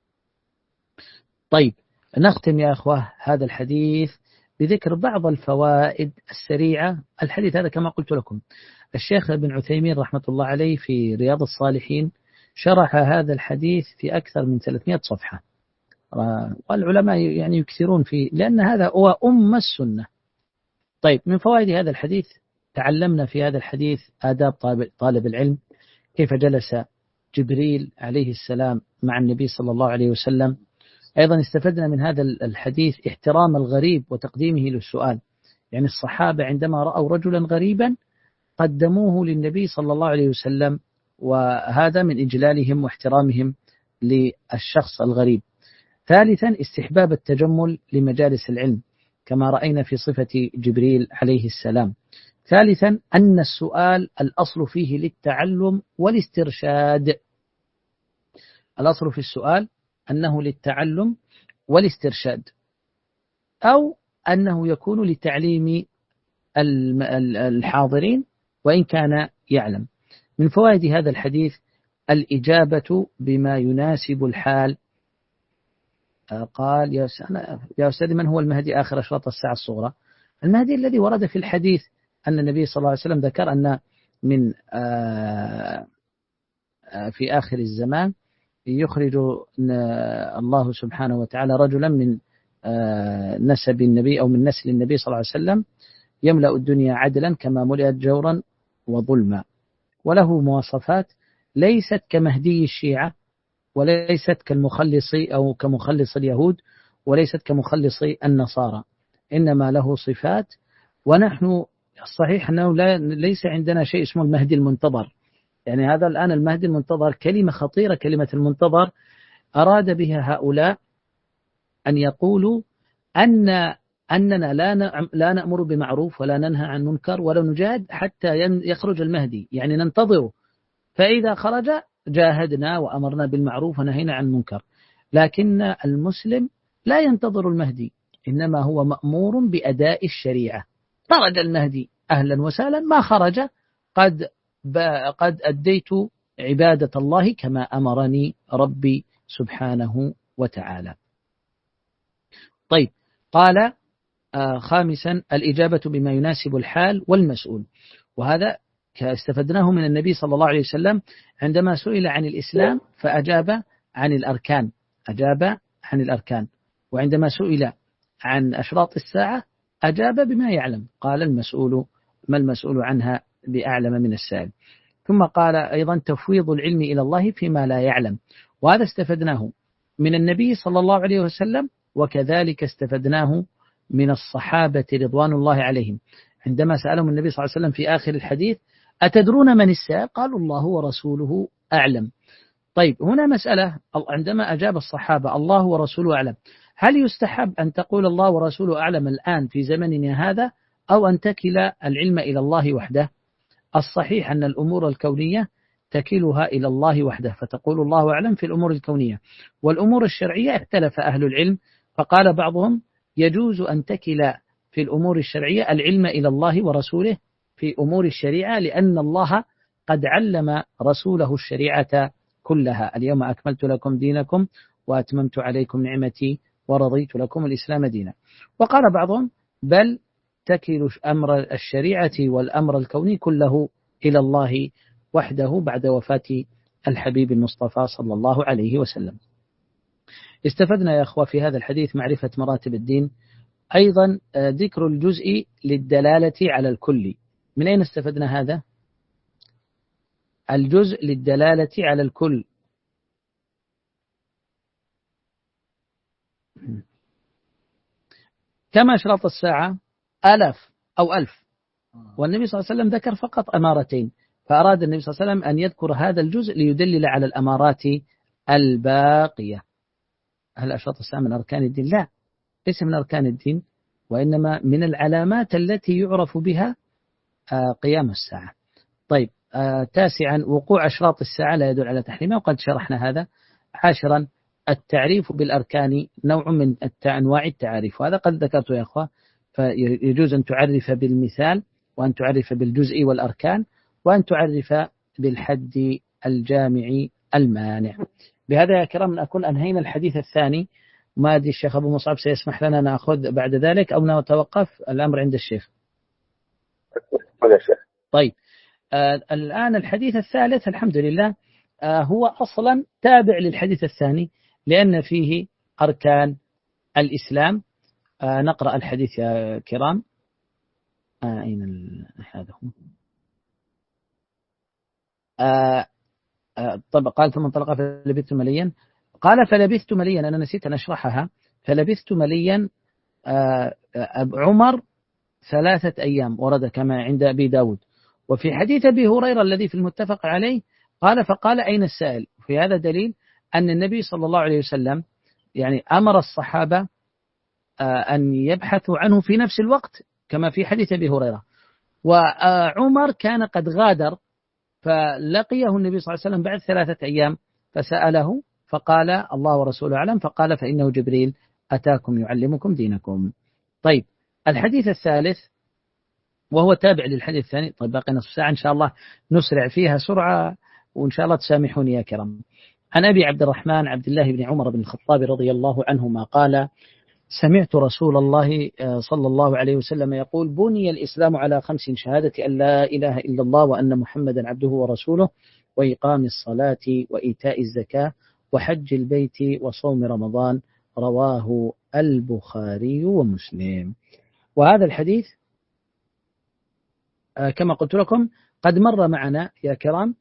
طيب، نختم يا أخوة هذا الحديث بذكر بعض الفوائد السريعة. الحديث هذا كما قلت لكم الشيخ ابن عثيمين رحمة الله عليه في رياض الصالحين شرح هذا الحديث في أكثر من ثلاثمائة صفحة، والعلماء يعني يكثرون فيه لأن هذا هو أم السنة. طيب، من فوائد هذا الحديث تعلمنا في هذا الحديث آداب طالب العلم، كيف جلس جبريل عليه السلام مع النبي صلى الله عليه وسلم. أيضا استفدنا من هذا الحديث احترام الغريب وتقديمه للسؤال، يعني الصحابة عندما رأوا رجلا غريبا قدموه للنبي صلى الله عليه وسلم، وهذا من إجلالهم واحترامهم للشخص الغريب. ثالثا، استحباب التجمل لمجالس العلم كما رأينا في صفة جبريل عليه السلام. ثالثا، أن السؤال الأصل فيه للتعلم والاسترشاد. الأصل في السؤال أنه للتعلم والاسترشاد، أو أنه يكون لتعليم الحاضرين وإن كان يعلم. من فوائد هذا الحديث الإجابة بما يناسب الحال. قال: يا أستاذ، من هو المهدي آخر أشراط الساعة الصغرى؟ المهدي الذي ورد في الحديث أن النبي صلى الله عليه وسلم ذكر أن من في آخر الزمان يخرج الله سبحانه وتعالى رجلا من نسب النبي أو من نسل النبي صلى الله عليه وسلم يملأ الدنيا عدلا كما ملئت جورا وظلما، وله مواصفات ليست كمهدي الشيعة، وليست كالمخلص أو كمخلص اليهود، وليست كمخلص النصارى، إنما له صفات. ونحن الصحيح أنه لا ليس عندنا شيء اسمه المهدي المنتظر، يعني هذا الآن المهدي المنتظر كلمة خطيرة، كلمة المنتظر أراد بها هؤلاء أن يقولوا أن أننا لا لا نأمر بمعروف ولا ننهى عن منكر ولا نجاهد حتى يخرج المهدي، يعني ننتظره، فإذا خرج جاهدنا وأمرنا بالمعروف ونهينا عن المنكر. لكن المسلم لا ينتظر المهدي، إنما هو مأمور بأداء الشريعة. خرج المهدي أهلا وسهلا، ما خرج قد قد أديت عبادة الله كما أمرني ربي سبحانه وتعالى. طيب، قال آه خامسا الإجابة بما يناسب الحال والمسؤول، وهذا استفدناه من النبي صلى الله عليه وسلم عندما سئل عن الإسلام فأجاب عن الأركان، أجاب عن الأركان، وعندما سئل عن أشراط الساعة أجاب بما يعلم، قال المسؤول ما المسؤول عنها بأعلم من السائل. ثم قال أيضا تفويض العلم إلى الله فيما لا يعلم، وهذا استفدناه من النبي صلى الله عليه وسلم، وكذلك استفدناه من الصحابة رضوان الله عليهم عندما سألهم النبي صلى الله عليه وسلم في آخر الحديث أتدرون من السائل؟ قالوا الله ورسوله أعلم. طيب، هنا مسألة، عندما أجاب الصحابة الله ورسوله أعلم، هل يستحب أن تقول الله ورسوله أعلم الآن في زمننا هذا، أو أن تكل العلم إلى الله وحده؟ الصحيح أن الأمور الكونية تكلها إلى الله وحده، فتقول الله أعلم في الأمور الكونية. والأمور الشرعية اختلف أهل العلم، فقال بعضهم يجوز أن تكل في الأمور الشرعية العلم إلى الله ورسوله في أمور الشريعة، لأن الله قد علم رسوله الشريعة كلها. اليوم أكملت لكم دينكم وأتممت عليكم نعمتي ورضيت لكم الإسلام دينا. وقال بعضهم بل تكل أمر الشريعة والأمر الكوني كله إلى الله وحده بعد وفاة الحبيب المصطفى صلى الله عليه وسلم. استفدنا يا أخوة في هذا الحديث معرفة مراتب الدين، أيضا ذكر الجزء للدلالة على الكل، من أين استفدنا هذا؟ الجزء للدلالة على الكل. كما أشراط الساعة آلاف أو ألف، والنبي صلى الله عليه وسلم ذكر فقط أمارتين، فأراد النبي صلى الله عليه وسلم أن يذكر هذا الجزء ليدلل على الأمارات الباقية. هل أشراط الساعة من أركان الدين؟ لا، ليس من أركان الدين، وإنما من العلامات التي يعرف بها قيام الساعة. طيب، تاسعا وقوع أشراط الساعة لا يدل على تحريمها، وقد شرحنا هذا. عاشرا التعريف بالأركان نوع من أنواع التعاريف، وهذا قد ذكرته يا أخوة، فيجوز أن تعرف بالمثال، وأن تعرف بالجزء والأركان، وأن تعرف بالحد الجامع المانع. بهذا يا كرام أكون أنهينا الحديث الثاني. ما أدري الشيخ أبو مصعب سيسمح لنا نأخذ بعد ذلك أو نتوقف؟ الأمر عند الشيخ. طيب، آه الآن الحديث الثالث الحمد لله آه هو أصلا تابع للحديث الثاني، لأن فيه أركان الإسلام. آه نقرأ الحديث يا كرام. آه أين هذا هو؟ آه آه طب قال ثم انطلق فلبثت مليا. قال فلبثت مليا، أنا نسيت أن أشرحها. فلبثت مليا آه عمر ثلاثة أيام، ورد كما عند أبي داود. وفي حديث أبي هريرة الذي في المتفق عليه قال فقال أين السائل؟ في هذا دليل أن النبي صلى الله عليه وسلم يعني أمر الصحابة أن يبحثوا عنه في نفس الوقت كما في حديث أبي هريرة. وعمر كان قد غادر، فلقيه النبي صلى الله عليه وسلم بعد ثلاثة أيام فسأله فقال الله ورسوله أعلم، فقال فإنه جبريل أتاكم يعلمكم دينكم. طيب، الحديث الثالث وهو تابع للحديث الثاني. طيب، باقي نصف ساعة إن شاء الله نسرع فيها سرعة، وإن شاء الله تسامحوني يا كرام. عن أبي عبد الرحمن عبد الله بن عمر بن الخطاب رضي الله عنهما قال سمعت رسول الله صلى الله عليه وسلم يقول بني الإسلام على خمس: شهادة أن لا إله إلا الله وأن محمدا عبده ورسوله، وإقام الصلاة وإيتاء الزكاة وحج البيت وصوم رمضان. رواه البخاري ومسلم. وهذا الحديث كما قلت لكم قد مر معنا يا كرام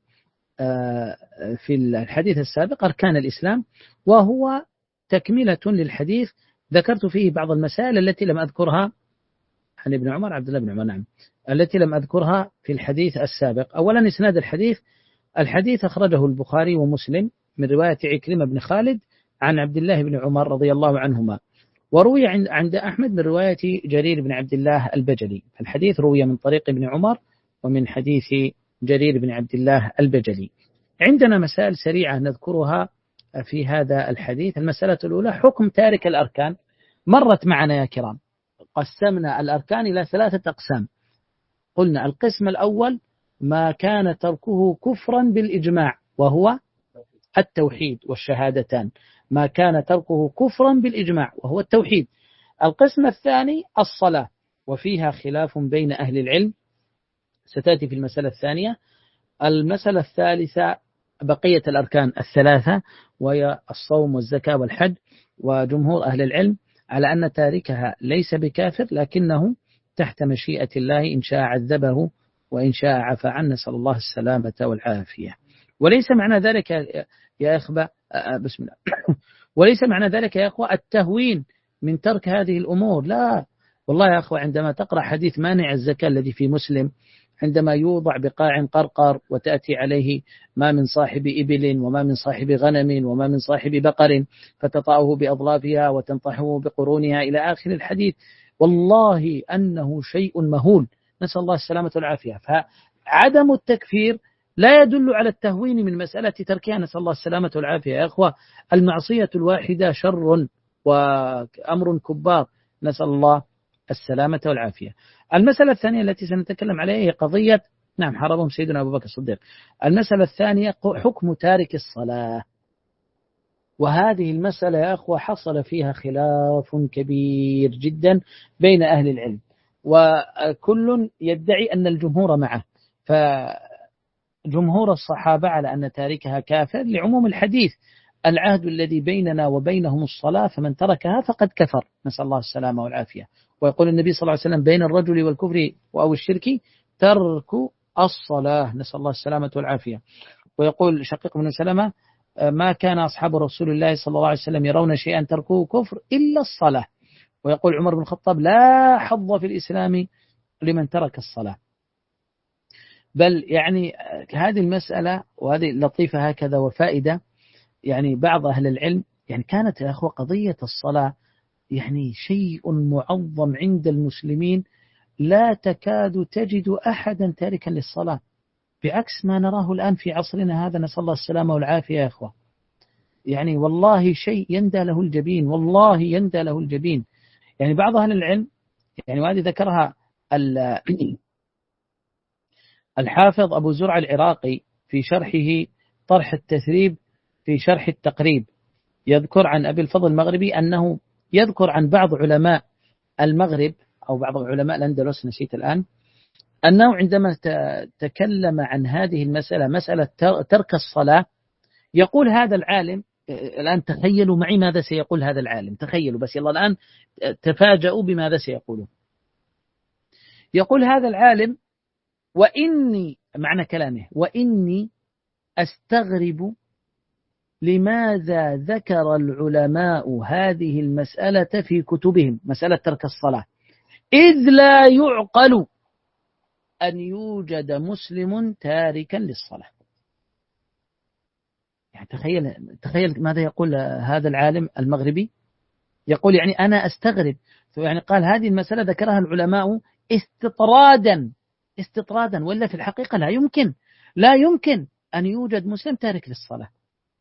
في الحديث السابق أركان الإسلام، وهو تكملة للحديث ذكرت فيه بعض المسائل التي لم أذكرها عن ابن عمر عبد الله بن عمر نعم التي لم أذكرها في الحديث السابق. أولا إسناد الحديث الحديث أخرجه البخاري ومسلم من رواية عكرمة بن خالد عن عبد الله بن عمر رضي الله عنهما، وروي عند أحمد من رواية جرير بن عبد الله البجلي. الحديث روي من طريق ابن عمر ومن حديث جرير بن عبد الله البجلي. عندنا مسائل سريعة نذكرها في هذا الحديث. المسألة الأولى حكم تارك الأركان، مرت معنا يا كرام. قسمنا الأركان إلى ثلاثة أقسام. قلنا القسم الأول ما كان تركه كفرا بالإجماع، وهو التوحيد والشهادتان. ما كان تركه كفرا بالإجماع وهو التوحيد. القسم الثاني الصلاة، وفيها خلاف بين أهل العلم ستأتي في المسألة الثانية. المسألة الثالثة بقية الأركان الثلاثة، وهي الصوم والزكاة والحج. وجمهور أهل العلم على أن تاركها ليس بكافر، لكنه تحت مشيئة الله، إن شاء عذبه وإن شاء عفى عنه، نسأل الله السلامة والعافية. وليس معنى ذلك يا إخوة بسم الله وليس معنى ذلك يا أخوة التهوين من ترك هذه الأمور، لا والله يا أخوة. عندما تقرأ حديث مانع الزكاة الذي في مسلم، عندما يوضع بقاع قرقر وتأتي عليه ما من صاحب إبل وما من صاحب غنم وما من صاحب بقر فتطأه بأضلافها وتنطحه بقرونها إلى آخر الحديث، والله أنه شيء مهول، نسأل الله السلامة والعافية. فعدم التكفير لا يدل على التهوين من مسألة تركها، نسأل الله السلامة والعافية. يا أخوة المعصية الواحدة شر وأمر كبار، نسأل الله السلامة والعافية. المسألة الثانية التي سنتكلم عليها هي قضية نعم حرمهم سيدنا أبو بكر الصديق. المسألة الثانية حكم تارك الصلاة، وهذه المسألة يا أخوة حصل فيها خلاف كبير جدا بين أهل العلم، وكل يدعي أن الجمهور معه. فجمهور الصحابة على أن تاركها كافر لعموم الحديث العهد الذي بيننا وبينهم الصلاة، فمن تركها فقد كفر، نسأل الله السلامة والعافية. ويقول النبي صلى الله عليه وسلم بين الرجل والكفر أو الشرك ترك الصلاة، نسأل الله السلامة والعافية. ويقول شقيق بن سلمة ما كان أصحاب رسول الله صلى الله عليه وسلم يرون شيئا تركوه كفر إلا الصلاة. ويقول عمر بن الخطاب لا حظ في الإسلام لمن ترك الصلاة. بل يعني هذه المسألة وهذه لطيفة هكذا وفائدة، يعني بعض أهل العلم يعني كانت يا أخوة قضية الصلاة يعني شيء معظم عند المسلمين، لا تكاد تجد أحدا تاركا للصلاة، بعكس ما نراه الآن في عصرنا هذا، نسأل الله السلامة والعافية يا أخوة. يعني والله شيء يندى له الجبين، والله يندى له الجبين. يعني بعض أهل العلم يعني وهذه ذكرها الحافظ أبو زرع العراقي في شرحه طرح التثريب في شرح التقريب، يذكر عن أبي الفضل المغربي أنه يذكر عن بعض علماء المغرب أو بعض علماء الأندلس نسيت الآن، أنه عندما تكلم عن هذه المسألة مسألة ترك الصلاة، يقول هذا العالم الآن تخيلوا معي ماذا سيقول هذا العالم، تخيلوا بس يلا الآن تفاجؤوا بماذا سيقوله. يقول هذا العالم وإني معنى كلامه وإني أستغرب لماذا ذكر العلماء هذه المسألة في كتبهم، مسألة ترك الصلاة، إذ لا يعقل أن يوجد مسلم تاركا للصلاة. يعني تخيل تخيل ماذا يقول هذا العالم المغربي، يقول يعني أنا أستغرب، يعني قال هذه المسألة ذكرها العلماء استطرادا استطرادا ولا في الحقيقة لا يمكن لا يمكن أن يوجد مسلم تارك للصلاة.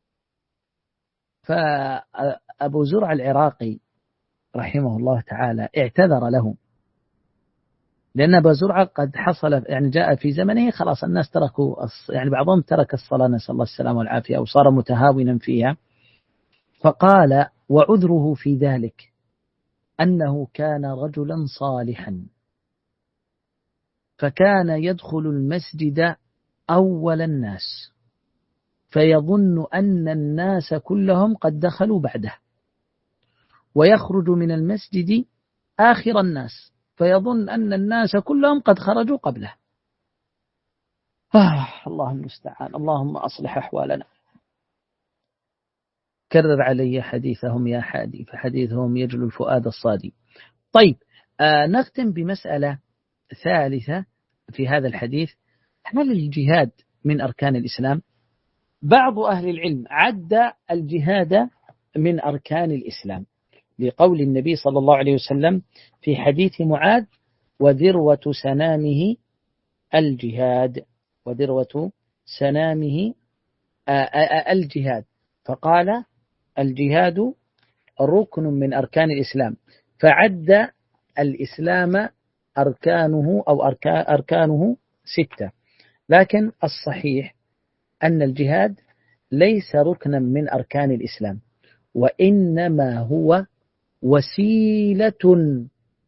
فأبو زرع العراقي رحمه الله تعالى اعتذر له، لأن أبو زرع قد حصل يعني جاء في زمنه خلاص الناس تركوا يعني بعضهم ترك الصلاة نسأل الله السلامة والعافية أو صار متهاونا فيها. فقال وعذره في ذلك أنه كان رجلا صالحا، فكان يدخل المسجد أول الناس فيظن أن الناس كلهم قد دخلوا بعده، ويخرج من المسجد آخر الناس فيظن أن الناس كلهم قد خرجوا قبله. آه الله المستعان، اللهم أصلح أحوالنا. كرر علي حديثهم يا حادي فحديثهم يجلو الفؤاد الصادي. طيب آه نختم بمسألة ثالثة في هذا الحديث، هل الجهاد من أركان الإسلام؟ بعض أهل العلم عد الجهاد من أركان الإسلام لقول النبي صلى الله عليه وسلم في حديث معاذ وذروة سنامه الجهاد، وذروة سنامه الجهاد، فقال الجهاد ركن من أركان الإسلام، فعد الإسلام أركانه أو أركانه ستة. لكن الصحيح أن الجهاد ليس ركنا من أركان الإسلام، وإنما هو وسيلة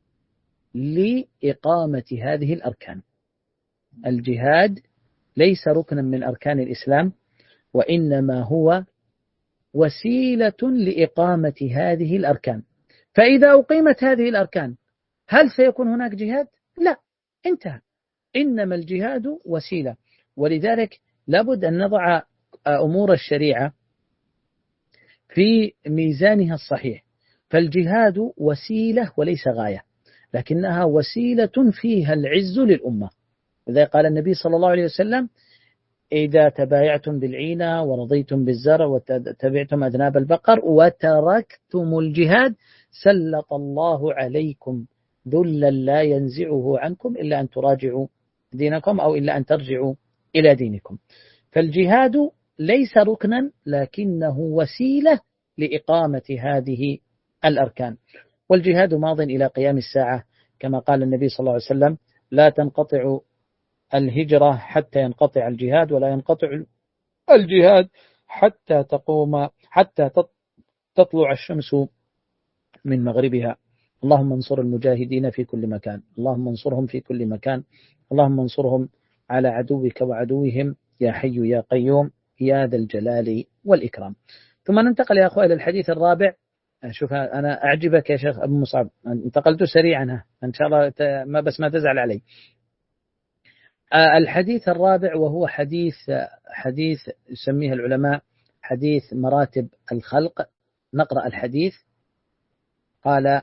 لإقامة هذه الأركان. الجهاد ليس ركنا من أركان الإسلام، وإنما هو وسيلة لإقامة هذه الأركان. فإذا أقيمت هذه الأركان هل سيكون هناك جهاد؟ لا، انتهى. إنما الجهاد وسيلة. ولذلك لابد أن نضع أمور الشريعة في ميزانها الصحيح. فالجهاد وسيلة وليس غاية، لكنها وسيلة فيها العز للأمة. إذا قال النبي صلى الله عليه وسلم إذا تبايعتم بالعينة ورضيتم بالزرع وتبعتم أذناب البقر وتركتم الجهاد سلط الله عليكم ذلا لا ينزعه عنكم إلا أن تراجعوا دينكم أو إلا أن ترجعوا إلى دينكم. فالجهاد ليس ركنا لكنه وسيلة لإقامة هذه الأركان. والجهاد ماض إلى قيام الساعة، كما قال النبي صلى الله عليه وسلم لا تنقطع الهجرة حتى ينقطع الجهاد، ولا ينقطع الجهاد حتى تقوم حتى تطلع الشمس من مغربها. اللهم انصر المجاهدين في كل مكان، اللهم انصرهم في كل مكان، اللهم انصرهم على عدوك وعدوهم يا حي يا قيوم يا ذا الجلال والإكرام. ثم ننتقل يا أخوة إلى الحديث الرابع. شوف أنا أعجبك يا شيخ أبو مصعب، انتقلت سريعا إن شاء الله ما بس ما تزعل علي. الحديث الرابع وهو حديث حديث يسميه العلماء حديث مراتب الخلق. نقرأ الحديث. قال: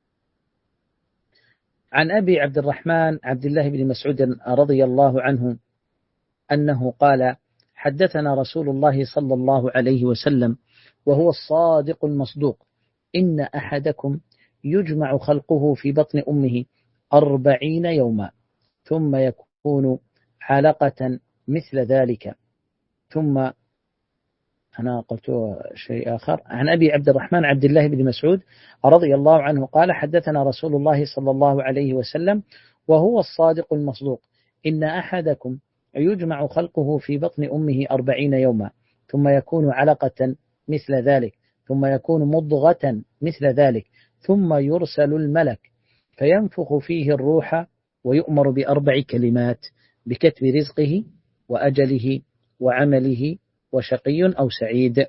عن أبي عبد الرحمن عبد الله بن مسعود رضي الله عنه أنه قال: حدثنا رسول الله صلى الله عليه وسلم وهو الصادق المصدوق: إن أحدكم يجمع خلقه في بطن أمه أربعين يوما ثم يكون علقة مثل ذلك ثم أنا قلت شيء آخر. عن أبي عبد الرحمن عبد الله بن مسعود رضي الله عنه قال: حدثنا رسول الله صلى الله عليه وسلم وهو الصادق المصدوق: إن أحدكم يجمع خلقه في بطن أمه أربعين يوما ثم يكون علقة مثل ذلك ثم يكون مضغة مثل ذلك ثم يرسل الملك فينفخ فيه الروح ويؤمر بأربع كلمات: بكتب رزقه وأجله وعمله وشقي أو سعيد.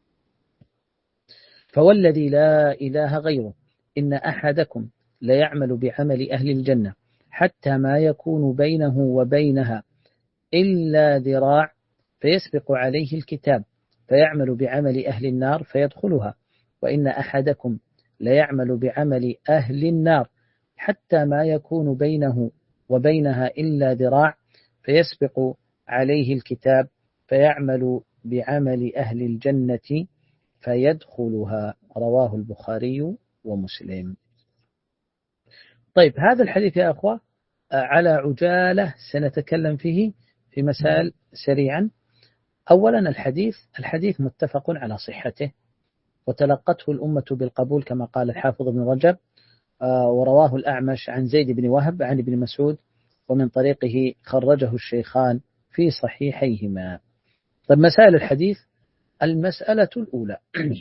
فوالذي لا إله غيره إن أحدكم ليعمل بعمل أهل الجنة حتى ما يكون بينه وبينها إلا ذراع فيسبق عليه الكتاب فيعمل بعمل أهل النار فيدخلها. وإن أحدكم ليعمل بعمل أهل النار حتى ما يكون بينه وبينها إلا ذراع فيسبق عليه الكتاب فيعمل بعمل أهل الجنة فيدخلها. رواه البخاري ومسلم. طيب، هذا الحديث يا أخوة على عجالة سنتكلم فيه في مسائل سريعا. أولا الحديث الحديث متفق على صحته وتلقته الأمة بالقبول كما قال الحافظ ابن رجب، ورواه الأعمش عن زيد بن وهب عن ابن مسعود ومن طريقه خرجه الشيخان في صحيحيهما. طيب، مسائل الحديث. المسألة الأولى: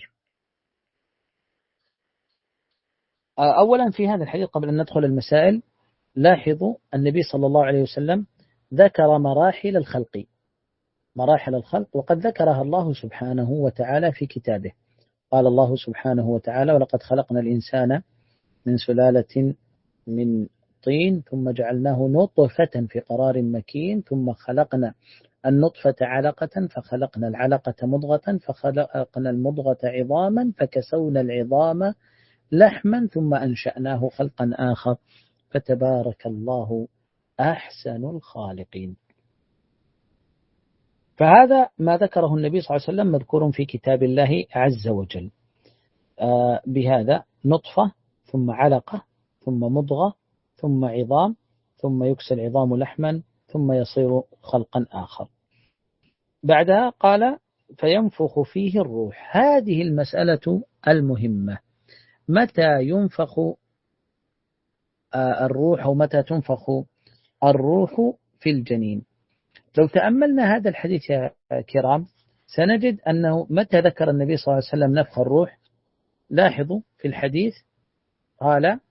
أولا في هذا الحديث قبل أن ندخل المسائل لاحظوا النبي صلى الله عليه وسلم ذكر مراحل الخلق مراحل الخلق وقد ذكرها الله سبحانه وتعالى في كتابه. قال الله سبحانه وتعالى: ولقد خلقنا الإنسان من سلالة من طين ثم جعلناه نطفة في قرار مكين ثم خلقنا النطفة علقة فخلقنا العلقة مضغة فخلقنا المضغة عظاما فكسونا العظام لحما ثم أنشأناه خلقا آخر فتبارك الله أحسن الخالقين. فهذا ما ذكره النبي صلى الله عليه وسلم مذكور في كتاب الله عز وجل. آه بهذا نطفة ثم علقة ثم مضغة ثم عظام ثم يكسى العظام لحما ثم يصير خلقا آخر. بعدها قال: فينفخ فيه الروح. هذه المسألة المهمة: متى ينفخ آه الروح أو متى تنفخ الروح في الجنين؟ لو تأملنا هذا الحديث يا كرام سنجد أنه متى ذكر النبي صلى الله عليه وسلم نفخ الروح. لاحظوا في الحديث قال: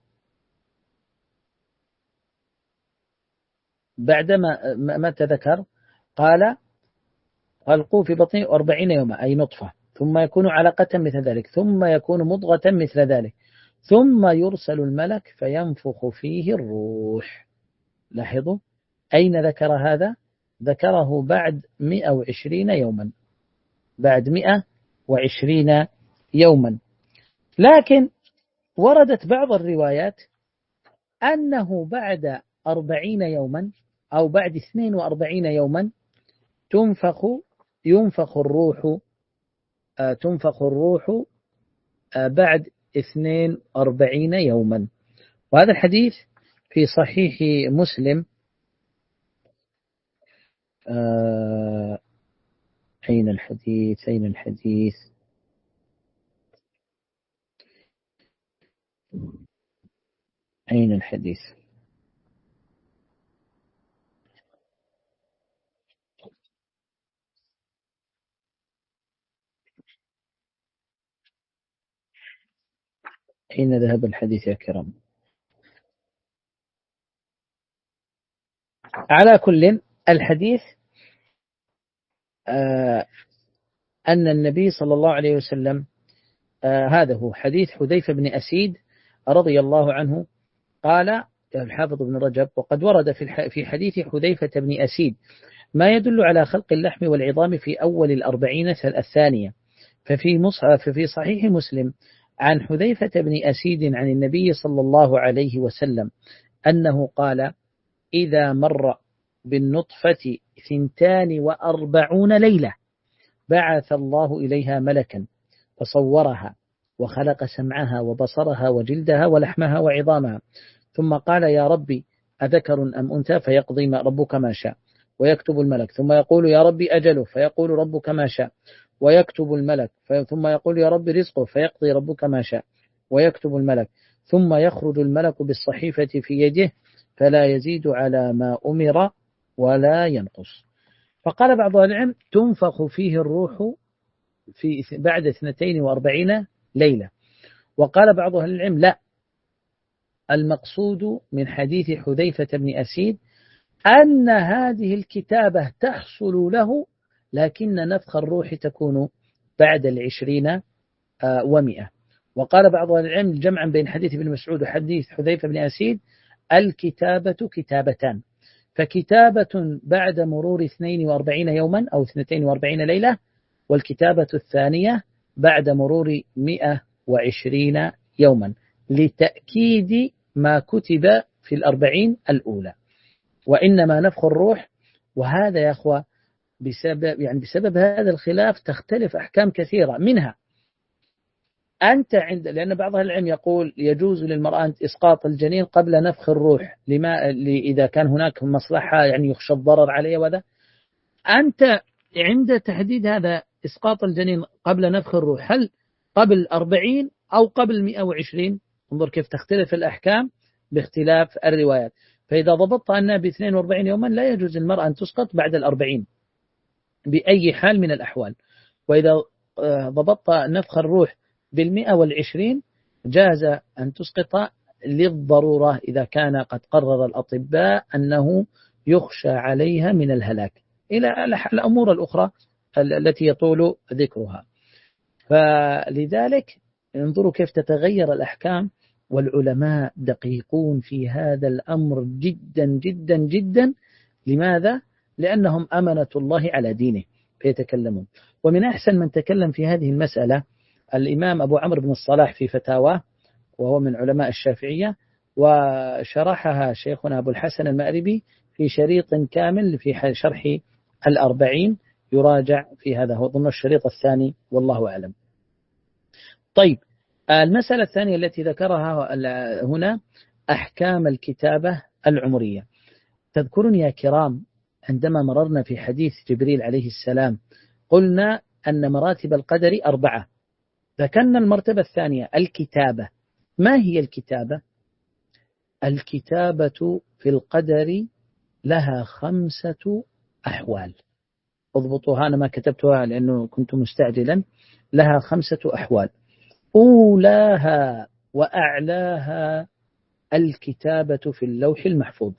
بعدما متى ذكر قال: خلقوا في بطنه أربعين يوما أي نطفة ثم يكون علقة مثل ذلك ثم يكون مضغة مثل ذلك ثم يرسل الملك فينفخ فيه الروح. لاحظوا أين ذكر هذا؟ ذكره بعد مئة وعشرين يوما بعد مئة وعشرين يوما. لكن وردت بعض الروايات أنه بعد أربعين يوما أو بعد اثنين وأربعين يوما تنفخ ينفخ الروح تنفخ الروح بعد اثنين وأربعين يوما. وهذا الحديث في صحيح مسلم. آه أين الحديث أين الحديث أين الحديث أين ذهب الحديث يا كرام؟ على كل الحديث آه أن النبي صلى الله عليه وسلم آه هذا هو حديث حذيفة بن أسيد رضي الله عنه قال: الحافظ ابن رجب: وقد ورد في في حديث حذيفة بن أسيد ما يدل على خلق اللحم والعظام في أول الأربعين الثانية. ففي مصحف ففي صحيح مسلم عن حذيفة بن أسيد عن النبي صلى الله عليه وسلم أنه قال: إذا مر بالنطفة ثنتان وأربعون ليلة بعث الله إليها ملكا فصورها وخلق سمعها وبصرها وجلدها ولحمها وعظامها، ثم قال: يا ربي أذكر أم أنثى؟ فيقضي ما ربك ما شاء ويكتب الملك، ثم يقول: يا ربي أجله؟ فيقول ربك ما شاء ويكتب الملك، ثم يقول: يا ربي رزقه؟ فيقضي ربك ما شاء ويكتب الملك، ثم يخرج الملك بالصحيفة في يده فلا يزيد على ما أمر ولا ينقص. فقال بعض العلم: تنفخ فيه الروح في بعد اثنتين وأربعين ليلة. وقال بعض أهل العلم: لا، المقصود من حديث حذيفة بن أسيد أن هذه الكتابة تحصل له، لكن نفخ الروح تكون بعد العشرين ومئة. وقال بعض أهل العلم جمعا بين حديث ابن مسعود وحديث حذيفة بن أسيد: الكتابة كتابتان، فكتابة بعد مرور اثنين وأربعين يوما أو اثنتين وأربعين ليلة، والكتابة الثانية بعد مرور مئة وعشرين يوما، لتأكيد ما كتب في الأربعين الأولى. وإنما نفخ الروح، وهذا يا أخوة بسبب يعني بسبب هذا الخلاف تختلف أحكام كثيرة، منها أنت عند لأن بعض العلم يقول يجوز للمرأة أن إسقاط الجنين قبل نفخ الروح لما إذا كان هناك مصلحة يعني يخشى الضرر عليه وذا. أنت عند تحديد هذا إسقاط الجنين قبل نفخ الروح، هل قبل أربعين أو قبل مئة وعشرين؟ انظر كيف تختلف الأحكام باختلاف الروايات. فإذا ضبطت أنها باثنين وأربعين يوما لا يجوز للمرأة أن تسقط بعد الأربعين بأي حال من الأحوال. وإذا ضبطت نفخ الروح بالمئة والعشرين جاز أن تسقط للضرورة إذا كان قد قرر الأطباء أنه يخشى عليها من الهلاك، إلى الأمور الأخرى التي يطول ذكرها. فلذلك انظروا كيف تتغير الأحكام، والعلماء دقيقون في هذا الأمر جدا جدا جدا. لماذا؟ لأنهم أمنة الله على دينه فيتكلمون. ومن أحسن من تكلم في هذه المسألة الإمام أبو عمرو بن الصلاح في فتاواه، وهو من علماء الشافعية، وشرحها شيخنا أبو الحسن المأربي في شريط كامل في شرح الأربعين، يراجع في هذا، هو ضمن الشريط الثاني والله أعلم. طيب، المسألة الثانية التي ذكرها هنا أحكام الكتابة العمرية. تذكرون يا كرام عندما مررنا في حديث جبريل عليه السلام قلنا أن مراتب القدر أربعة، ذكرنا المرتبة الثانية الكتابة. ما هي الكتابة؟ الكتابة في القدر لها خمسة أحوال. اضبطوها، أنا ما كتبتها لأنه كنت مستعجلا. لها خمسة أحوال، أولاها وأعلاها الكتابة في اللوح المحفوظ.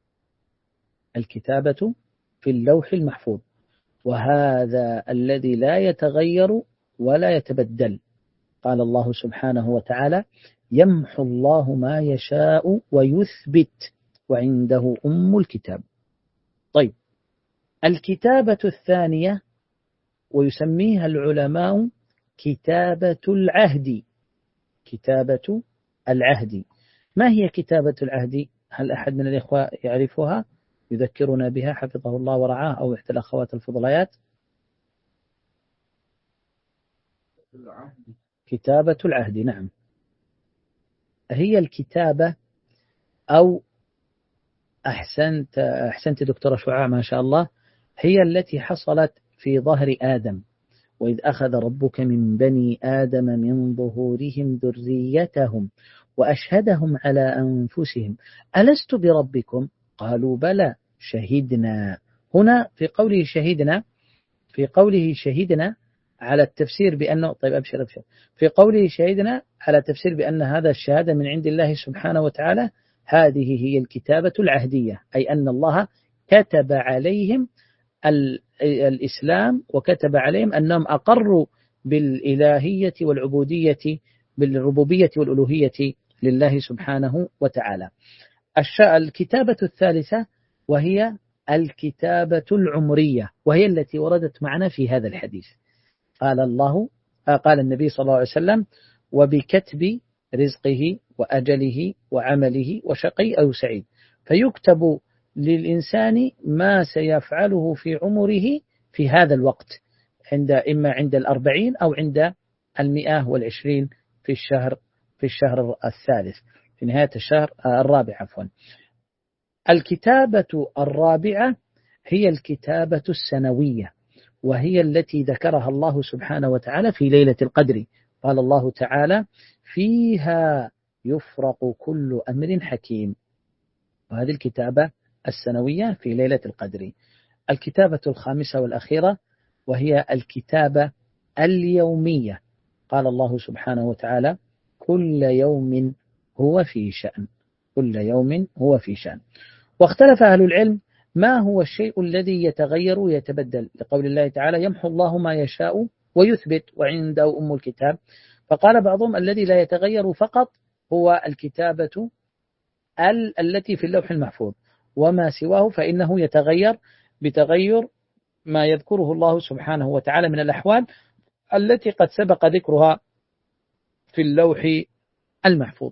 الكتابة في اللوح المحفوظ، وهذا الذي لا يتغير ولا يتبدل. قال الله سبحانه وتعالى: يمحو الله ما يشاء ويثبت وعنده أم الكتاب. طيب، الكتابة الثانية ويسميها العلماء كتابة العهد. كتابة العهد. ما هي كتابة العهد؟ هل أحد من الإخوة يعرفها يذكرنا بها حفظه الله ورعاه، أو إحدى الأخوات الفضليات؟ كتابة العهد، نعم، هي الكتابة، أو أحسنت أحسنت دكتورة شعاع ما شاء الله، هي التي حصلت في ظهر آدم: وإذ أخذ ربك من بني آدم من ظهورهم ذريتهم وأشهدهم على أنفسهم ألست بربكم؟ قالوا بلى شهدنا. هنا في قوله شهدنا في قوله شهدنا على التفسير بأنه طيب أبشر أبشر في قوله شهدنا على تفسير بأن هذا الشهادة من عند الله سبحانه وتعالى. هذه هي الكتابة العهدية، أي أن الله كتب عليهم الإسلام، وكتب عليهم أنهم أقروا بالإلهية والعبودية، بالربوبية والألوهية لله سبحانه وتعالى. الكتابة الثالثة وهي الكتابة العمرية، وهي التي وردت معنا في هذا الحديث. قال الله قال النبي صلى الله عليه وسلم: وبكتب رزقه وأجله وعمله وشقي أو سعيد، فيكتب للإنسان ما سيفعله في عمره في هذا الوقت، عند إما عند الأربعين أو عند المئة والعشرين في الشهر في الشهر الثالث، في نهاية الشهر الرابع عفوا. الكتابة الرابعة هي الكتابة السنوية، وهي التي ذكرها الله سبحانه وتعالى في ليلة القدر. قال الله تعالى: فيها يفرق كل أمر حكيم. وهذه الكتابة السنوية في ليلة القدر. الكتابة الخامسة والأخيرة وهي الكتابة اليومية. قال الله سبحانه وتعالى: كل يوم هو في شأن، كل يوم هو في شأن. واختلف أهل العلم ما هو الشيء الذي يتغير ويتبدل، لقول الله تعالى: يمحو الله ما يشاء ويثبت وعنده أم الكتاب. فقال بعضهم: الذي لا يتغير فقط هو الكتابة ال التي في اللوح المحفوظ، وما سواه فإنه يتغير بتغير ما يذكره الله سبحانه وتعالى من الأحوال التي قد سبق ذكرها في اللوح المحفوظ.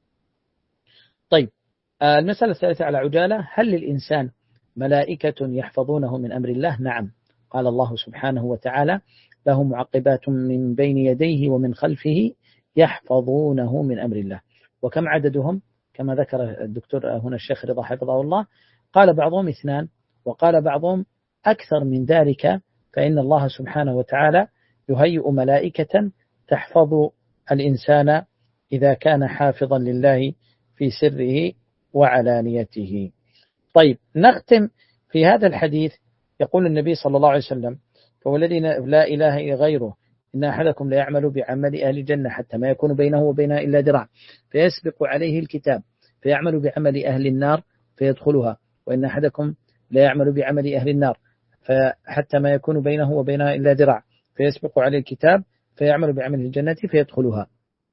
طيب، المسألة الثالثة على عجالة: هل للإنسان ملائكة يحفظونه من أمر الله؟ نعم. قال الله سبحانه وتعالى: له معقبات من بين يديه ومن خلفه يحفظونه من أمر الله. وكم عددهم؟ كما ذكر الدكتور هنا الشيخ رضا حفظه الله، قال بعضهم اثنان، وقال بعضهم أكثر من ذلك، فإن الله سبحانه وتعالى يهيئ ملائكة تحفظ الإنسان إذا كان حافظا لله في سره وعلانيته. طيب، نختم في هذا الحديث. يقول النبي صلى الله عليه وسلم: فوالذي لا إله غيره إن أحدكم لا يعمل بعمل أهل الجنة حتى ما يكون بينه وبينها إلا ذراع، فيسبق عليه الكتاب فيعمل بعمل أهل النار فيدخلها، وإن أحدكم لا يعمل بعمل أهل النار حتى ما يكون بينه وبينها إلا ذراع، فيسبق عليه الكتاب فيعمل بعمل الجنة فيدخلها.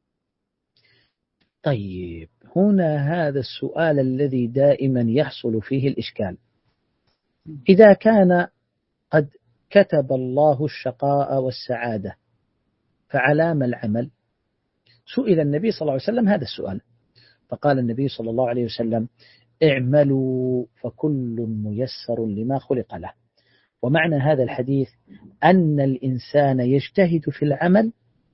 طيب، هنا هذا السؤال الذي دائما يحصل فيه الإشكال: إذا كان قد كتب الله الشقاء والسعادة فعلام العمل؟ سئل النبي صلى الله عليه وسلم هذا السؤال، فقال النبي صلى الله عليه وسلم: اعملوا فكل ميسر لما خلق له. ومعنى هذا الحديث أن الإنسان يجتهد في العمل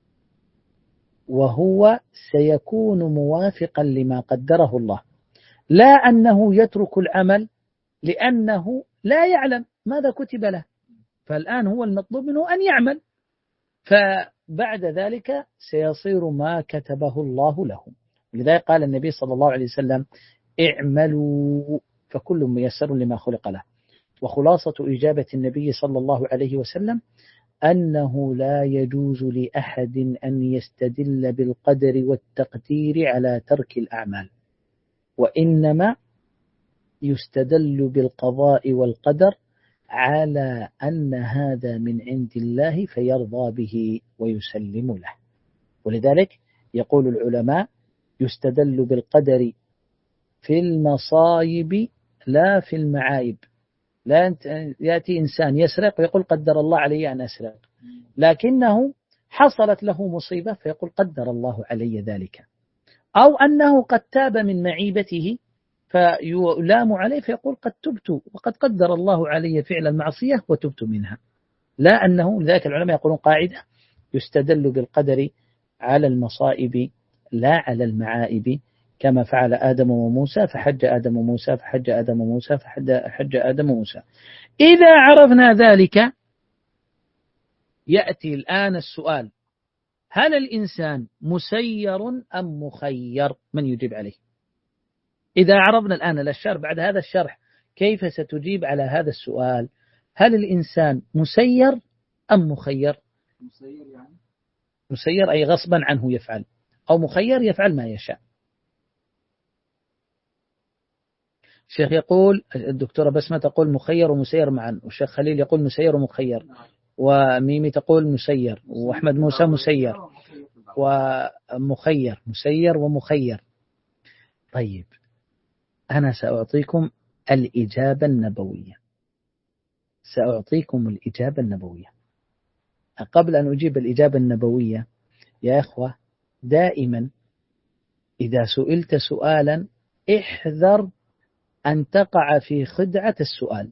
وهو سيكون موافقا لما قدره الله، لا أنه يترك العمل لأنه لا يعلم ماذا كتب له. فالآن هو المطلوب منه أن يعمل، فبعد ذلك سيصير ما كتبه الله له. لذلك قال النبي صلى الله عليه وسلم: اعملوا فكل ميسر لما خلق له. وخلاصة إجابة النبي صلى الله عليه وسلم أنه لا يجوز لأحد أن يستدل بالقدر والتقدير على ترك الأعمال، وإنما يستدل بالقضاء والقدر على أن هذا من عند الله فيرضى به ويسلم له. ولذلك يقول العلماء: يستدل بالقدر في المصائب لا في المعايب. لا يأتي إنسان يسرق ويقول: قدر الله علي أن أسرق، لكنه حصلت له مصيبة فيقول: قدر الله علي ذلك. أو أنه قد تاب من معيبته فيلام عليه فيقول: قد تبت وقد قدر الله علي فعل المعصية وتبت منها. لا أنه لذلك العلماء يقولون قاعدة: يستدل بالقدر على المصائب لا على المعائب، كما فعل آدم وموسى فحج آدم موسى فحج آدم موسى فحج آدم موسى. إذا عرفنا ذلك يأتي الآن السؤال: هل الإنسان مسير أم مخير؟ من يجيب عليه؟ إذا عرفنا الآن الشرح بعد هذا الشرح كيف ستجيب على هذا السؤال: هل الإنسان مسير أم مخير؟ مسير يعني مسير أي غصبا عنه يفعل، أو مخير يفعل ما يشاء. الشيخ يقول، الدكتورة بسمة تقول مخير ومسير معا، والشيخ خليل يقول مسير ومخير، وميمي تقول مسير، وأحمد موسى مسير ومخير، مسير ومخير. طيب، أنا سأعطيكم الإجابة النبوية، سأعطيكم الإجابة النبوية. قبل أن أجيب الإجابة النبوية يا إخوة، دائما إذا سئلت سؤالا احذر أن تقع في خدعة السؤال.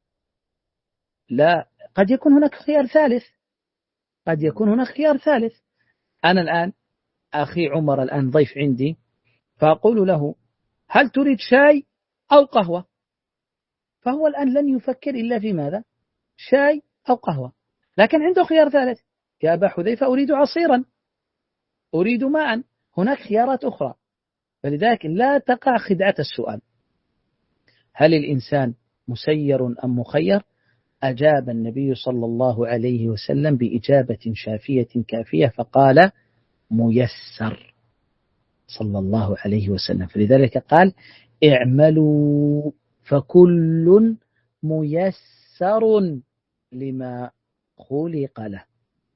لا، قد يكون هناك خيار ثالث، قد يكون هناك خيار ثالث. أنا الآن أخي عمر الآن ضيف عندي، فأقول له هل تريد شاي أو قهوة؟ فهو الآن لن يفكر إلا في ماذا؟ شاي أو قهوة. لكن عنده خيار ثالث، يا أبا حذيفة أريد عصيرا، أريد ماء. هناك خيارات أخرى. فلذلك لا تقع خدعة السؤال. هل الإنسان مسير أم مخير؟ أجاب النبي صلى الله عليه وسلم بإجابة شافية كافية، فقال ميسر صلى الله عليه وسلم. فلذلك قال اعملوا فكل ميسر لما خلق له،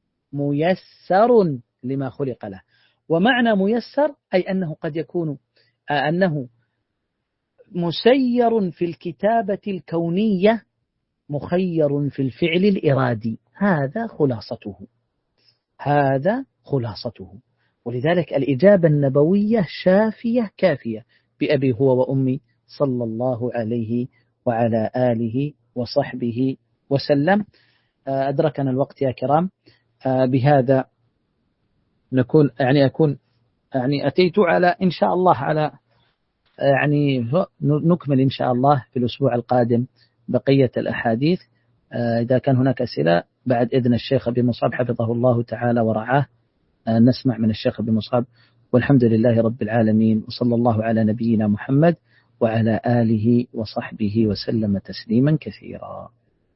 ميسر لما خلق له. ومعنى ميسر أي أنه قد يكون أنه مسير في الكتابة الكونية، مخير في الفعل الإرادي. هذا خلاصته، هذا خلاصته. ولذلك الإجابة النبوية شافية كافية، بأبي هو وأمي صلى الله عليه وعلى آله وصحبه وسلم. أدركنا الوقت يا كرام، بهذا نكون يعني أكون يعني أتيت على إن شاء الله على يعني نكمل إن شاء الله في الأسبوع القادم بقية الأحاديث. إذا كان هناك أسئلة بعد إذن الشيخ أبي مصعب حفظه الله تعالى ورعاه نسمع من الشيخ أبي مصعب. والحمد لله رب العالمين، وصلى الله على نبينا محمد وعلى آله وصحبه وسلم تسليما كثيرا.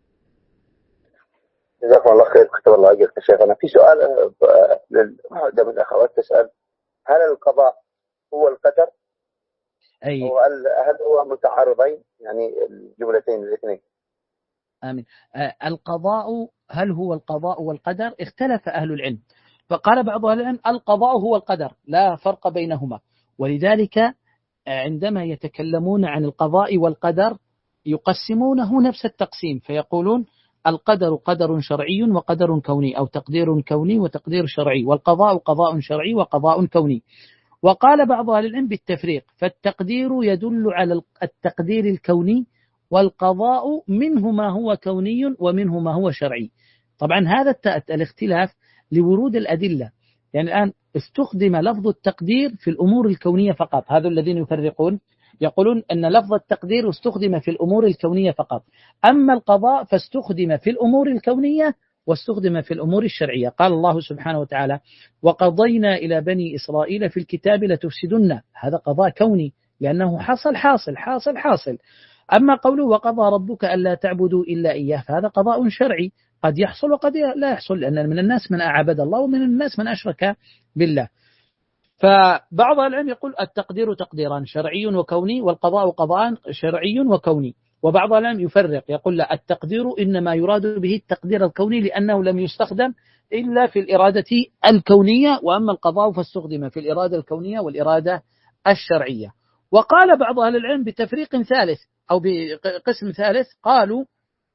جزاكم الله خير، كتب الله أجرك يا شيخنا. في سؤال لواحدة من الأخوات تسأل: هل القضاء هو القدر؟ أي هل هو متعارضين يعني الجملتين الاثنين؟ آمين. القضاء، هل هو القضاء والقدر؟ اختلف أهل العلم، فقال بعض أهل العلم القضاء هو القدر، لا فرق بينهما. ولذلك عندما يتكلمون عن القضاء والقدر يقسمونه نفس التقسيم، فيقولون القدر قدر شرعي وقدر كوني، أو تقدير كوني وتقدير شرعي، والقضاء قضاء شرعي وقضاء كوني. وقال بعض أهل العلم بالتفريق، فالتقدير يدل على التقدير الكوني، والقضاء منه ما هو كوني ومنه ما هو شرعي. طبعا هذا الاختلاف لورود الأدلة، يعني الآن استخدم لفظ التقدير في الأمور الكونية فقط. هذا الذين يفرقون يقولون أن لفظ التقدير استخدم في الأمور الكونية فقط، أما القضاء فاستخدم في الأمور الكونية واستخدم في الأمور الشرعية. قال الله سبحانه وتعالى: وقضينا إلى بني إسرائيل في الكتاب لتفسدن، هذا قضاء كوني لأنه حصل حاصل حاصل حاصل. أما قوله وقضى ربك ألا تعبدوا إلا إياه، فهذا قضاء شرعي، قد يحصل وقد لا يحصل، لأن من الناس من أعبد الله ومن الناس من أشرك بالله. فبعض العلم يقول التقدير تقديران، شرعي وكوني، والقضاء قضاء شرعي وكوني. وبعض العلم يفرق، يقول لا، التقدير إنما يراد به التقدير الكوني لأنه لم يستخدم إلا في الإرادة الكونية، وأما القضاء فاستخدم في الإرادة الكونية والإرادة الشرعية. وقال بعض أهل العلم بتفريق ثالث أو بقسم ثالث، قالوا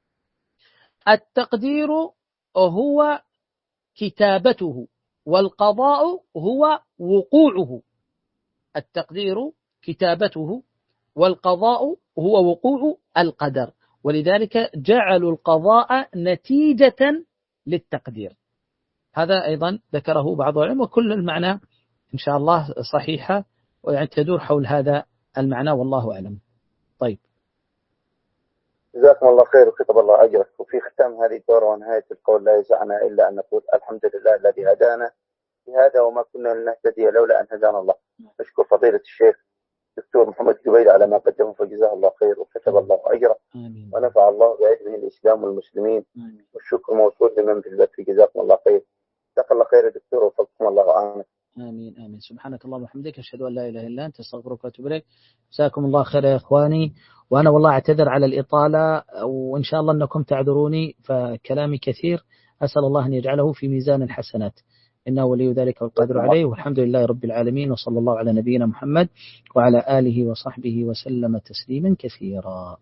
التقدير هو كتابته، والقضاء هو وقوعه. التقدير كتابته، والقضاء هو وقوع القدر، ولذلك جعلوا القضاء نتيجة للتقدير. هذا أيضا ذكره بعض العلم، وكل المعنى إن شاء الله صحيحة، ويعني تدور حول هذا المعنى، والله أعلم. طيب، جزاكم الله خير وكتب الله أجرك. وفي ختام هذه الدورة ونهاية القول لا يسعنا إلا أن نقول الحمد لله الذي هدانا لهذا وما كنا لنهتدي لولا أن هدانا الله. نشكر فضيلة الشيخ دكتور محمد جبيل على ما قدمه، فجزاه الله خير وكتب الله أجره، ونفع الله بعلمه الإسلام والمسلمين. آمين. والشكر موصول لمن في البث، جزاكم الله خير. جزاك الله خير يا دكتور، وفقكم الله وأعانك. آمين آمين. سبحانك اللهم وبحمدك، أشهد أن لا إله إلا أنت، أستغفرك وأتوب إليك. جزاكم الله خير يا إخواني، وأنا والله أعتذر على الإطالة، وإن شاء الله أنكم تعذروني، فكلامي كثير، أسأل الله أن يجعله في ميزان الحسنات. إنه ولي ذلك والقادر عليه، والحمد لله رب العالمين، وصلى الله على نبينا محمد وعلى آله وصحبه وسلم تسليما كثيرا.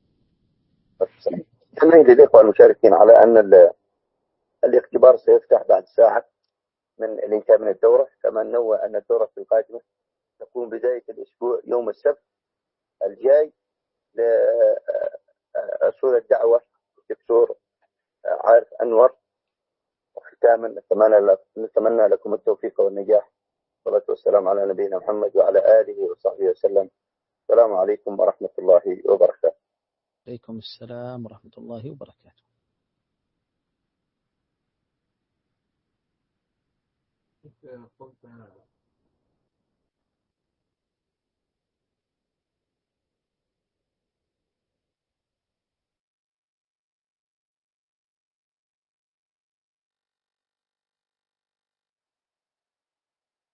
نجد الإخوة المشاركين على أن الاختبار سيفتح بعد ساعة من الانتهاء من الدورة، كما أنه أن الدورة القادمة تكون بداية الأسبوع يوم السبت الجاي لأصول الدعوة الدكتور عارف أنور. وختاما نتمنى, نتمنى لكم التوفيق والنجاح، والصلاة والسلام على نبينا محمد وعلى آله وصحبه وسلم. السلام عليكم ورحمة الله وبركاته. عليكم السلام ورحمة الله وبركاته.